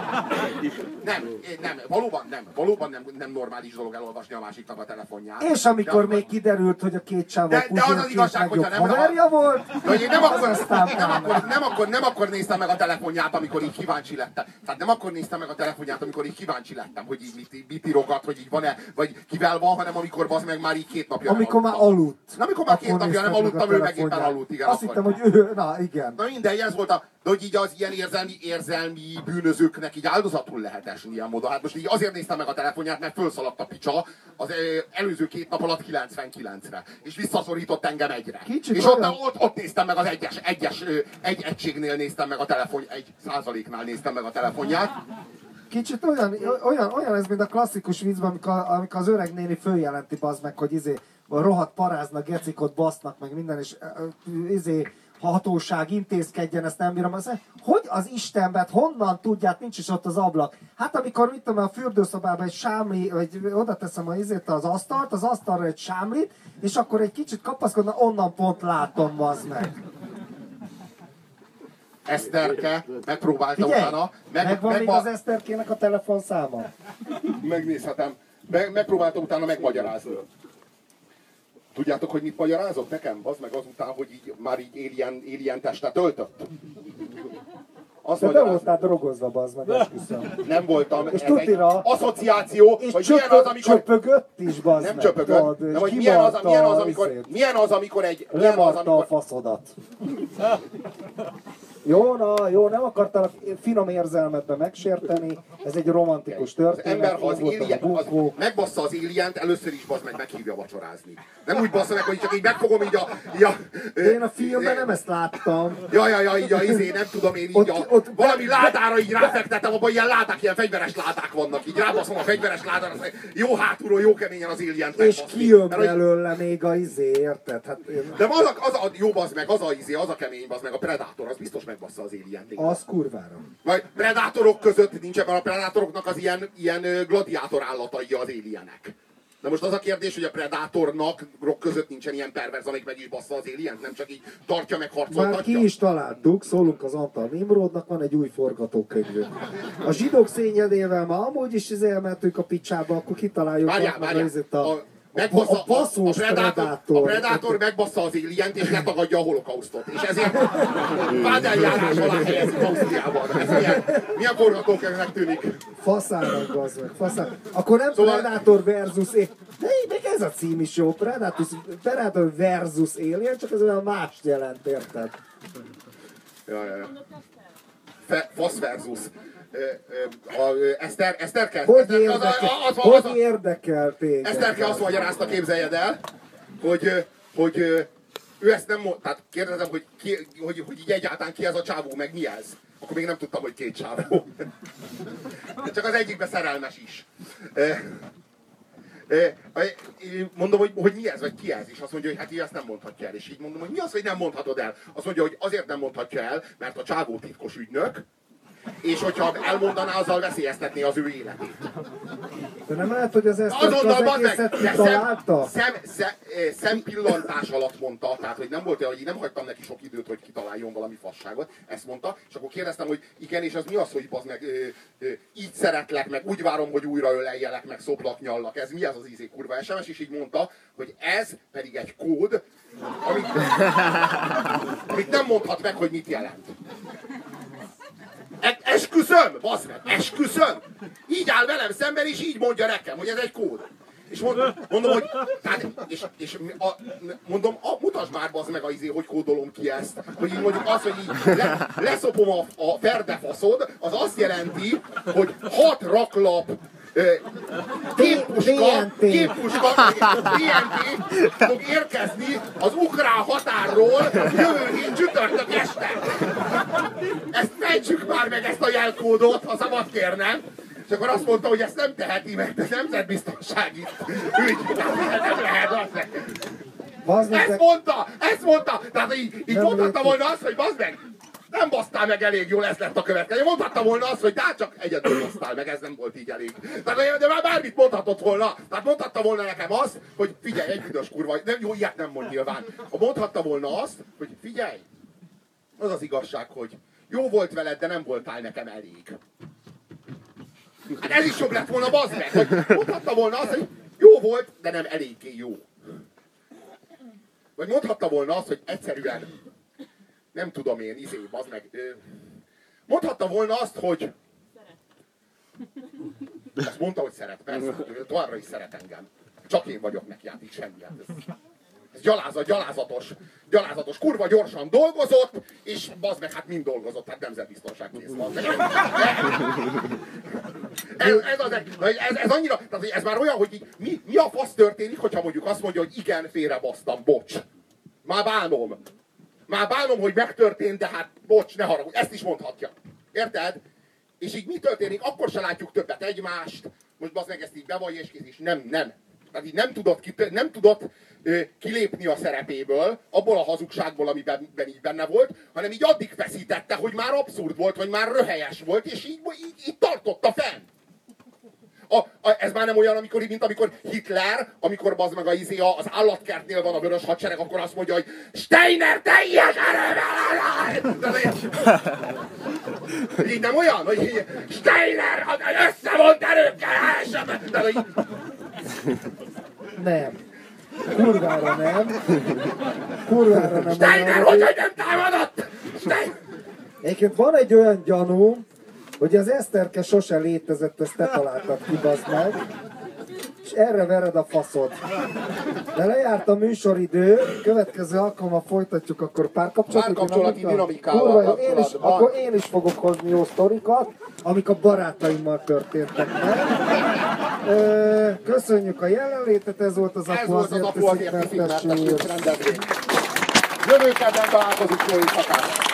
Nem, valóban nem normális dolog elolvasni a másiknak a telefonját. És amikor még kiderült, hogy a két csávó de az az igazság, hogyha nem... haverja volt, nem akkor néztem meg a telefonját, amikor így kíváncsi lettem. Tehát nem akkor néztem meg a telefonját, amikor így kíváncsi lettem, hogy így mit írogat, hogy így van-e, vagy kivel van, hanem amikor bazd meg már így 2 napja amikor már aludt. Na, amikor már 2 napja nem aludtam, ő meg éppen aludt, igen. Azt hittem, hogy ő, na igen. Na mindegy, ez volt de hogy így az ilyen érzelmi bűnözőknek így áldozatul lehet esni ilyen módon. Hát most így azért néztem meg a telefonját, mert felszaladt a picsa az előző 2 nap alatt 99-re. És visszaszorított engem 1-re. És ott néztem meg az egy egységnél néztem meg a telefon, 1%-nál néztem meg a telefonját. Kicsit olyan ez, mint a klasszikus viccben, amikor az öreg néni följelenti, bazd meg, hogy rohadt paráznak, gecikot basznak, meg minden, és hatóság intézkedjen, ezt nem bírom. Hogy az Istenben, honnan tudják, nincs is ott az ablak? Hát amikor mit tudom, a fürdőszobában egy sámli, vagy oda teszem az asztalt, az asztalra egy sámlit, és akkor egy kicsit kapaszkodna, onnan pont látom, bazd meg. Eszterke megpróbálta utána. Megvan még az Eszterkének a telefonszáma? Megnézhetem. Megpróbálta utána megmagyarázni. Tudjátok, hogy mit magyarázott nekem? Az meg azután, hogy így, már így alien testet öltött. Azt te voltál drogozva, bazd meg, esküszöm. Nem voltam. És tutira. Asszociáció. És csöpögött is, bazd meg. Nem csöpögött. Nem, hogy milyen az, amikor egy... Lemarta a faszodat. Jó, nem akartalak finom érzelmetbe megsérteni, ez egy romantikus történet. Az ember, ha megbassza az alient, először is bazd meg meghívja vacsorázni. Nem úgy bassza meg, hogy csak így megfogom így De én a filmben nem ezt láttam. Így nem tudom én így valami ládára így ráfektetem, abban ilyen ládák, ilyen fegyveres ládák vannak. Így rábaszom a fegyveres ládára, jó hátulról, jó keményen az alient és kijön belőle még a érted? Hát de jó bazd meg, az a kemény bazd meg, a Predator, az biztos megbassza az alient. Az kurvára. Vagy predátorok között nincsen, mert a predátoroknak az ilyen gladiátor állatai az alienek. De most az a kérdés, hogy a predátornak között nincsen ilyen perverz, amelyik meg is bassza az alient, nem csak így tartja meg, harcoltatja. Már ki is találtuk, szólunk az Antal Nimrodnak, van egy új forgatókönyvünk. A zsidók szényedével már amúgy is elmentünk a picsába, akkor kitaláljuk. A Predator megbassza az alient és letagadja a holokausztot. És ezért vádeljárás alá helyezik Ausztriában. Ez milyen forgatókönyvnek tűnik? Faszának, bazd meg, faszának. Akkor nem szóval... Predator versus... Még ez a cím is jó, Predator versus Alien, csak ez olyan mást jelent, érted? Fasz versus. Eszterke? Hogy érdekel téged? Eszterke azt magyarázta, képzeljed el, hogy ő ezt nem mondta, tehát kérdezem, hogy így egyáltalán ki ez a csávó, meg mi ez? Akkor még nem tudtam, hogy 2 csávó. Csak az egyikben szerelmes is. Mondom, hogy mi ez, vagy ki ez? És azt mondja, hogy hát így ezt nem mondhatja el. És így mondom, hogy mi az, hogy nem mondhatod el? Azt mondja, hogy azért nem mondhatja el, mert a csávó titkos ügynök, és hogyha elmondaná, azzal veszélyeztetné az ő életét. De nem lehet, hogy az egészet kitalálta? Szempillantás alatt mondta, tehát hogy nem volt olyan, hogy nem hagytam neki sok időt, hogy kitaláljon valami fasságot, ezt mondta, és akkor kérdeztem, hogy igen, és az mi az, hogy bazd meg, így szeretlek, meg úgy várom, hogy újra öleljelek, meg szoplak, nyallak, ez mi az az kurva SMS, és így mondta, hogy ez pedig egy kód, amit nem mondhat meg, hogy mit jelent. Esküszöm, bazd meg, esküszöm! Így áll velem szemben, és így mondja nekem, hogy ez egy kód. És mondom, hogy... mondom, mutasd már, bazd meg, hogy kódolom ki ezt. Hogy így mondjuk az, hogy így leszopom a ferdefaszod, az azt jelenti, hogy 6 raklap géppuska TNT fog érkezni az ukrán határról jövő hét csütörtök este. Ezt fejtsük már meg, ezt a jelkódot, ha szabad kérnem. És akkor azt mondta, hogy ezt nem teheti, mert ez nemzetbiztonsági ügy. Nem lehet, Ezt mondta! Tehát így mondhatta volna azt, hogy bazd meg, Nem basztál meg elég jól, ez lett a következő. Mondhatta volna azt, hogy de csak egyedül basztál meg, ez nem volt így elég. Tehát, de már bármit mondhatott volna. Tehát mondhatta volna nekem azt, hogy figyelj, egy büdös kurva, nem, jó, ilyet nem mond nyilván. Mondhatta volna azt, hogy figyelj, az az igazság, hogy jó volt veled, de nem voltál nekem elég. Hát ez is jobb lett volna, bazd meg, hogy mondhatta volna azt, hogy jó volt, de nem eléggé jó. Vagy mondhatta volna azt, hogy egyszerűen nem tudom én, bazd meg. Mondhatta volna azt, hogy... Azt mondta, hogy szeret, persze, továbbra is szeret engem. Csak én vagyok neki, hát így semmi. Ez gyalázatos, kurva gyorsan dolgozott, és bazd meg, hát mind dolgozott, hát nemzetbiztonság kész van. Ez annyira, tehát ez már olyan, hogy így, mi a fasz történik, hogyha mondjuk azt mondja, hogy igen, félrebasztam, bocs. Már bánom, hogy megtörtént, de hát bocs, ne haragudj, ezt is mondhatja. Érted? És így mi történik? Akkor se látjuk többet egymást, most bazd meg, ezt így bevallja és kész, és nem. Tehát így nem tudott kilépni a szerepéből, abból a hazugságból, amiben így benne volt, hanem így addig feszítette, hogy már abszurd volt, hogy már röhelyes volt, és így tartotta fenn. Ez már nem olyan, mint amikor Hitler, amikor bazd meg az állatkertnél van a vörös hadsereg, akkor azt mondja, hogy Steiner teljes erővel! Így nem olyan, hogy Steiner összevont erőkkel! Nem. Kurvára nem. Kurvára nem. Steiner, hogy nem támadott? Egyébként van egy olyan gyanú, hogy az Eszterke sose létezett, ezt te találtad ki, bazd meg. És erre vered a faszod. De lejárt a műsoridő, következő alkalommal folytatjuk akkor párkapcsolati dinamikával. Akkor én is fogok hozni jó sztorikat, amik a barátaimmal történtek meg. Köszönjük a jelenlétet, ez volt az Apu azért teszik, mert rendezvény. Jövő kedden találkozunk, jó éjszakát!